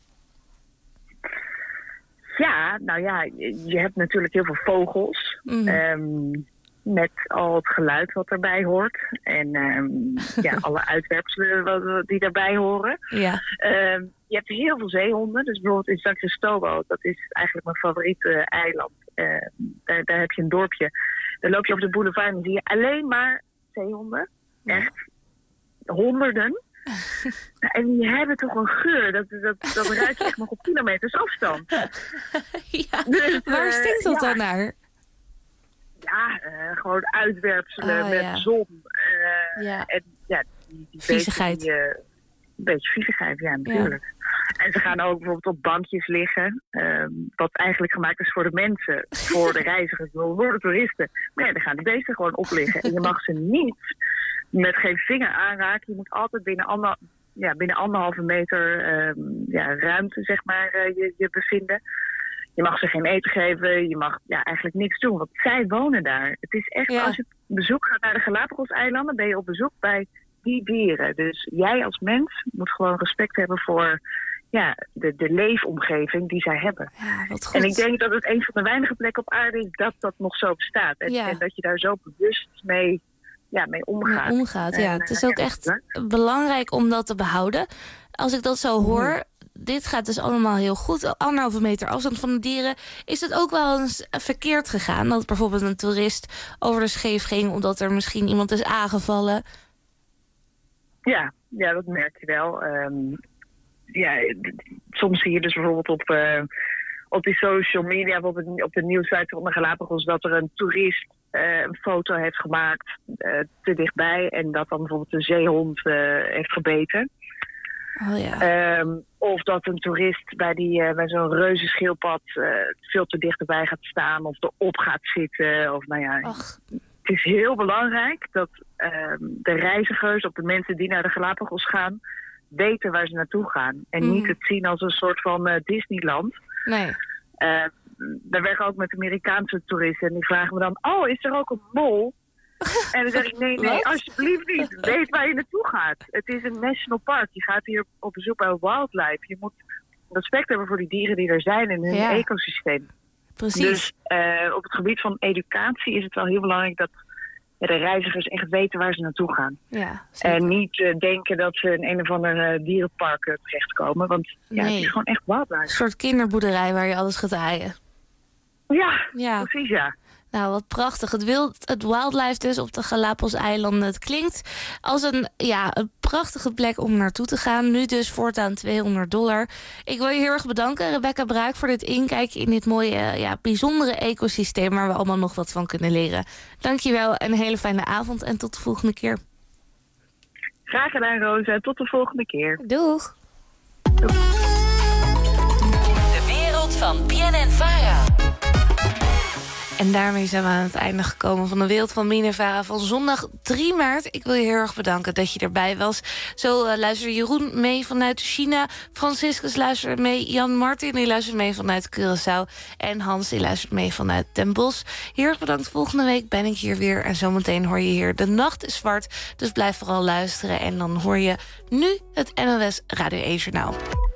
Ja, nou ja, je, je hebt natuurlijk heel veel vogels. Mm. Um, met al het geluid wat erbij hoort. En um, ja, alle uitwerpselen die daarbij horen. Ja. Um, je hebt heel veel zeehonden. Dus bijvoorbeeld in San Cristóbal, dat is eigenlijk mijn favoriete eiland. Uh, daar, daar heb je een dorpje. Dan loop je over de boulevard en dan zie je alleen maar zeehonden. Echt honderden. En die hebben toch een geur. Dat, dat, dat ruikt je echt nog op kilometers afstand. Ja, dus, waar uh, stinkt dat ja. dan naar? Ja, uh, gewoon uitwerpselen oh, met ja. zon. Uh, ja. En ja, die, die viezigheid. Die, uh, een beetje viezigheid, ja, natuurlijk. Ja. En ze gaan ook bijvoorbeeld op bankjes liggen. Um, wat eigenlijk gemaakt is voor de mensen. Voor de reizigers, voor de toeristen. Maar ja, daar gaan de beesten gewoon op liggen. En je mag ze niet met geen vinger aanraken. Je moet altijd binnen, ander, ja, binnen anderhalve meter um, ja, ruimte, zeg maar, uh, je, je bevinden. Je mag ze geen eten geven, je mag ja, eigenlijk niks doen, want zij wonen daar. Het is echt, ja. Als je op bezoek gaat naar de Galapagos-eilanden, ben je op bezoek bij die dieren. Dus jij als mens moet gewoon respect hebben voor ja, de, de leefomgeving die zij hebben. Ja, wat goed. En ik denk dat het een van de weinige plekken op aarde is dat dat nog zo bestaat. En, ja. en dat je daar zo bewust mee ja, mee omgaat. Mee omgaat, ja. En, Het is uh, ook ja, echt hè? belangrijk om dat te behouden. Als ik dat zo hoor, dit gaat dus allemaal heel goed. Anderhalve meter afstand van de dieren. Is het ook wel eens verkeerd gegaan? Dat bijvoorbeeld een toerist over de scheef ging omdat er misschien iemand is aangevallen? Ja, ja, dat merk je wel. Um, ja, d- soms zie je dus bijvoorbeeld op, uh, op die social media, op, het, op de nieuwsite van de Galapagos, dat er een toerist uh, een foto heeft gemaakt uh, te dichtbij en dat dan bijvoorbeeld een zeehond uh, heeft gebeten. Oh ja. Um, of dat een toerist bij, die, uh, bij zo'n reuzenschildpad uh, veel te dichterbij gaat staan of erop gaat zitten. Of, nou ja, Ach. Het is heel belangrijk dat um, de reizigers of de mensen die naar de Galapagos gaan weten waar ze naartoe gaan. En Mm. niet het zien als een soort van uh, Disneyland. Nee. Uh, daar werken ook met Amerikaanse toeristen en die vragen me dan, oh, is er ook een mol? En dan zeg ik, nee, nee, Wat? alsjeblieft niet. Weet waar je naartoe gaat. Het is een national park. Je gaat hier op bezoek bij wildlife. Je moet respect hebben voor die dieren die er zijn in hun Ja. ecosysteem. Precies. Dus uh, op het gebied van educatie is het wel heel belangrijk dat ja, de reizigers echt weten waar ze naartoe gaan. Ja, en niet uh, denken dat ze in een of ander uh, dierenpark uh, terechtkomen. Want ja, Nee. het is gewoon echt wildlife. Een soort kinderboerderij waar je alles gaat aaien. Ja, Ja. precies ja. Nou, wat prachtig. Het, wild, het wildlife dus op de Galapagos-eilanden. Het klinkt als een, ja, een prachtige plek om naartoe te gaan. Nu dus voortaan tweehonderd dollar. Ik wil je heel erg bedanken, Rebecca Braak, voor dit inkijkje in dit mooie, ja, bijzondere ecosysteem waar we allemaal nog wat van kunnen leren. Dankjewel, een hele fijne avond en tot de volgende keer. Graag gedaan, Rosa. Tot de volgende keer. Doeg. De wereld van B N N Vara. En daarmee zijn we aan het einde gekomen van de wereld van B N N Vara van zondag drie maart. Ik wil je heel erg bedanken dat je erbij was. Zo uh, luisterde Jeroen mee vanuit China. Franciscus luisterde mee. Jan Martin die luistert mee vanuit Curaçao. En Hans die luistert mee vanuit Den Bosch. Heel erg bedankt. Volgende week ben ik hier weer. En zometeen hoor je hier De Nacht is Zwart. Dus blijf vooral luisteren. En dan hoor je nu het N O S Radio één Journaal.